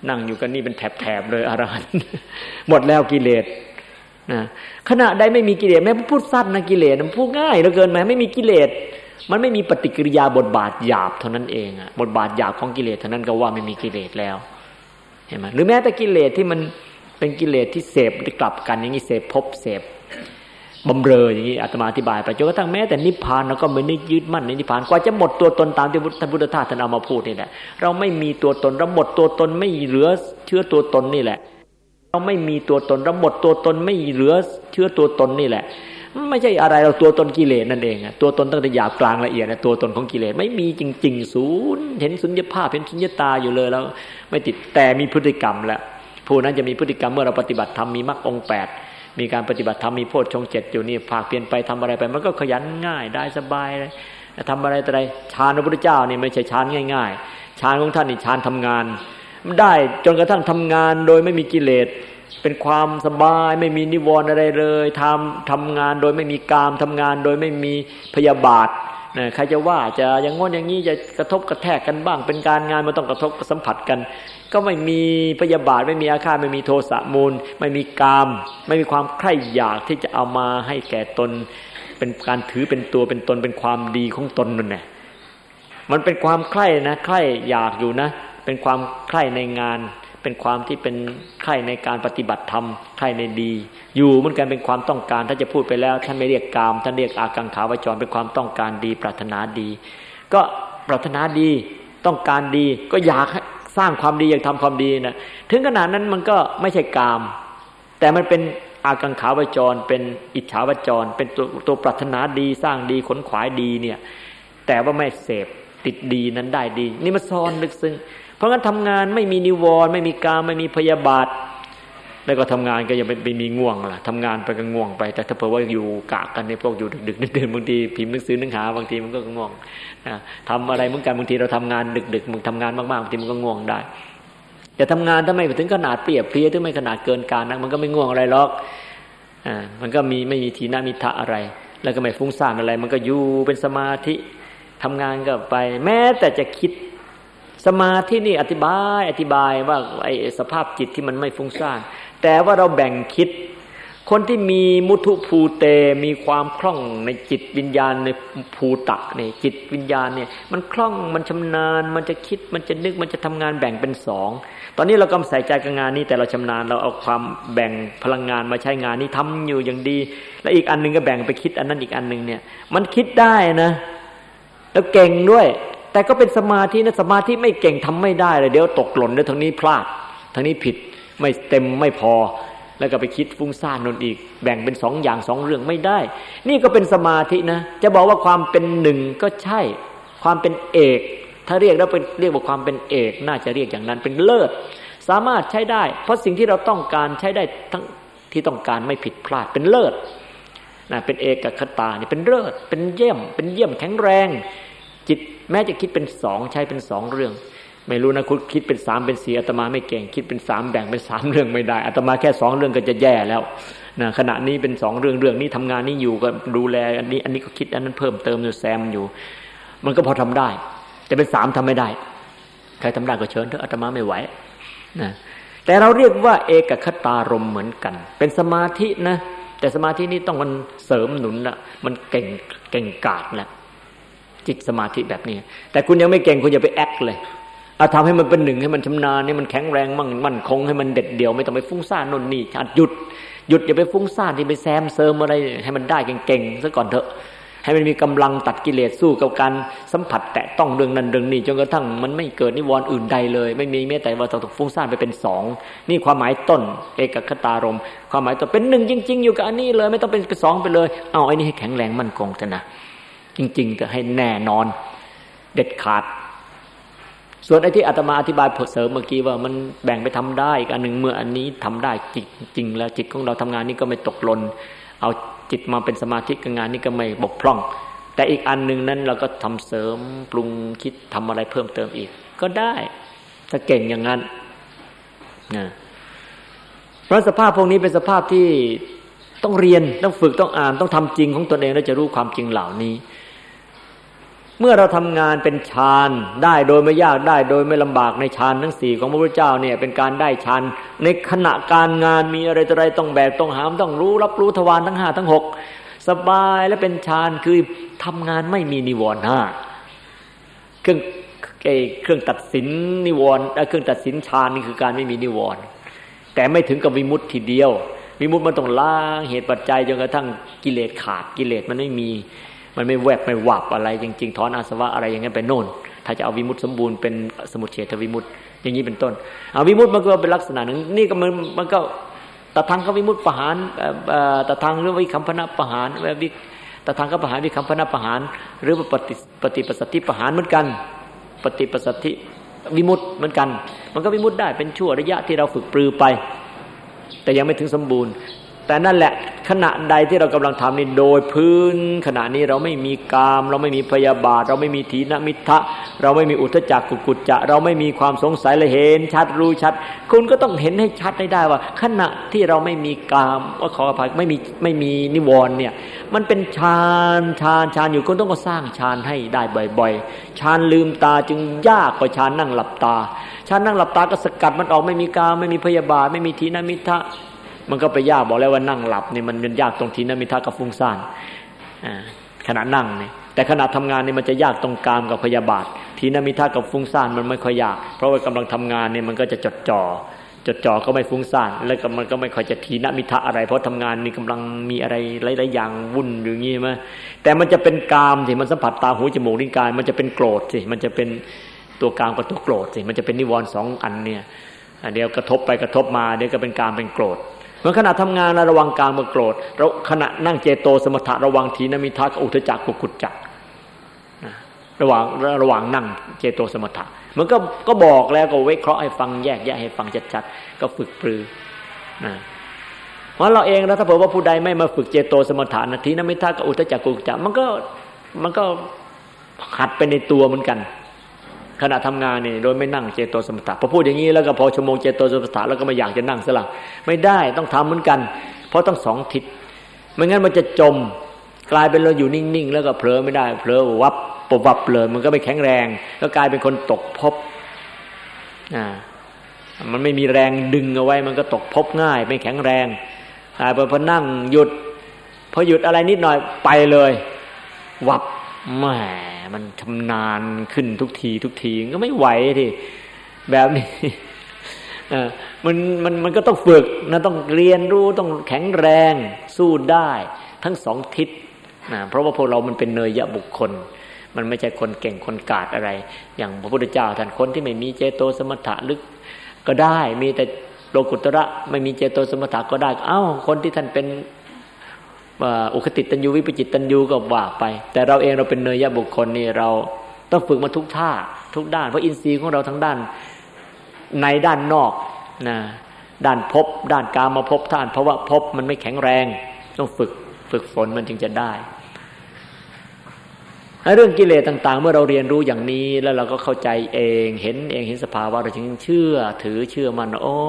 นั่งอยู่กันนี่เป็นแถบๆเลยอรหันต์หมดแล้วกิเลสนะขณะใดไม่มีกิเลสแม้พูดสั้นนะกิเลสมันพูดง่ายเหลือเกินแม้ไม่มีกิเลสมันไม่มีปฏิกิริยาบทบาทหยาบเท่านั้นเองบทบาทหยาบของกิเลสเท่านั้นก็ว่าไม่มีกิเลสแล้วเห็นไหมหรือแม้แต่กิเลสที่มันเป็นกิเลสที่เสพกลับกันอย่างนี้เสพภพเสพบำเรออย่างนี้อาตมาอธิบายไปจนกระทั่งแม้แต่นิพพานเราก็ไม่ได้ยึดมั่นในนิพพานกว่าจะหมดตัวตนตามที่ท่านพุทธทาสท่านเอามาพูดนี่แหละเราไม่มีตัวตนเราหมดตัวตนไม่เหลือเชื้อตัวตนนี่แหละเราไม่มีตัวตนเราหมดตัวตนไม่เหลือเชื้อตัวตนนี่แหละไม่ใช่อะไรเราตัวตนกิเลสนั่นเองตัวตนตั้งแต่หยาบกลางละเอียดนะตัวตนของกิเลสไม่มีจริงๆศูนย์เห็นสุญญภาพเห็นสุญญตาอยู่เลยแล้วไม่ติดแต่มีพฤติกรรมแล้วผู้นั้นจะมีพฤติกรรมเมื่อเราปฏิบัติธรรมมีมรรคองค์8มีการปฏิบัติธรรมมีโพชฌงค์7อยู่นี่ภาคเพียรไปทำอะไรไปมันก็ขยันง่ายได้สบายเลยทำอะไรอะไรฌานพระพุทธเจ้านี่ไม่ใช่ฌานง่ายๆฌานของท่านนี่ฌานทำงานได้จนกระทั่งทำงานโดยไม่มีกิเลสเป็นความสบายไม่มีนิวรณ์อะไรเลยทำงานโดยไม่มีกามทำงานโดยไม่มีพยาบาทนะใครจะว่าจะอย่างง้นอย่างนี้จะกระทบกระแทกกันบ้างเป็นการงานมันต้องกระทบสัมผัสกันก็ไม่มีพยาบาทไม่มีอาฆาตไม่มีโทสะมูลไม่มีกามไม่มีความใคร่อยากที่จะเอามาให้แก่ตนเป็นการถือเป็นตัวเป็นตนเป็นความดีของตนนั่นแหละมันเป็นความใคร่นะใคร่อยากอยู่นะเป็นความใคร่ในงานเป็นความที่เป็นใคร่ในการปฏิบัติธรรมใคร่ในดีอยู่เหมือนกันเป็นความต้องการถ้าจะพูดไปแล้วท่านไม่เรียกกามท่านเรียกอากังขาวจรเป็นความต้องการดีปรารถนาดีก็ปรารถนาดีต้องการดีก็อยากสร้างความดีอยากทำความดีนะถึงขนาดนั้นมันก็ไม่ใช่กามแต่มันเป็นอากังขาวจรเป็นอิจฉาวจรเป็นตัวปรารถนาดีสร้างดีขนขวายดีเนี่ยแต่ว่าไม่เสพติดดีนั้นได้ดีนี่มันซ้อนลึกซึ้งเพราะงั้นทำงานไม่มีนิวรณ์ไม่มีกามไม่มีพยาบาทแล้วก็ทำงานก็ยังไม่มีง่วงล่ะทำงานไปก็ง่วงไปแต่ถ้าเผื่อว่าอยู่กะกันในพวกอยู่ดึกๆดื่นๆบางทีพิมพ์หนังสือหนังหาบางทีมันก็ง่วงทำอะไรเหมือนกันบางทีเราทำงานดึกๆมึงทำงานมากๆบางทีมันก็ง่วงได้แต่ทำงานถ้าไม่ถึงขนาดเปรียบเพลียถึงไม่ขนาดเกินการนะมันก็ไม่ง่วงอะไรหรอกมันก็ไม่มีทีนามิทะอะไรแล้วก็ไม่ฟุ้งซ่านอะไรมันก็อยู่เป็นสมาธิทำงานก็ไปแม้แต่จะคิดสมาธินี่อธิบายว่าไอ้สภาพจิตที่มันไม่ฟุ้งซ่านแต่ว่าเราแบ่งคิดคนที่มีมุทุภูเตมีความคล่องในจิตวิญญาณในภูตะในจิตวิญญาณเนี่ยมันคล่องมันชำนาญมันจะคิดมันจะนึกมันจะทำงานแบ่งเป็น2ตอนนี้เรากำลังใส่ใจกับงานนี้แต่เราชำนาญเราเอาความแบ่งพลังงานมาใช้งานนี้ทำอยู่อย่างดีแล้วอีกอันนึงก็แบ่งไปคิดอันนั้นอีกอันนึงเนี่ยมันคิดได้นะแล้วเก่งด้วยแต่ก็เป็นสมาธินะสมาธิไม่เก่งทำไม่ได้เลยเดี๋ยวตกหล่นเดี๋ยวทางนี้พลาดทางนี้ผิดไม่เต็มไม่พอแล้วก็ไปคิดฟุ้งซ่านนั่นอีกแบ่งเป็น2อย่าง2เรื่องไม่ได้นี่ก็เป็นสมาธินะจะบอกว่าความเป็นหนึ่งก็ใช่ความเป็นเอกถ้าเรียกแล้วเป็นเรียกว่าความเป็นเอกน่าจะเรียกอย่างนั้นเป็นเลิศสามารถใช้ได้เพราะสิ่งที่เราต้องการใช้ได้ทั้งที่ต้องการไม่ผิดพลาดเป็นเลิศนะเป็นเอกคตานี่เป็นเลิศเป็นเยี่ยมแข็งแรงจิตแม้จะคิดเป็น2ใช้เป็น2เรื่องไม่รู้นะคุณคิดเป็น3เป็น4อาตมาไม่เก่งคิดเป็น3แบ่งเป็น3เรื่องไม่ได้อาตมาแค่2เรื่องก็จะแย่แล้วนะขณะนี้เป็น2เรื่องนี้ทำงานนี้อยู่ก็ดูแลอันนี้ก็คิดอันนั้นเพิ่มเติมอยู่แซมอยู่มันก็พอทำได้แต่เป็น3ทำไม่ได้ใครทำได้ก็เชิญเถอะอาตมาไม่ไหวนะแต่เราเรียกว่าเอกคตารมณ์เหมือนกันเป็นสมาธินะแต่สมาธินี้ต้องมันเสริมหนุนละมันเก่งกาจแหละจิตสมาธิแบบนี้แต่คุณยังไม่เก่งคุณอย่าไปแอคเลยเอาทำให้มันเป็นหนึ่งให้มันชำนาญให้มันแข็งแรงมั่นคงให้มันเด็ดเดี่ยวไม่ต้องไปฟุ้งซ่านโน่นนี่หยุดอย่าไปฟุ้งซ่านที่ไปแซมเสริมอะไรให้มันได้เก่งๆซะก่อนเถอะให้มันมีกำลังตัดกิเลสสู้กับการสัมผัสแตะต้องเรื่องนั้นเรื่องนี้จนกระทั่งมันไม่เกิดนิวรณ์อื่นใดเลยไม่มีแม้แต่ว่าต้องฟุ้งซ่านไปเป็น2นี่ความหมายต้นเอกคตารมณ์ความหมายต้นเป็น1จริงๆอยู่กับอันนี้เลยไม่ต้องเป็น2ไปเลยเอาไอ้นี่ให้แข็งแรงมั่นคงเถอะนะจริงๆก็ให้แน่นอนเด็ดขาดส่วนไอ้ที่อาตมาอธิบายเสริมเมื่อกี้ว่ามันแบ่งไปทำได้อีกอันหนึ่งเมื่ออันนี้ทำได้จริงแล้วจิตของเราทำงานนี้ก็ไม่ตกหล่นเอาจิตมาเป็นสมาธิกับงานนี้ก็ไม่บกพร่องแต่อีกอันหนึ่งนั้นเราก็ทำเสริมปรุงคิดทำอะไรเพิ่มเติมอีกก็ได้ถ้าเก่งอย่างนั้นนะเพราะสภาพพวกนี้เป็นสภาพที่ต้องเรียนต้องฝึกต้องอ่านต้องทำจริงของตนเองแล้วจะรู้ความจริงเหล่านี้เมื่อเราทำงานเป็นฌานได้โดยไม่ยากได้โดยไม่ลำบากในฌานทั้ง4ของพระพุทธเจ้าเนี่ยเป็นการได้ฌานในขณะการงานมีอะไรต่ออะไรต้องแบกต้องหามต้องรู้รับรู้ทวารทั้ง5ทั้ง6สบายและเป็นฌานคือทำงานไม่มีนิวรณ์5เครื่องตัดสินนิวรณ์เครื่องตัดสินฌานนี่คือการไม่มีนิวรณ์แต่ไม่ถึงกับวิมุตติทีเดียววิมุตติมันต้องล้างเหตุปัจจัยจนกระทั่งกิเลสขาดกิเลสมันไม่มีมันไม่แวบไม่วับอะไรจริงๆถอนอาสวะอะไรอย่างนั้นไปโน่นถ้าจะเอาวิมุตติสมบูรณ์เป็นสมุจเฉทวิมุตติอย่างนี้เป็นต้นเอาวิมุตติมันก็เป็นลักษณะหนึ่งนี่ก็มันก็ตทังควิมุตติปหารตทังหรือวิคัมภนปหารตทังคปหารวิคัมภนปหารหรือปฏิปัสสัทธิปหารเหมือนกันปฏิปัสสัทธิวิมุตติเหมือนกันมันก็วิมุตติได้เป็นชั่วระยะที่เราฝึกปรือไปแต่ยังไม่ถึงสมบูรณ์แต่นั่นแหละขณะใดที่เรากำลังทำนี่โดยพื้นขณะนี้เราไม่มีกามเราไม่มีพยาบาทเราไม่มีถีนมิทธะเราไม่มีอุทธัจจะกุจจะเราไม่มีความสงสัยเลยเห็นชัดรู้ชัดคุณก็ต้องเห็นให้ชัดได้ว่าขณะที่เราไม่มีกามว่าขออภัยไม่มีนิวรณ์เนี่ยมันเป็นฌานอยู่คุณต้องก็สร้างฌานให้ได้บ่อยๆฌานลืมตาจึงยากกว่าฌานนั่งหลับตาฌานนั่งหลับตาก็สกัดมันออกไม่มีกามไม่มีพยาบาทไม่มีถีนมิทธะมันก็ไปยากบอกแล้วว่านั่งหลับนี่มันยากตรงถีนมิทธะกับฟุ้งซ่านขณะนั่งนี่แต่ขณะทำงานนี่มันจะยากตรงกามกับพยาบาทถีนมิทธะกับฟุ้งซ่านมันไม่ค่อยยากเพราะว่ากำลังทำงานนี่มันก็จะจดจ่อก็ไม่ฟุ้งซ่านแล้วก็มันก็ไม่ค่อยจะถีนมิทธะอะไรเพราะทำงานนี่กำลังมีอะไรหลายๆอย่างวุ่นอย่างงี้มั้ยแต่มันจะเป็นกามสิมันสัมผัสตาหูจมูกลิ้นกายมันจะเป็นโกรธสิมันจะเป็นตัวกามกับตัวโกรธสิมันจะเป็นนิวรณ์2อันเนี่ยเดี๋ยวกระทบไปกระทบมาเดี๋ยวก็เป็นกามเป็นโกรธเมื่อขณะทำงานระวังกามกับโกรธเราขณะนั่งเจโตสมถะระวังถีนมิทธะกับอุทธัจจะกุจจะระหว่างนั่งเจโตสมถะมันก็บอกแล้วก็วิเคราะห์ให้ฟังแยกแยะให้ฟังชัดๆก็ฝึกปรือนะเพราะเราเองแล้วถ้าเผื่อว่าผู้ใดไม่มาฝึกเจโตสมถะนะถีนมิทธะกับอุทธัจจะกุจจะมันก็หัดไปในตัวเหมือนกันขณะทำงานนี่โดยไม่นั่งเจโตสมถะพอพูดอย่างนี้แล้วก็พอชั่วโมงเจโตสมถะแล้วก็ไม่อยากจะนั่งซะละไม่ได้ต้องทำเหมือนกันเพราะต้อง2ทิศไม่งั้นมันจะจมกลายเป็นเราอยู่นิ่งๆแล้วก็เผลอไม่ได้เผลอวับเลยมันก็ไม่แข็งแรงก็กลายเป็นคนตกภพมันไม่มีแรงดึงเอาไว้มันก็ตกภพง่ายไม่แข็งแรงกลายเป็นพอนั่งหยุดพอหยุดอะไรนิดหน่อยไปเลยวับแหมมันชำนาญขึ้นทุกทีก็ไม่ไหวที่แบบนี้มันก็ต้องฝึกนะต้องเรียนรู้ต้องแข็งแรงสู้ได้ทั้ง2ทิศนะเพราะว่าพวกเรามันเป็นเนยยะบุคคลมันไม่ใช่คนเก่งคนกาจอะไรอย่างพระพุทธเจ้าท่านคนที่ไม่มีเจโตสมถะลึกก็ได้มีแต่โลกุตระไม่มีเจโตสมถะก็ได้คนที่ท่านเป็นอุคติตัญญูวิปจิตตัญญูก็ว่าไปแต่เราเองเราเป็นเนยยะบุคคลนี่เราต้องฝึกมาทุกท่าทุกด้านเพราะอินทรีย์ของเราทั้งด้านในด้านนอกนะด้านภพด้านกามภพด้านภวภพมันไม่แข็งแรงต้องฝึกฝนมันจึงจะได้เรื่องกิเลสต่างๆเมื่อเราเรียนรู้อย่างนี้แล้วเราก็เข้าใจเองเห็นสภาวะเราจึงเชื่อมัน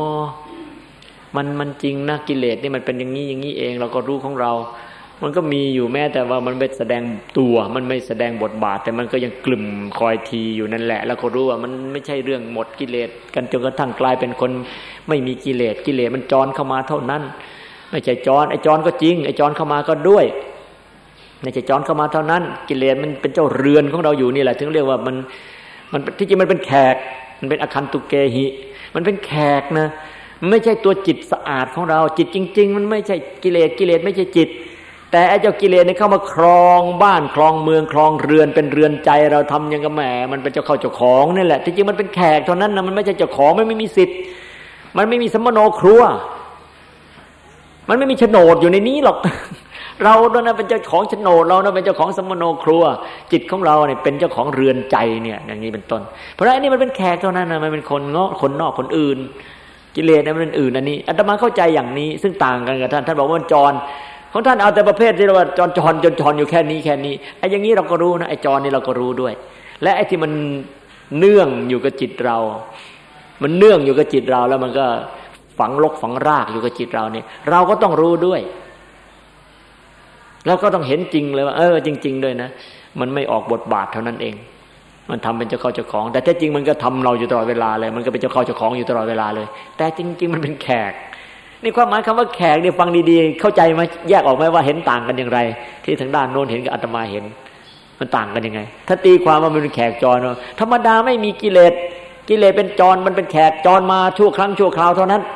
มันจริงนะกิเลสนี่มันเป็นอย่างนี้เองเราก็รู้ของเรามันก็มีอยู่แม้แต่ว่ามันไม่แสดงตัวมันไม่แสดงบทบาทแต่มันก็ยังกลุ่มคอยทีอยู่นั่นแหละแล้วก็รู้ว่ามันไม่ใช่เรื่องหมดกิเลสกันจนกระทั่งกลายเป็นคนไม่มีกิเลสมันจรเข้ามาเท่านั้นไม่ใช่จรไอ้จรก็จริงไอ้จรเข้ามาก็ด้วยไม่ใช่จรเข้ามาเท่านั้นกิเลสมันเป็นเจ้าเรือนของเราอยู่นี่แหละถึงเรียกว่ามันที่จริงมันเป็นแขกมันเป็นอคันตุเกหิมันเป็นแขกนะไม่ใช่ตัวจิตสะอาดของเราจิตจริงๆมันไม่ใช่กิเลสไม่ใช่จิตแต่ไอ้เจ้ากิเลสเนี่ยเข้ามาครองบ้านครองเมืองครองเรือนเป็นเรือนใจเราทำยังกับแหมมันเป็นเจ้าของนี่แหละที่จริงมันเป็นแขกเท่านั้นนะมันไม่ใช่เจ้าของมันไม่มีสิทธิ์มันไม่มีสัมมโนครัวมันไม่มีโฉนดอยู่ในนี้หรอกเราเนี่ยเป็นเจ้าของโฉนดเราเนี่ยเป็นเจ้าของสัมมโนครัวจิตของเราเนี่ยเป็นเจ้าของเรือนใจเนี่ยอย่างนี้เป็นต้นเพราะฉะนั้นนี่มันเป็นแขกเท่านั้นนะมันเป็นคนคนนอกคนอื่นกิเลสเนี่ยมันเป็นอื่นอันนี้อาตมาเข้าใจอย่างนี้ซึ่งต่างกันกับท่านบอกว่ามันจรของท่านเอาแต่ประเภทที่ว่าจรอยู่แค่นี้ไอ้อย่างนี้เราก็รู้นะไอ้จรนี่เราก็รู้ด้วยและไอ้ที่มันเนื่องอยู่กับจิตเรามันเนื่องอยู่กับจิตเราแล้วมันก็ฝังรกฝังรากอยู่กับจิตเราเนี่ยเราก็ต้องรู้ด้วยแล้วก็ต้องเห็นจริงเลยว่าจริงๆด้วยนะมันไม่ออกบทบาทเท่านั้นเองมันทำเป็นเจ้าเข้าเจ้าของแต่แท้จริงมันก็ทำเราอยู่ตลอดเวลาเลยมันก็เป็นเจ้าเข้าเจ้าของอยู่ตลอดเวลาเลยแต่จริงๆมันเป็นแขกนี่ความหมายคำว่าแขกเนี่ยฟังดีๆเข้าใจไหมแยกออกไหมว่าเห็นต่างกันอย่างไรที่ทางด้านโน้นเห็นกับอาตมาเห็นมันต่างกันยังไงถ้าตีความว่ามันเป็นแขกจรธรรมดาไม่มีกิเลสเป็นจรมันเป็นแขกจรมาชั่วครั้งชั่วคราวเท่านั้น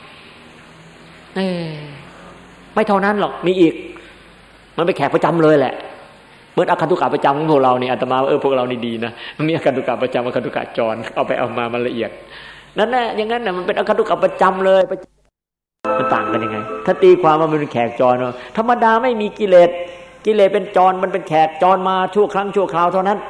ไม่เท่านั้นหรอกมีอีกมันเป็นแขกประจำเลยแหละเหมือนอาคันตุกะประจำของพวกเรานี่อาตมาพวกเรานี่ดีนะมันมีอาคันตุกะประจำอาคันตุกะจรเอาไปเอามามันละเอียดนั่นแหละอย่างนั้นน่ะมันเป็นอาคันตุกะประจำเลยมันต่างกันยังไงถ้าตีความว่ามันเป็นแขกจรธรรมดาไม่มีกิเลสเป็นจรมันเป็นแขกจรมาชั่วครั้งชั่วคราวเท่านั้น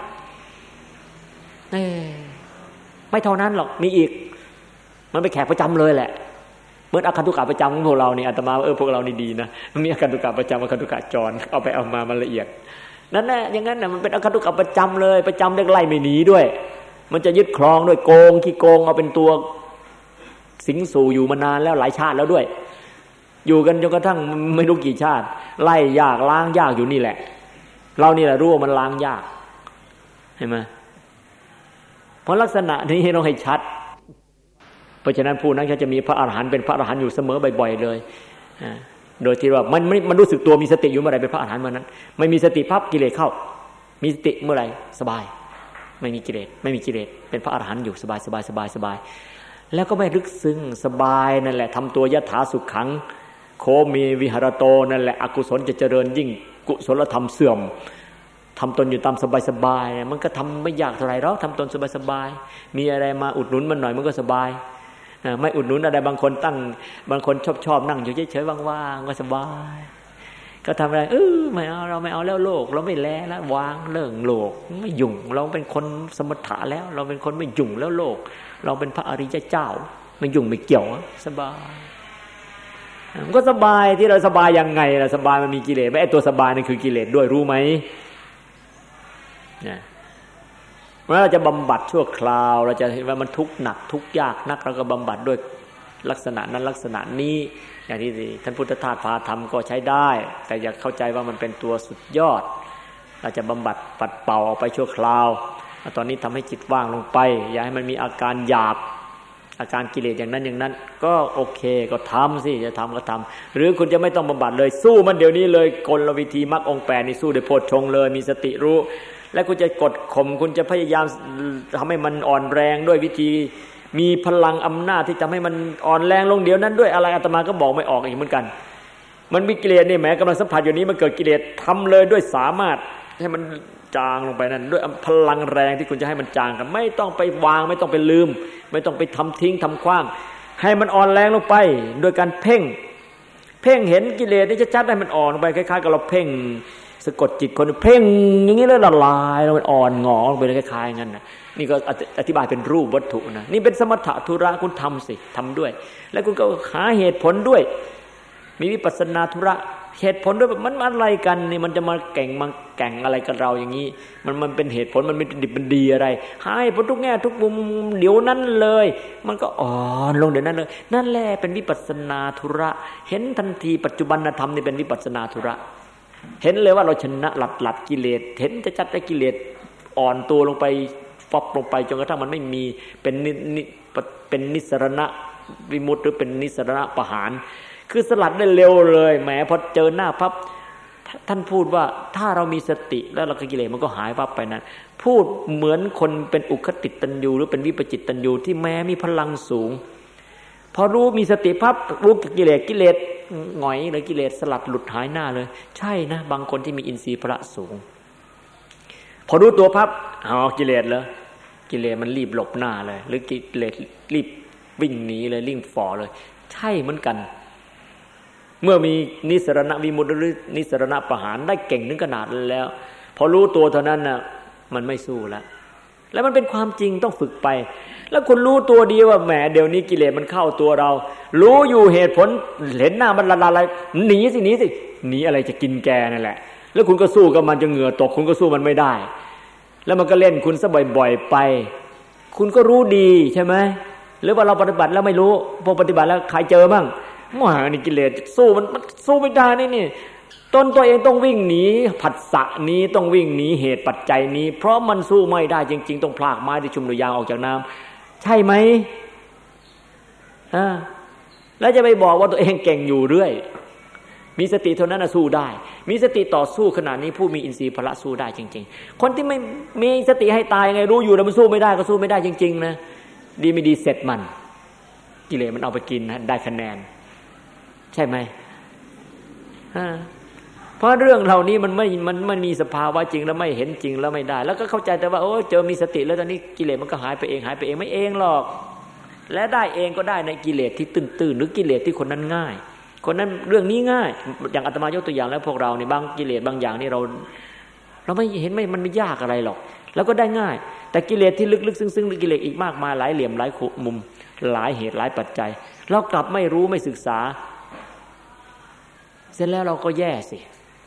ไม่เท่านั้นหรอกมีอีกมันเป็นแขกประจำเลยแหละเหมือนอาคันตุกะประจำของพวกเรานี่อาตมาพวกเรานี่ดีนะมันมีอาคันตุกะประจำอาคันตุกะจรเอาไปเอามามันละเอียดนั่นแหละอย่างนั้นน่ะมันเป็นอาคันตุกะประจำเลยประจำเด็กไล่ไม่หนีด้วยมันจะยึดครองด้วยโกงขี้โกงเอาเป็นตัวสิงสู่อยู่มานานแล้วหลายชาติแล้วด้วยอยู่กันจนกระทั่งไม่รู้กี่ชาติไล่ยากล้างยากอยู่นี่แหละเรานี่แหละรู้ว่ามันล้างยากเห็นไหมเพราะลักษณะนี้เราให้ชัดเพราะฉะนั้นผู้นั้นก็จะมีพระอรหันต์เป็นพระอรหันต์อยู่เสมอบ่อยๆเลยโดยที่ว่ามันรู้สึกตัวมีสติอยู่เมื่อไหร่เป็นพระอรหันต์เมื่อนั้นไม่มีสติพับกิเลสเข้ามีสติเมื่อไหร่สบายไม่มีกิเลสเป็นพระอรหันต์อยู่สบายแล้วก็ไม่ลึกซึ้งสบายนั่นแหละทำตัวยถาสุขขังโคมีวิหารโตนั่นแหละอกุศลจะเจริญยิ่งกุศลธรรมเสื่อมทำตนอยู่ตามสบายมันก็ทำไม่ยากเท่าไหร่หรอกทำตนสบายมีอะไรมาอุดหนุนมันหน่อยมันก็สบายไม่อุดหนุนอะไรบางคนชอบนั่งอยู่เฉยๆว่างๆก็สบายก็ทำอะไรไม่เอาเราไม่เอาแล้วโลกเราไม่แลแล้ววางเรื่องโลกไม่ยุ่งเราเป็นคนสมถะแล้วเราเป็นคนไม่ยุ่งแล้วโลกเราเป็นพระอริยเจ้าไม่ยุ่งไม่เกี่ยวสบายมันก็สบายที่เราสบายยังไงล่ะสบายมันมีกิเลสไหมไอ้ตัวสบายนั่นคือกิเลสด้วยรู้ไหมเนี่ยเมื่อเราจะบำบัดชั่วคราวเราจะเห็นว่ามันทุกข์หนักทุกข์ยากนักเราก็บำบัดด้วยลักษณะนั้นลักษณะนี้อย่างที่ท่านพุทธทาสพาทำก็ใช้ได้แต่อย่าเข้าใจว่ามันเป็นตัวสุดยอดเราจะบำบัดปัดเป่าออกไปชั่วคราวตอนนี้ทำให้จิตว่างลงไปอย่าให้มันมีอาการหยาบอาการกิเลสอย่างนั้นก็โอเคก็ทำสิจะทำก็ทำหรือคุณจะไม่ต้องบำบัดเลยสู้มันเดี๋ยวนี้เลยกลวิธีมรรคองค์8นี่สู้ด้วยโพชฌงค์เลยมีสติรู้และคุณจะกดข่มคุณจะพยายามทำให้มันอ่อนแรงด้วยวิธีมีพลังอำนาจที่ทำให้มันอ่อนแรงลงเดี๋ยวนั้นด้วยอะไรอาตมาก็บอกไม่ออกอีกเหมือนกันมันมีกิเลสนี่แหมกำลังสัมผัสอยู่นี้มันเกิดกิเลสทำเลยด้วยสามารถให้มันจางลงไปนั่นด้วยพลังแรงที่คุณจะให้มันจางกันไม่ต้องไปวางไม่ต้องไปลืมไม่ต้องไปทำทิ้งทำขว้างให้มันอ่อนแรงลงไปโดยการเพ่งเห็นกิเลสนี่ชัดๆให้มันอ่อนลงไปคล้ายๆกับเราเพ่งสะกดจิตคนเพ่งอย่างนี้แล้วละลายแล้วมันอ่อนหงอลงไปคล้ายๆงั้นนะนี่ก็อธิบายเป็นรูปวัตถุนะนี่เป็นสมถะธุระคุณทำสิทำด้วยแล้วคุณก็หาเหตุผลด้วยมีวิปัสสนาธุระเหตุผลด้วยมันอะไรกันนี่มันจะมาแก่งอะไรกับเราอย่างนี้มันเป็นเหตุผลมันเป็นดิบมันดีอะไรหาเหตุผลทุกแง่ทุกมุมเดี๋ยวนั้นเลยมันก็อ่อนลงเดี๋ยวนั้นเลยนั่นแหละเป็นวิปัสสนาธุระเห็นทันทีปัจจุบันธรรมนี่เป็นวิปัสสนาธุระเห็นเลยว่าเราชนะหลัดกิเลสเห็นจะจัดได้กิเลสอ่อนตัวลงไปฟอบลงไปจนกระทั่งมันไม่มีเป็นนิสรณะวิมุตติหรือเป็นนิสรณะประหารคือสลัดได้เร็วเลยแหมพอเจอหน้าพับท่านพูดว่าถ้าเรามีสติแล้วเรากิเลสมันก็หายวับไปนั้นพูดเหมือนคนเป็นอุคติตัญญูหรือเป็นวิปจิตตัญญูที่แม้มีพลังสูงพอรู้มีสติพับรู้กิเลสหงอยหรือกิเลสสลัดหลุดหายหน้าเลยใช่นะบางคนที่มีอินทรีย์พละสูงพอรู้ตัวพับกิเลสเหรอกิเลสมันรีบหลบหน้าเลยหรือกิเลสรีบวิ่งหนีเลยลิ่งฝ่อเลยใช่เหมือนกันเมื่อมีนิสรณวิมุตติหรือนิสรณประหารได้เก่งถึงขนาดนั้นแล้วพอรู้ตัวเท่านั้นน่ะมันไม่สู้แล้วมันเป็นความจริงต้องฝึกไปแล้วคุณรู้ตัวดีว่าแหมเดี๋ยวนี้กิเลสมันเข้าตัวเรารู้อยู่เหตุผลเห็นหน้ามันละลายหนีสิหนีอะไรจะกินแกนั่นแหละแล้วคุณก็สู้กับมันจะเหงื่อตกคุณก็สู้มันไม่ได้แล้วมันก็เล่นคุณซะบ่อยๆไปคุณก็รู้ดีใช่ไหมหรือว่าเราปฏิบัติแล้วไม่รู้พอปฏิบัติแล้วใครเจอมั่งนี่กิเลสสู้มันสู้ไม่ได้นี่ตัวเองต้องวิ่งหนีผัสสะนี้ต้องวิ่งหนีเหตุปัจจัยนี้เพราะมันสู้ไม่ได้จริงๆต้องพลากไม้ที่ชุมดุยางออกจากน้ำใช่ไหมแล้วจะไปบอกว่าตัวเองเก่งอยู่เรื่อยมีสติเท่านั้นสู้ได้มีสติต่อสู้ขนาดนี้ผู้มีอินทรีย์พละสู้ได้จริงๆคนที่ไม่มีสติให้ตายไงรู้อยู่แล้วมันสู้ไม่ได้ก็สู้ไม่ได้จริงๆนะดีไม่ดีเสร็จมันกิเลสมันเอาไปกินนะได้คะแนนใช่ไหมเพราะเรื่องเหล่านี้มันมีสภาวะจริงแล้วไม่เห็นจริงแล้วไม่ได้แล้วก็เข้าใจแต่ว่าโอ้เจอมีสติแล้วตอนนี้กิเลสมันก็หายไปเองไม่เองหรอกและได้เองก็ได้ในกิเลสที่ตื้นๆหรือกิเลสที่คนนั้นง่ายคนนั้นเรื่องนี้ง่ายอย่างอาตมายกตัวอย่างแล้วพวกเราในบางกิเลสบางอย่างนี่เราไม่เห็นมันไม่ยากอะไรหรอกแล้วก็ได้ง่ายแต่กิเลสที่ลึกๆซึ้งๆกิเลสอีกมากมายหลายเหลี่ยมหลายมุมหลายเหตุหลายปัจจัยเรากลับไม่รู้ไม่ศึกษาเสร็จแล้วเราก็แย่สิ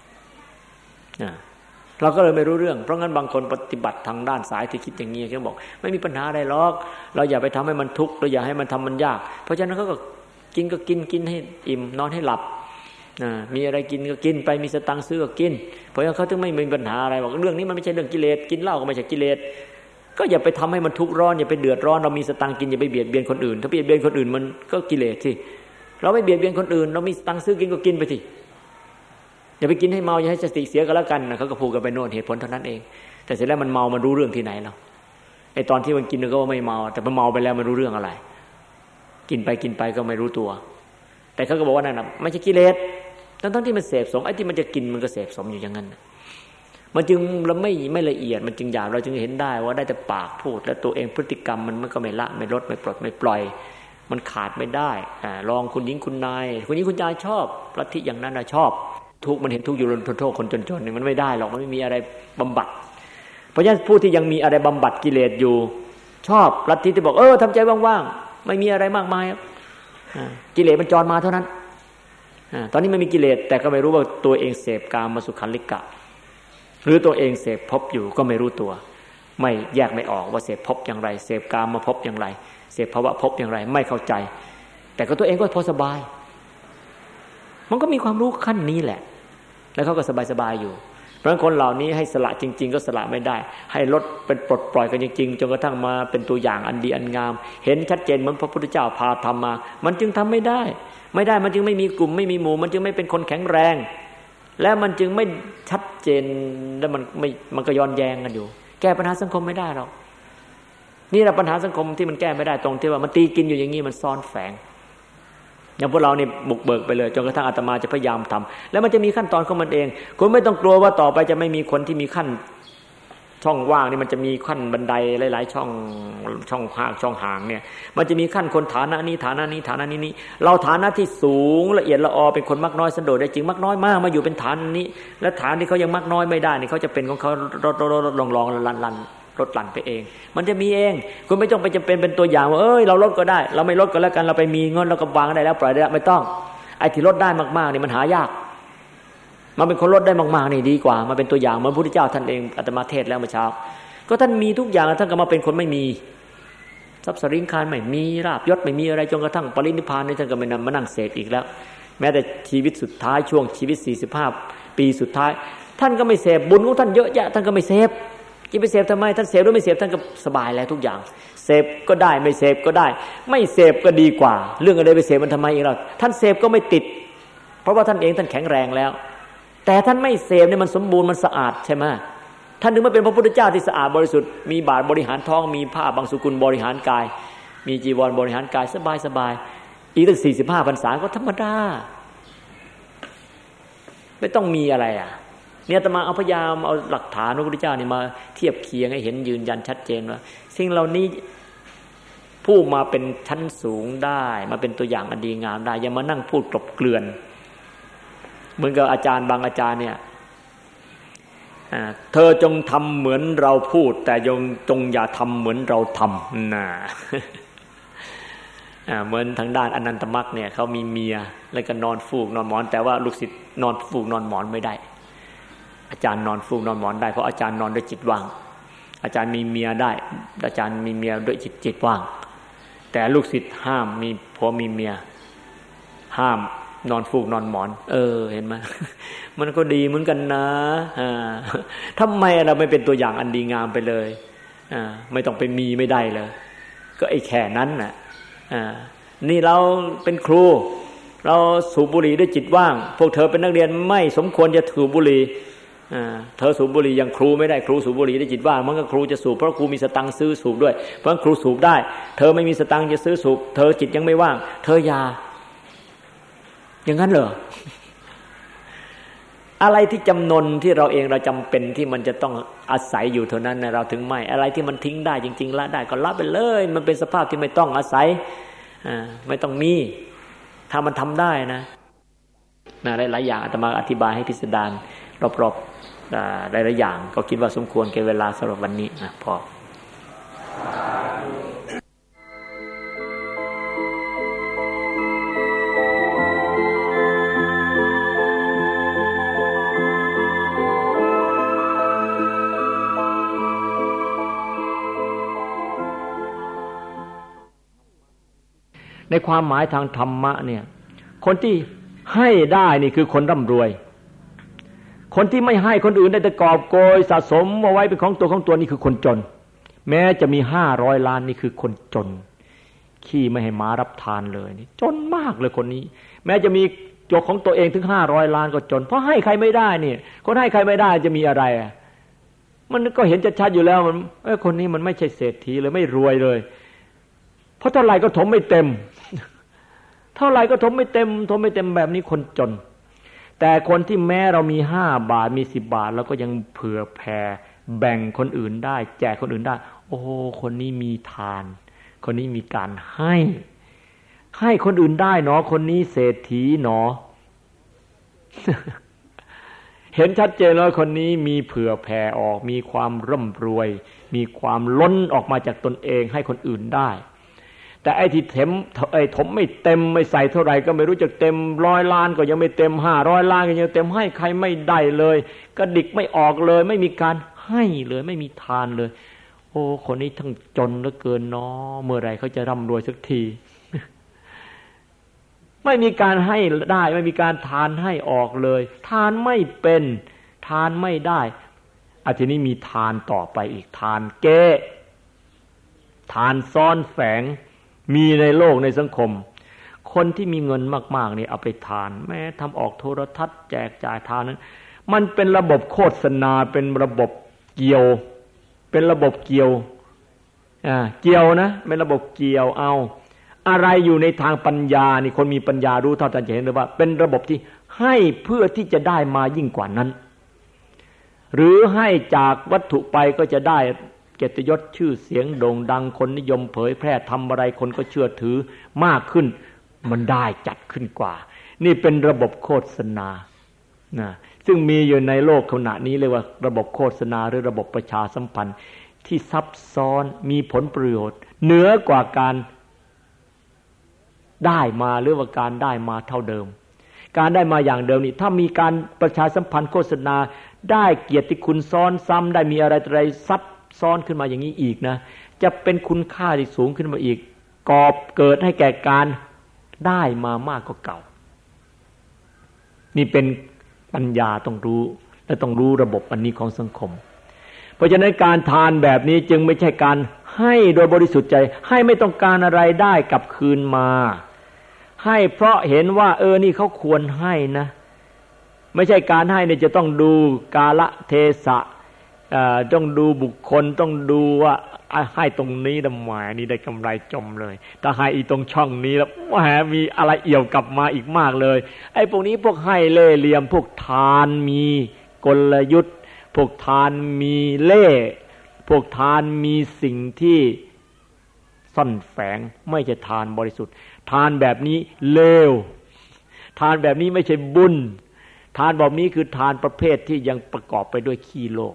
เราก็เลยไม่รู้เรื่องเพราะงั้นบางคนปฏิบัติทางด้านสายที่คิดอย่างนี้เขาบอกไม่มีปัญหาอะไรหรอกเราอย่าไปทำให้มันทุกข์เราอย่าให้มันทำมันยากเพราะฉะนั้นเขาก็กินให้อิ่มนอนให้หลับมีอะไรกินก็กินไปมีสตังค์ซื้อก็กินเพราะฉะนั้นเขาถึงไม่มีปัญหาอะไรบอกเรื่องนี้มันไม่ใช่เรื่องกิเลสกินเหล้าก็ไม่ใช่กิเลสก็อย่าไปทำให้มันทุกข์ร้อนอย่าไปเดือดร้อนเรามีสตังค์กินอย่าไปเบียดเบียนคนอื่นถ้าเบียดเบียนคนอื่นมันก็กิเลสสิเราไม่เบียดเบียนคนอื่นเรามีสตังค์ซื้อกินก็กินไปสิอย่าไปกินให้เมาอย่าให้สติเสียก็แล้วกันนะเขาก็พูดกันไปโน่นเหตุผลเท่านั้นเองแต่เสร็จแล้วมันเมามันรู้เรื่องที่ไหนเราไอ้ตอนที่มันกินก็ว่าไม่เมาแต่พอเมาไปแล้วมันรู้เรื่องอะไรกินไปก็ไม่รู้ตัวแต่เขาก็บอกว่านั่นน่ะไม่ใช่กิเลสทั้งที่มันเสพสมไอ้ที่มันจะกินมันก็เสพสมอยู่อย่างนั้นมันจึงเราไม่ละเอียดมันจึงหยาบเราจึงเห็นได้ว่าได้แต่ปากพูดแล้วตัวเองพฤติกรรมมันก็ไม่ละไม่ลดไม่ปลดไม่ปล่อยมันขาดไม่ได้ลองคุณหญิงคุณนายชอบลัทธิอย่างนั้นนะชอบทุกมันเห็นทุกอยู่ทนโทษคนจนๆนี่มันไม่ได้หรอกมันไม่มีอะไรบำบัดเพราะฉะนั้นผู้ที่ยังมีอะไรบำบัดกิเลสอยู่ชอบลัทธิที่บอกทำใจว่างๆไม่มีอะไรมากมายกิเลสมันจรมาเท่านั้นตอนนี้ไม่มีกิเลสแต่ก็ไม่รู้ว่าตัวเองเสพกามสุขันลิกะหรือตัวเองเสพภพอยู่ก็ไม่รู้ตัวไม่แยกไม่ออกว่าเสพภพอย่างไรเสพกามมาภพอย่างไรเสพภวะภพอย่างไรไม่เข้าใจแต่ก็ตัวเองก็พอสบายมันก็มีความรู้ขั้นนี้แหละแล้วเขาก็สบายๆอยู่เพราะฉะนั้นคนเหล่านี้ให้สละจริงๆก็สละไม่ได้ให้ลดเป็นปลดปล่อยกันจริงๆจนกระทั่งมาเป็นตัวอย่างอันดีอันงามเห็นชัดเจนเหมือนพระพุทธเจ้าพาทำมามันจึงทำไม่ได้มันจึงไม่มีกลุ่มไม่มีหมู่มันจึงไม่เป็นคนแข็งแรงและมันจึงไม่ชัดเจนแล้วมันก็ย้อนแย้งกันอยู่แก้ปัญหาสังคมไม่ได้หรอกนี่แหละปัญหาสังคมที่มันแก้ไม่ได้ตรงที่ว่ามันตีกินอยู่อย่างนี้มันซ่อนแฝงอย่างพวกเราเนี่ยบุกเบิกไปเลยจนกระทั่งอาตมาจะพยายามทำแล้วมันจะมีขั้นตอนของมันเองคุณไม่ต้องกลัวว่าต่อไปจะไม่มีคนที่มีขั้นช่องว่างนี่มันจะมีขั้นบันไดหลายๆช่องห่างเนี่ยมันจะมีขั้นคนฐานะนี้ฐานะนี้ฐานะนี้เราฐานะที่สูงละเอียดละออเป็นคนมักน้อยสันโดษได้จริงมักน้อยมากมาอยู่เป็นฐานนี้และฐานที่เขายังมักน้อยไม่ได้นี่เขาจะเป็นของเขาลดลองลันลดหลั่นไปเองมันจะมีเองคุณไม่ต้องไปจำเป็นเป็นตัวอย่างว่าเราลดก็ได้เราไม่ลดก็แล้วกันเราไปมีเงินเราก็วางได้แล้วปล่อยได้ไม่ต้องไอ้ที่ลดได้มากๆนี่มันหายากมันเป็นคนลดได้มากๆนี่ดีกว่ามาเป็นตัวอย่างเหมือนพระพุทธเจ้าท่านเองอาตมาเทศแล้วเมื่อเช้าก็ท่านมีทุกอย่างท่านก็มาเป็นคนไม่มีทรัพย์สริงคารไม่มีลาภยศไม่มีอะไรจนกระทั่งปรินิพพานนี่ท่านก็ไม่นำมานั่งเสพอีกแล้วแม้แต่ชีวิตสุดท้ายช่วงชีวิต45ปีสุดท้ายท่านก็ไม่เสพบุญของท่านเยอะแยะท่านก็ไม่เสพจะไปเสพทำไมท่านเสพหรือไม่เสพท่านก็สบายแล้วทุกอย่างเสพก็ได้ไม่เสพก็ได้ไม่เสพก็ดีกว่าเรื่องอะไรไปเสพมันทำไมอีกล่ะท่านเสพก็ไม่ติดเพราะว่าท่านเองท่านแข็งแรงแล้วแต่ท่านไม่เสพเนี่ยมันสมบูรณ์มันสะอาดใช่ไหมท่านถึงมาเป็นพระพุทธเจ้าที่สะอาดบริสุทธิ์มีบาตรบริหารท้องมีผ้าบางสุกุลบริหารกายมีจีวรบริหารกายสบายอีกตั้ง45 พรรษาก็ธรรมดาไม่ต้องมีอะไรเนี่ยอาตมาเอาพยายามเอาหลักฐานพระพุทธเจ้านี่มาเทียบเคียงให้เห็นยืนยันชัดเจนว่าสิ่งเหล่านี้ผู้มาเป็นชั้นสูงได้มาเป็นตัวอย่างอันดีงามได้อย่ามานั่งพูดกลบเกลื่อนเหมือนกับอาจารย์บางอาจารย์เนี่ยเธอจงทำเหมือนเราพูดแต่จงอย่าทำเหมือนเราทำนะเหมือนทางด้านอนันตมรรคเนี่ยเขามีเมียแล้วก็นอนฟูกนอนหมอนแต่ว่าลูกศิษย์นอนฟูกนอนหมอนไม่ได้อาจารย์นอนฟูกนอนหมอนได้เพราะอาจารย์นอนด้วยจิตว่างอาจารย์มีเมียได้อาจารย์มีเมียด้วยจิตว่างแต่ลูกศิษย์ห้ามมีผัวมีเมียห้ามนอนฟูกนอนหมอนเห็นไหม มันก็ดีเหมือนกันนะทำไมเราไม่เป็นตัวอย่างอันดีงามไปเลยไม่ต้องไปมีไม่ได้เลยก็ไอ้แค่นั้นน่ะนี่เราเป็นครูเราสูบบุหรี่ด้วยจิตว่างพวกเธอเป็นนักเรียนไม่สมควรจะสูบบุหรี่เธอสูบบุหรี่ยังครูไม่ได้ครูสูบบุหรี่ด้วยจิตว่างมันก็ครูจะสูบเพราะครูมีสตังค์ซื้อสูบด้วยเพราะครูสูบได้เธอไม่มีสตังค์จะซื้อสูบเธอจิตยังไม่ว่างเธออย่าอย่างนั้นเหรออะไรที่จำนนที่เราเองเราจำเป็นที่มันจะต้องอาศัยอยู่เท่านั้นนะเราถึงไม่อะไรที่มันทิ้งได้จริงๆละได้ก็ละไปเลยมันเป็นสภาพที่ไม่ต้องอาศัยไม่ต้องมีถ้ามันทำได้นะหลายๆอย่างอาตมาอธิบายให้พิสดารรอบๆหลายๆอย่างก็คิดว่าสมควรแก่เวลาสำหรับวันนี้นะพอในความหมายทางธรรมะเนี่ยคนที่ให้ได้นี่คือคนร่ำรวยคนที่ไม่ให้คนอื่นได้แต่กอบโกยสะสมเอาไว้เป็นของตัวนี่คือคนจนแม้จะมี500 ล้านนี่คือคนจนขี้ไม่ให้หมารับทานเลยนี่จนมากเลยคนนี้แม้จะมีจกของตัวเองถึง500 ล้านก็จนเพราะให้ใครไม่ได้นี่คนให้ใครไม่ได้จะมีอะไรมันก็เห็นชัดๆอยู่แล้วมันคนนี้มันไม่ใช่เศรษฐีเลยไม่รวยเลยเพราะเท่าไหร่ก็ถมไม่เต็มเท่าไหร่ก็ถมไม่เต็มแบบนี้คนจนแต่คนที่แม้เรามี5 บาทมี10 บาทแล้วก็ยังเผื่อแผ่แบ่งคนอื่นได้แจกคนอื่นได้โอ้คนนี้มีทานคนนี้มีการให้คนอื่นได้เนาะคนนี้เศรษฐีเนาะ เห็นชัดเจนเลยคนนี้มีเผื่อแผ่ออกมีความร่ำรวยมีความล้นออกมาจากตนเองให้คนอื่นได้แต่ไอ้ที่ถมไม่เต็มไม่ใส่เท่าไหร่ก็ไม่รู้จักเต็ม100 ล้านก็ยังไม่เต็ม500 ล้านก็ยังเต็มให้ใครไม่ได้เลยกระดิกไม่ออกเลยไม่มีการให้เลยไม่มีทานเลยโอ้คนนี้ทั้งจนเหลือเกินเนาะเมื่อไหร่เขาจะร่ำรวยสักที ไม่มีการให้ได้ไม่มีการทานให้ออกเลยทานไม่เป็นทานไม่ได้ทีนี้มีทานต่อไปอีกทานเก้ทานซ่อนแฝงมีในโลกในสังคมคนที่มีเงินมากๆนี่เอาไปทานแม้ทำออกโทรทัศน์แจกจ่ายทานนั้นมันเป็นระบบโฆษณาเป็นระบบเกี่ยวเป็นระบบเกี่ยวเกี่ยวนะเป็นระบบเกี่ยวเอาอะไรอยู่ในทางปัญญานี่คนมีปัญญารู้เท่าทันจะเห็นเลยว่าเป็นระบบที่ให้เพื่อที่จะได้มายิ่งกว่านั้นหรือให้จากวัตถุไปก็จะได้เกียรติยศชื่อเสียงโด่งดังคนนิยมเผยแพร่ทำอะไรคนก็เชื่อถือมากขึ้นมันได้จัดขึ้นกว่านี่เป็นระบบโฆษณาซึ่งมีอยู่ในโลกขณะนี้เรียกว่าระบบโฆษณาหรือระบบประชาสัมพันธ์ที่ซับซ้อนมีผลประโยชน์เหนือกว่าการได้มาหรือว่าการได้มาเท่าเดิมการได้มาอย่างเดิมนี่ถ้ามีการประชาสัมพันธ์โฆษณาได้เกียรติคุณซ้อนซ้ำได้มีอะไรซับซ้อนขึ้นมาอย่างนี้อีกนะจะเป็นคุณค่าที่สูงขึ้นมาอีกก่อเกิดให้แก่การได้มามากกว่าเก่านี่เป็นปัญญาต้องรู้และต้องรู้ระบบอันนี้ของสังคมเพราะฉะนั้นการทานแบบนี้จึงไม่ใช่การให้โดยบริสุทธิ์ใจให้ไม่ต้องการอะไรได้กลับคืนมาให้เพราะเห็นว่านี่เขาควรให้นะไม่ใช่การให้เนี่ยจะต้องดูกาลเทศะต้องดูบุคคลต้องดูว่าให้ตรงนี้ทำไมนี่ได้กำไรจมเลยถ้าให้อีตรงช่องนี้แล้วแหมมีอะไรเอี่ยวกลับมาอีกมากเลยไอ้พวกนี้พวกให้เล่ห์เหลี่ยมพวกทานมีกลยุทธ์พวกทานมีเล่ห์พวกทานมีสิ่งที่ซ่อนแฝงไม่ใช่ทานบริสุทธิ์ทานแบบนี้เลวทานแบบนี้ไม่ใช่บุญทานแบบนี้คือทานประเภทที่ยังประกอบไปด้วยขี้โลภ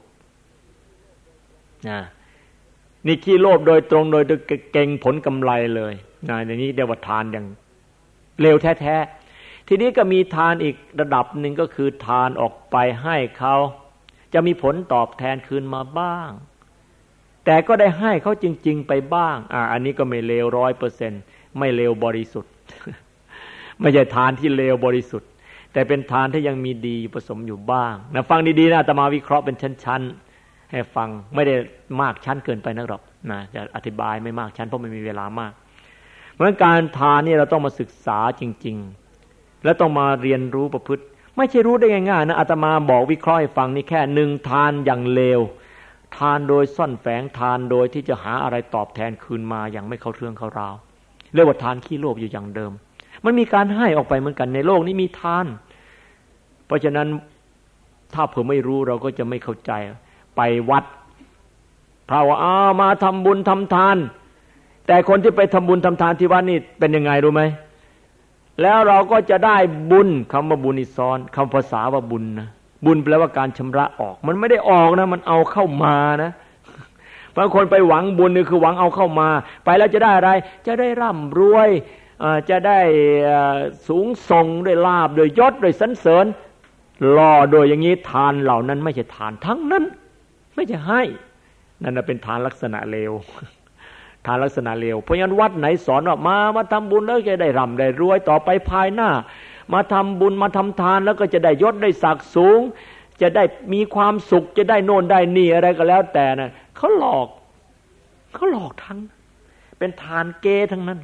นี่ขี้โลภโดยตรงโดยเก่งผลกำไรเลยอย่างนี้เรียกว่าทานอย่างเลวแท้ๆทีนี้ก็มีทานอีกระดับหนึ่งก็คือทานออกไปให้เขาจะมีผลตอบแทนคืนมาบ้างแต่ก็ได้ให้เขาจริงๆไปบ้างอันนี้ก็ไม่เลว 100% ไม่เลวบริสุทธิ์ไม่ใช่ทานที่เลวบริสุทธิ์แต่เป็นทานที่ยังมีดีผสมอยู่บ้างนะฟังดีๆนะอาตมาวิเคราะห์เป็นชั้นๆให้ฟังไม่ได้มากชั้นเกินไปนักหรอกนะจะอธิบายไม่มากชั้นเพราะไม่มีเวลามากเพราะการทานนี่เราต้องมาศึกษาจริงๆแล้วต้องมาเรียนรู้ประพฤติไม่ใช่รู้ได้ง่ายๆนะอาตมาบอกวิเคราะห์ให้ฟังนี่แค่หนึ่งทานอย่างเลวทานโดยซ่อนแฝงทานโดยที่จะหาอะไรตอบแทนคืนมาอย่างไม่เข้าเรื่องเข้าราวเรียกว่าทานขี้โลภอยู่อย่างเดิมมันมีการให้ออกไปเหมือนกันในโลกนี้มีทานเพราะฉะนั้นถ้าเผื่อไม่รู้เราก็จะไม่เข้าใจไปวัดพระว่ามาทำบุญทำทานแต่คนที่ไปทำบุญทำทานที่วัดนี่เป็นยังไงรู้ไหมแล้วเราก็จะได้บุญคำว่าบุญนี่ซ้อนคำภาษาว่าบุญนะบุญแปลว่าการชำระออกมันไม่ได้ออกนะมันเอาเข้ามานะบางคนไปหวังบุญนี่คือหวังเอาเข้ามาไปแล้วจะได้อะไรจะได้ร่ำรวยจะได้สูงส่งด้วยลาภด้วยยศด้วยสรรเสริญล่อโดยอย่างนี้ทานเหล่านั้นไม่ใช่ทานทั้งนั้นไม่ใช่ให้นั่นเป็นทานลักษณะเลวทานลักษณะเลวเพราะฉะนั้นวัดไหนสอนว่ามาทำบุญแล้วจะได้ร่ำได้รวยต่อไปภายหน้ามาทำบุญมาทำทานแล้วก็จะได้ยศได้ศักดิ์สูงจะได้มีความสุขจะได้โน่นได้นี่อะไรก็แล้วแต่นะเขาหลอกทั้งเป็นทานเกทั้งนั้น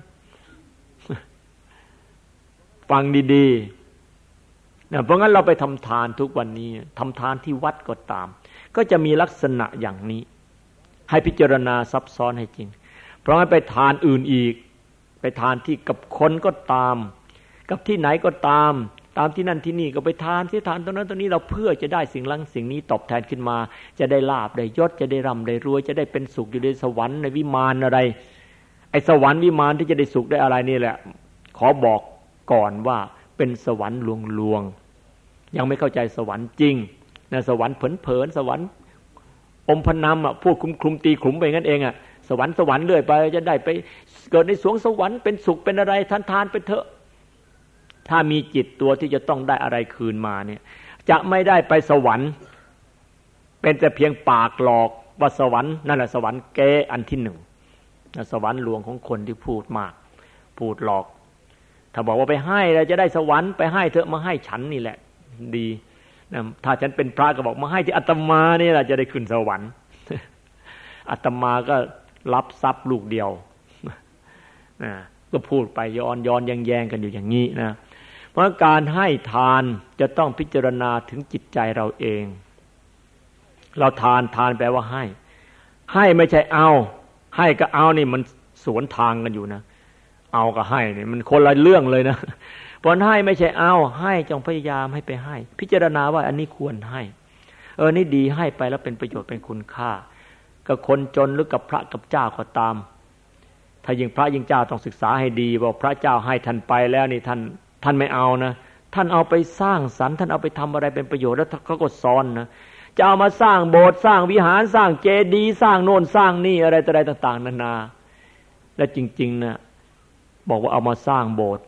ฟังดีๆนะเพราะงั้นเราไปทำทานทุกวันนี้ทำทานที่วัดก็ตามก็จะมีลักษณะอย่างนี้ให้พิจารณาซับซ้อนให้จริงเพราะงั้นไปทานอื่นอีกไปทานที่กับคนก็ตามกับที่ไหนก็ตามที่นั่นที่นี่ก็ไปทานที่ทานตรงนั้นตรงนี้เราเพื่อจะได้สิ่งนั้นสิ่งนี้ตอบแทนขึ้นมาจะได้ลาภได้ยศจะได้ร่ำได้รวยจะได้เป็นสุขอยู่ในสวรรค์ในวิมานอะไรไอ้สวรรค์วิมานที่จะได้สุขได้อะไรนี่แหละขอบอกก่อนว่าเป็นสวรรค์ลวงๆยังไม่เข้าใจสวรรค์จริงนะสวรรค์เผินๆสวรรค์อมพนำพูดคลุมตีขลุมไปงั้นเองสวรรค์เรื่อยไปจะได้ไปเกิดในสวงสวรรค์เป็นสุขเป็นอะไรทานไปเถอะถ้ามีจิตตัวที่จะต้องได้อะไรคืนมาเนี่ยจะไม่ได้ไปสวรรค์เป็นแต่เพียงปากหลอกว่าสวรรค์นั่นแหละสวรรค์แก้อันที่หนึ่งสวรรค์ลวงของคนที่พูดมากพูดหลอกถ้าบอกว่าไปให้แล้วจะได้สวรรค์ไปให้เถอะมาให้ฉันนี่แหละดีนะถ้าฉันเป็นพระก็บอกมาให้ที่อาตมานี่แหละจะได้ขึ้นสวรรค์อาตมาก็รับทรัพย์ลูกเดียวนะก็พูดไปย้อนแย้งกันอยู่อย่างนี้นะเพราะการให้ทานจะต้องพิจารณาถึงจิตใจเราเองเราทานแปลว่าให้ไม่ใช่เอาให้กับเอานี่มันสวนทางกันอยู่นะเอากับให้นี่มันคนละเรื่องเลยนะเพราะให้ไม่ใช่เอาให้จงพยายามให้ไปให้พิจารณาว่าอันนี้ควรให้นี่ดีให้ไปแล้วเป็นประโยชน์เป็นคุณค่ากับคนจนหรือกับพระกับเจ้าก็ตามถ้ายิ่งพระยิ่งเจ้าต้องศึกษาให้ดีว่าพระเจ้าให้ท่านไปแล้วนี่ท่านไม่เอานะท่านเอาไปสร้างสรรค์ท่านเอาไปทำอะไรเป็นประโยชน์แล้วเขาก็ซ้อนนะจะเอามาสร้างโบสถ์สร้างวิหารสร้างเจดีย์สร้างโน่นสร้างนี่อะไรต่างๆนานาและจริงๆนะบอกว่าเอามาสร้างโบสถ์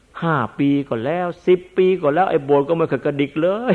5 ปีก็แล้ว10 ปีก็แล้วไอ้โบสถ์ก็ไม่เคยกระดิกเลย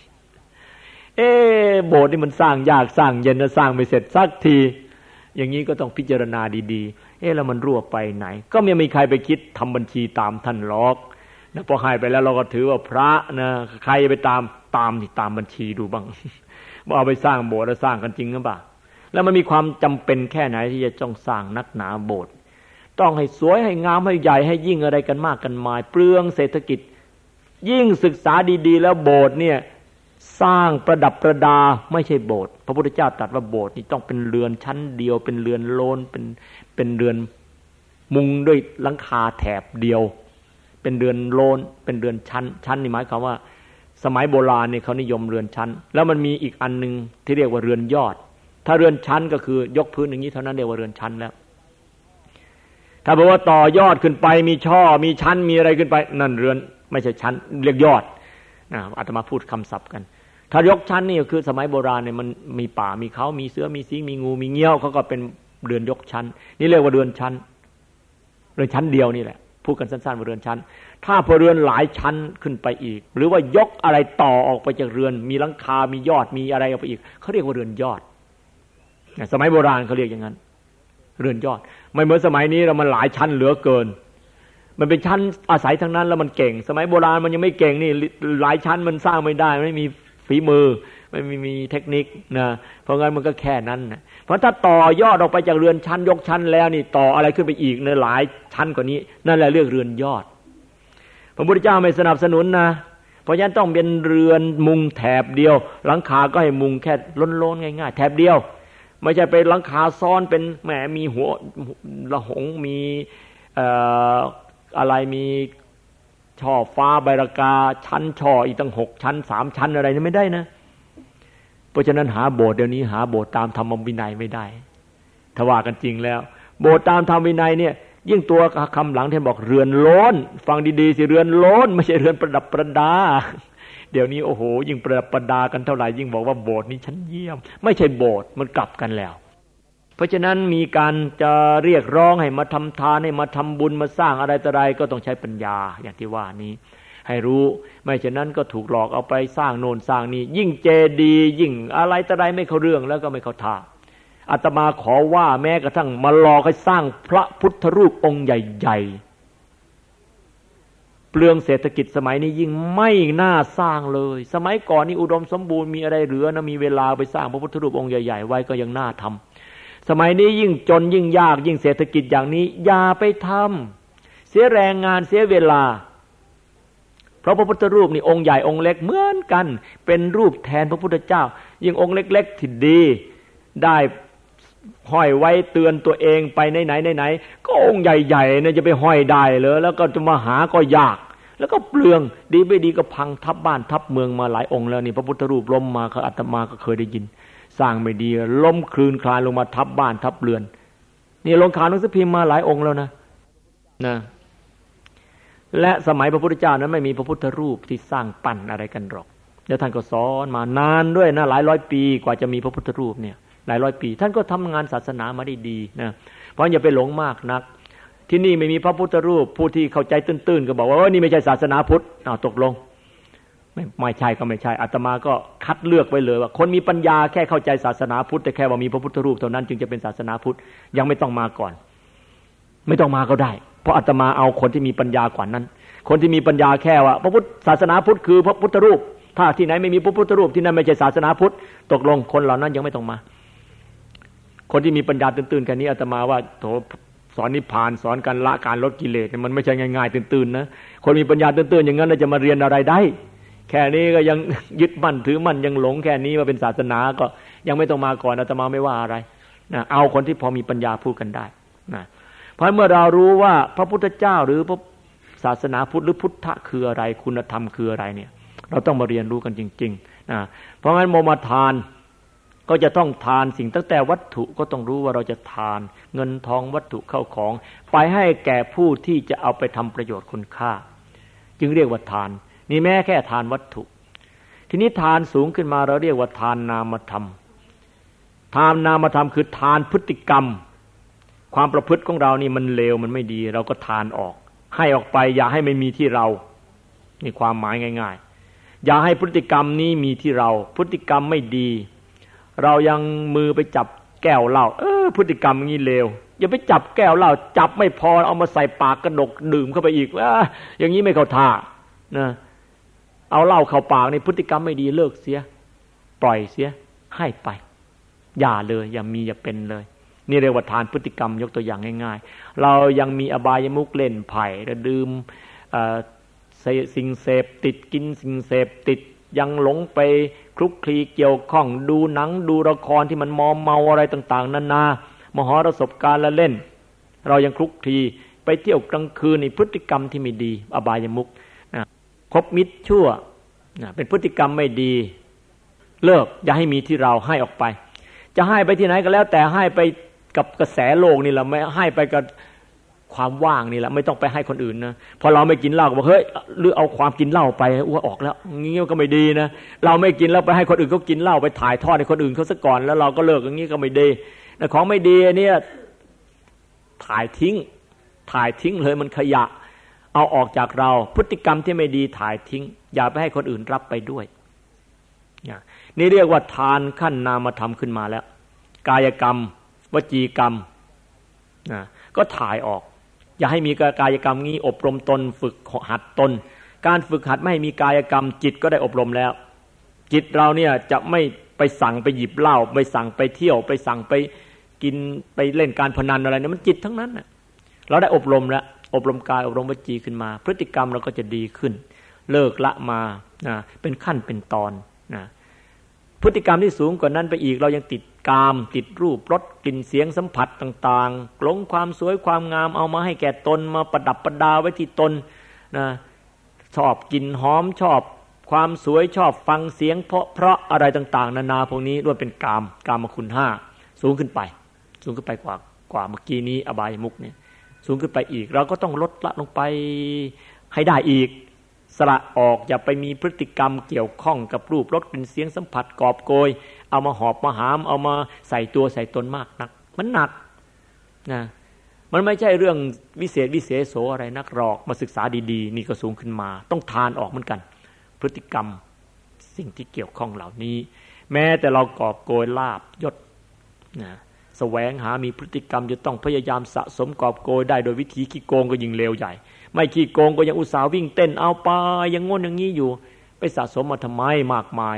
โบสถ์นี่มันสร้างยากสร้างเย็นนะสร้างไม่เสร็จสักทีอย่างนี้ก็ต้องพิจารณาดีๆแล้วมันรั่วไปไหนก็ไม่มีใครไปคิดทำบัญชีตามท่านหรอกนะพอให้ไปแล้วเราก็ถือว่าพระนะใครไปตามนี่ตามบัญชีดูบ้างว่าเอาไปสร้างโบสถ์แล้วสร้างกันจริงหรือเปล่าแล้วมันมีความจำเป็นแค่ไหนที่จะต้องสร้างนักหนาโบสถ์ต้องให้สวยให้งามให้ใหญ่ให้ยิ่งอะไรกันมากกันมายเปลืองเศรษฐกิจยิ่งศึกษาดีๆแล้วโบสถ์เนี่ยสร้างประดับประดาไม่ใช่โบสถ์พระพุทธเจ้าตรัสว่าโบสถ์นี่ต้องเป็นเรือนชั้นเดียวเป็นเรือนโลนเป็นเรือนมุงด้วยหลังคาแถบเดียวเป็นเรือนโลนเป็นเรือนชั้นนี่หมายความว่าสมัยโบราณเนี่ยเขานิยมเรือนชั้นแล้วมันมีอีกอันนึงที่เรียกว่าเรือนยอดถ้าเรือนชั้นก็คือยกพื้นอย่างนี้เท่านั้นเรียกว่าเรือนชั้นแล้วถ้าบอกว่าต่อยอดขึ้นไปมีช่อมีชั้นมีอะไรขึ้นไปนั่นเรือนไม่ใช่ชั้นเรียกยอดอาตมาพูดคำศัพท์กันถ้ายกชั้นนี่ก็คือสมัยโบราณเนี่ยมันมีป่ามีเขามีเสือมีสิงมีงูมีเงี้ยวเขาก็เป็นเรือนยกชั้นนี่เรียกว่าเรือนชั้นเดียวนี่แหละพูดกันสั้นๆว่าเรือนชั้นถ้าพอเรือนหลายชั้นขึ้นไปอีกหรือว่ายกอะไรต่อออกไปจากเรือนมีหลังคามียอดมีอะไรออกไปอีกเขาเรียกว่าเรือนยอดสมัยโบราณเขาเรียกอย่างนั้นเรือนยอดไม่เหมือนสมัยนี้เรามันหลายชั้นเหลือเกินมันเป็นชั้นอาศัยทั้งนั้นแล้วมันเก่งสมัยโบราณมันยังไม่เก่งนี่หลายชั้นมันสร้างไม่ได้ไม่มีฝีมือไม่มีเทคนิคนะเพราะงั้นมันก็แค่นั้นนะเพราะถ้าต่อยอดออกไปจากเรือนชั้นยกชั้นแล้วนี่ต่ออะไรขึ้นไปอีกในหลายชั้นกว่านี้นั่นแหละเรียกเรือนยอดพระพุทธเจ้าไม่สนับสนุนนะเพราะฉะนั้นต้องเป็นเรือนมุงแถบเดียวหลังคาก็ให้มุงแค่ล้นๆง่ายๆแถบเดียวไม่ใช่ไปหลังคาซ้อนเป็นแหมมีหัวละหงมีอะไรมีช่อฟ้าใบรากาชั้นช่ออีกตั้ง6ชั้น3ชั้นอะไรนี่ไม่ได้นะเพราะฉะนั้นหาโบสถ์เดี๋ยวนี้หาโบสถ์ตามธรรมวินัยไม่ได้ถ้าว่ากันจริงแล้วโบสถ์ตามธรรมวินัยเนี่ยยิ่งตัวคำหลังท่านบอกเรือนโล้นฟังดีๆสิเรือนโล้นไม่ใช่เรือนประดับประดาเดี๋ยวนี้โอ้โหยิ่งประดับประดากันเท่าไหร่ยิ่งบอกว่าโบสถ์นี้ชั้นเยี่ยมไม่ใช่โบสถ์มันกลับกันแล้วเพราะฉะนั้นมีการจะเรียกร้องให้มาทำทานให้มาทำบุญมาสร้างอะไรต่ออะไรก็ต้องใช้ปัญญาอย่างที่ว่านี้ให้รู้ไม่ฉะนั้นก็ถูกหลอกเอาไปสร้างโน่นสร้างนี่ยิ่งเจดีย์ยิ่งอะไรต่ออะไรไม่เข้าเรื่องแล้วก็ไม่เข้าท่าอาตมาขอว่าแม้กระทั่งมาหลอกให้สร้างพระพุทธรูปองค์ใหญ่ๆเปลืองเศรษฐกิจสมัยนี้ยิ่งไม่น่าสร้างเลยสมัยก่อนนี่อุดมสมบูรณ์มีอะไรเหลือนะมีเวลาไปสร้างพระพุทธรูปองค์ใหญ่ๆไว้ก็ยังน่าทำสมัยนี้ยิ่งจนยิ่งยากยิ่งเศรษฐกิจอย่างนี้อย่าไปทำเสียแรงงานเสียเวลาเพราะพระพุทธรูปนี่องค์ใหญ่องค์เล็กเหมือนกันเป็นรูปแทนพระพุทธเจ้ายิ่งองค์เล็กๆที่ดีได้ห้อยไว้เตือนตัวเองไปไหนก็องค์ใหญ่ๆเนี่ยจะไปห้อยได้เลยแล้วก็จะมาหาก็ยากแล้วก็เปลืองดีไม่ดีก็พังทับบ้านทับเมืองมาหลายองค์แล้วนี่พระพุทธรูปล้มมาอาตมาก็เคยได้ยินสร้างไม่ดีล้มคลืนคลานลงมาทับบ้านทับเรือนนี่ลงข่าวหนังสือพิมพ์มาหลายองค์แล้วนะและสมัยพระพุทธเจ้านั้นไม่มีพระพุทธรูปที่สร้างปั้นอะไรกันหรอกแล้วท่านก็สอนมานานด้วยนะหลายร้อยปีกว่าจะมีพระพุทธรูปเนี่ยหลายร้อยปีท่านก็ทำงานศาสนามาได้ดีนะเพราะอย่าไปหลงมากนักที่นี่ไม่มีพระพุทธรูปผู้ที่เข้าใจตื้นๆก็บอกว่านี่ไม่ใช่ศาสนาพุทธตกลงไม่ใช่ก็ไม่ใช่อาตมาก็คัดเลือกไว้เลยว่าคนมีปัญญาแค่เข้าใจศาสนาพุทธแต่แค่ว่ามีพระพุทธรูปเท่านั้นจึงจะเป็นศาสนาพุทธยังไม่ต้องมาก่อนไม่ต้องมาก็ได้เพราะอาตมาเอาคนที่มีปัญญากว่านั้นคนที่มีปัญญาแค่ว่าพระพุทธศาสนาพุทธคือพระพุทธรูปถ้าที่ไหนไม่มีพระพุทธรูปที่นั่นไม่ใช่ศาสนาพุทธตกลงคนเหล่านั้นยังไม่ต้องมาคนที่มีปัญญาตื่นๆแค่นี้อาตมาว่าโถสอนนิพพานสอนการละการลดกิเลสมันไม่ใช่ง่ายๆตื่นๆนะคนมีปัญญาตื่นๆอย่างนั้นจะมาเรียนอะไรได้แค่นี้ก็ยังยึดมั่นถือมั่นยังหลงแค่นี้มาเป็นศาสนาก็ยังไม่ต้องมาก่อนอาตมาไม่ว่าอะไรนะเอาคนที่พอมีปัญญาพูดกันได้นะเพราะเมื่อเรารู้ว่าพระพุทธเจ้าหรือพระศาสนาพุทธหรือพุทธะคืออะไรคุณธรรมคืออะไรเนี่ยเราต้องมาเรียนรู้กันจริงๆนะเพราะงั้นโมมาทานก็จะต้องทานสิ่งตั้งแต่วัตถุก็ต้องรู้ว่าเราจะทานเงินทองวัตถุเข้าของไปให้แก่ผู้ที่จะเอาไปทำประโยชน์คุณค่าจึงเรียกว่าทานนี่แม้แค่ทานวัตถุทีนี้ทานสูงขึ้นมาเราเรียกว่าทานนามธรรมทานนามธรรมคือทานพฤติกรรมความประพฤติของเรานี่มันเลวมันไม่ดีเราก็ทานออกให้ออกไปอย่าให้ไม่มีที่เรานี่ความหมายง่ายๆอย่าให้พฤติกรรมนี้มีที่เราพฤติกรรมไม่ดีเรายังมือไปจับแก้วเหล้าพฤติกรรมอย่างนี้เลวอย่าไปจับแก้วเหล้าจับไม่พอเอามาใส่ปากกระดกดื่มเข้าไปอีกอย่างนี้ไม่เข้าท่านะเอาเหล้าเข้าปากในพฤติกรรมไม่ดีเลิกเสียปล่อยเสียให้ไปอย่าเลยอย่ามีอย่าเป็นเลยนี่เรียกว่าทานพฤติกรรมยกตัวอย่างง่ายๆเรายังมีอบายมุขเล่นไผ่ดื่มสิ่งเสพติดกินสิ่งเสพติดยังหลงไปคลุกคลีเกี่ยวข้องดูหนังดูละครที่มันมอมเมาอะไรต่างๆนานามหรสพการละเล่นเรายังคลุกคลีไปเที่ยวกลางคืนในพฤติกรรมที่ไม่ดีอบายมุขคบมิตรชั่วเป็นพฤติกรรมไม่ดีเลิกอย่าให้มีที่เราให้ออกไปจะให้ไปที่ไหนก็แล้วแต่ให้ไปกับกระแสโลกนี่แหละไม่ให้ไปกับความว่างนี่แหละไม่ต้องไปให้คนอื่นนะพอเราไม่กินเหล้าก็บอกเฮ้ยหรือเอาความกินเหล้าไปอ้วออกแล้วงี้ก็ไม่ดีนะเราไม่กินแล้วไปให้คนอื่นเขากินเหล้าไปถ่ายทอดให้คนอื่นเขาซะก่อนแล้วเราก็เลิกอย่างนี้ก็ไม่ดีแต่ของไม่ดีเนี่ยถ่ายทิ้งเลยมันขยะเอาออกจากเราพฤติกรรมที่ไม่ดีถ่ายทิ้งอย่าไปให้คนอื่นรับไปด้วยนี่เรียกว่าทานขั้นนามธรรมขึ้นมาแล้วกายกรรมวจีกรรมก็ถ่ายออกอย่าให้มีกายกรรมงี้อบรมตนฝึกหัดตนการฝึกหัดไม่ให้มีกายกรรมจิตก็ได้อบรมแล้วจิตเราเนี่ยจะไม่ไปสั่งไปหยิบเหล้าไปสั่งไปเที่ยวไปสั่งไปกินไปเล่นการพนันอะไรเนี่ยมันจิตทั้งนั้นน่ะเราได้อบรมแล้วอบรมกายอบรมวจีขึ้นมาพฤติกรรมเราก็จะดีขึ้นเลิกละมาเป็นขั้นเป็นตอนนะพฤติกรรมที่สูงกว่านั้นไปอีกเรายังติดกามติดรูปรสกลิ่นเสียงสัมผัสต่างๆหลงความสวยความงามเอามาให้แก่ตนมาประดับประดาไว้ที่ตนนะชอบกลิ่นหอมชอบความสวยชอบฟังเสียงเพราะอะไรต่างๆนานาพวกนี้ล้วนเป็นกามคุณห้าสูงขึ้นไปกว่าเมื่อกี้นี้อบายมุขเนี่ยสูงขึ้นไปอีกเราก็ต้องลดละลงไปให้ได้อีกสละออกอย่าไปมีพฤติกรรมเกี่ยวข้องกับรูปรสกลิ่นเสียงสัมผัสกอบโกยเอามาหอบมาหามเอามาใส่ตัวใส่ตนมากนักมันหนักนะมันไม่ใช่เรื่องวิเศษวิเศษโสอะไรนักหรอกมาศึกษาดีๆนี่ก็สูงขึ้นมาต้องทานออกเหมือนกันพฤติกรรมสิ่งที่เกี่ยวข้องเหล่านี้แม้แต่เรากอบโกยลาภยศนะแสวงหามีพฤติกรรมจะต้องพยายามสะสมกอบโกยได้โดยวิธีขี้โกงก็ยิ่งเลวใหญ่ไม่ขี้โกงก็ยังอุตส่าห์วิ่งเต้นเอาไปยังง่นอย่างนี้อยู่ไปสะสมมาทำไมมากมาย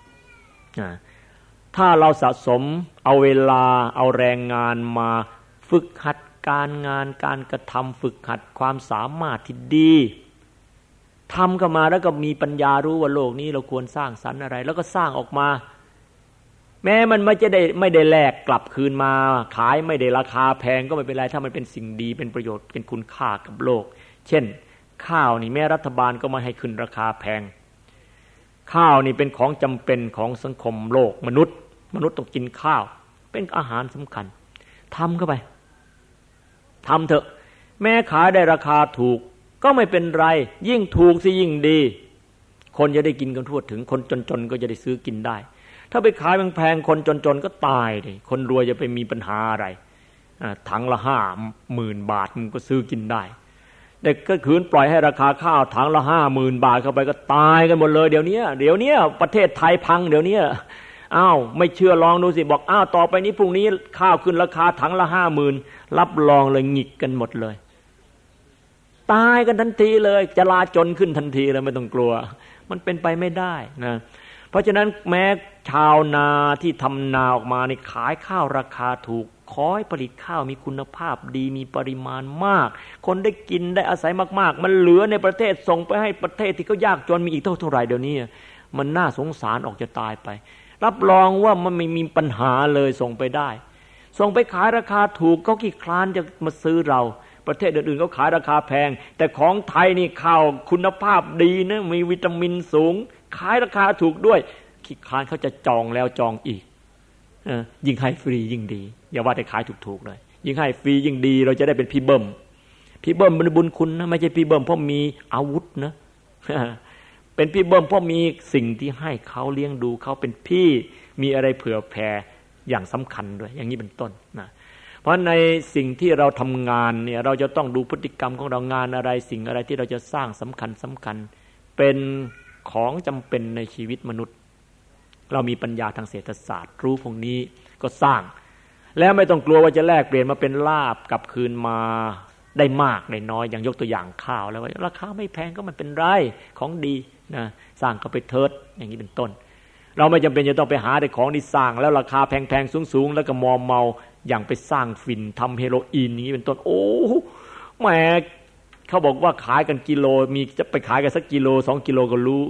ถ้าเราสะสมเอาเวลาเอาแรงงานมาฝึกหัดการงานการกระทำฝึกหัดความสามารถที่ดีทำเข้ามาแล้วก็มีปัญญารู้ว่าโลกนี้เราควรสร้างสรรค์อะไรแล้วก็สร้างออกมาแม้มันไม่ได้แลกกลับคืนมาขายไม่ได้ราคาแพงก็ไม่เป็นไรถ้ามันเป็นสิ่งดีเป็นประโยชน์เป็นคุณค่ากับโลกเช่นข้าวนี่แม้รัฐบาลก็ไม่ให้ขึ้นราคาแพงข้าวนี่เป็นของจำเป็นของสังคมโลกมนุษย์ต้องกินข้าวเป็นอาหารสำคัญทำเข้าไปทำเถอะแม้ขายได้ราคาถูกก็ไม่เป็นไรยิ่งถูกสิยิ่งดีคนจะได้กินกันทั่วถึงคนจนๆก็จะได้ซื้อกินได้ถ้าไปขายแพงๆคนจนๆก็ตายดิคนรวยจะไปมีปัญหาอะไรถังละ50,000 บาทมันก็ซื้อกินได้แต่ก็คืนปล่อยให้ราคาข้าวถังละ50,000 บาทเข้าไปก็ตายกันหมดเลยเดี๋ยวนี้ประเทศไทยพังเดี๋ยวนี้อ้าวไม่เชื่อลองดูสิบอกอ้าวต่อไปนี้พรุ่งนี้ข้าวขึ้นราคาถังละ50,000รับรองเลยหงิกกันหมดเลยตายกันทันทีเลยจลาจลขึ้นทันทีเลยไม่ต้องกลัวมันเป็นไปไม่ได้นะเพราะฉะนั้นแม้ชาวนาที่ทำนาออกมาในขายข้าวราคาถูกขอให้ผลิตข้าวมีคุณภาพดีมีปริมาณมากคนได้กินได้อาศัยมากๆมันเหลือในประเทศส่งไปให้ประเทศที่เขายากจนมีอีกเท่าไหร่เดี๋ยวนี้มันน่าสงสารออกจะตายไปรับรองว่ามันไม่มีปัญหาเลยส่งไปได้ส่งไปขายราคาถูกเขาขี้คลานจะมาซื้อเราประเทศอื่นๆเขาขายราคาแพงแต่ของไทยนี่ข้าวคุณภาพดีนะมีวิตามินสูงขายราคาถูกด้วยขี้คลานเขาจะจองแล้วจองอีกยิ่งให้ฟรียิ่งดีอย่าว่าแต่ขายถูกๆเลยยิ่งให้ฟรียิ่งดีเราจะได้เป็นพี่เบิ้มเป็นบุญคุณนะไม่ใช่พี่เบิ้มเพราะมีอาวุธนะ เป็นพี่เบิ้มเพราะมีสิ่งที่ให้เขาเลี้ยงดูเขาเป็นพี่มีอะไรเผื่อแผ่อย่างสำคัญด้วยอย่างนี้เป็นต้นนะเพราะในสิ่งที่เราทำงานเนี่ยเราจะต้องดูพฤติกรรมของเรางานอะไรสิ่งอะไรที่เราจะสร้างสำคัญเป็นของจำเป็นในชีวิตมนุษย์เรามีปัญญาทางเศรษฐศาสตร์รู้พวกนี้ก็สร้างแล้วไม่ต้องกลัวว่าจะแลกเปลี่ยนมาเป็นลาภกลับคืนมาได้มากได้น้อยอย่างยกตัวอย่างข้าวแล้วว่าราคาไม่แพงก็มันเป็นไรของดีนะสร้างก็ไปเถิดอย่างนี้เป็นต้นเราไม่จำเป็นจะต้องไปหาแต่ของที่สร้างแล้วราคาแพงๆสูงๆแล้วก็มอมเมาอย่างไปสร้างฝิ่นทำเฮโรอีนอย่างนี้เป็นต้นโอ้แหมเขาบอกว่าขายกันกิโลมีจะไปขายกันสักกิโล2 กิโลก็รู้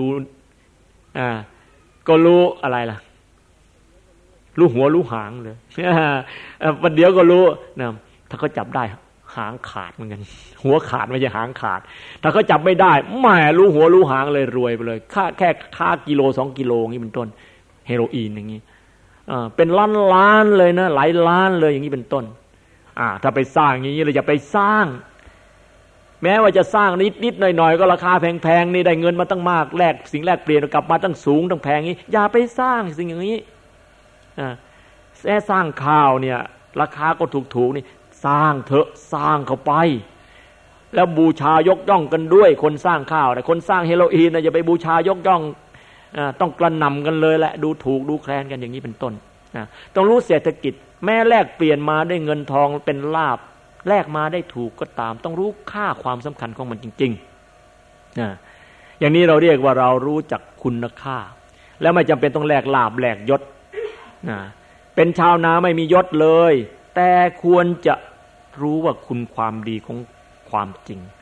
ก็รู้อะไรล่ะรู้หัวรู้หางเลยวันเดียวก็รู้นะถ้าเขาจับได้หางขาดเหมือนกันหัวขาดไม่ใช่หางขาดถ้าเขาจับไม่ได้แหมรู้หัวรู้หางเลยรวยไปเลยแค่ค่ากิโล2 กิโลอย่างนี้เป็นต้นเฮโรอีนอย่างนี้เป็นล้านเลยนะหลายล้านเลยอย่างนี้เป็นต้นถ้าไปสร้างอย่างนี้เราอย่าไปสร้างแม้ว่าจะสร้างนิดๆหน่อยๆก็ราคาแพงๆนี่ได้เงินมาตั้งมากแลกสิ่งแลกเปลี่ยนกลับมาตั้งสูงตั้งแพงนี้อย่าไปสร้างสิ่งอย่างนี้แค่สร้างข้าวเนี่ยราคาก็ถูกๆนี่สร้างเถอะสร้างเข้าไปแล้วบูชายกย่องกันด้วยคนสร้างข้าวแต่คนสร้างเฮโรอีนนะอย่าไปบูชายกย่องต้องกระหน่ำกันเลยแหละดูถูกดูแคลนกันอย่างนี้เป็นต้นต้องรู้เศรษฐกิจแม้แลกเปลี่ยนมาได้เงินทองเป็นลาภแลกมาได้ถูกก็ตามต้องรู้ค่าความสำคัญของมันจริงๆอย่างนี้เราเรียกว่าเรารู้จักคุณค่าแล้วไม่จำเป็นต้องแลกลาภแลกยศเป็นชาวนาไม่มียศเลยแต่ควรจะรู้ว่าคุณความดีของความจริง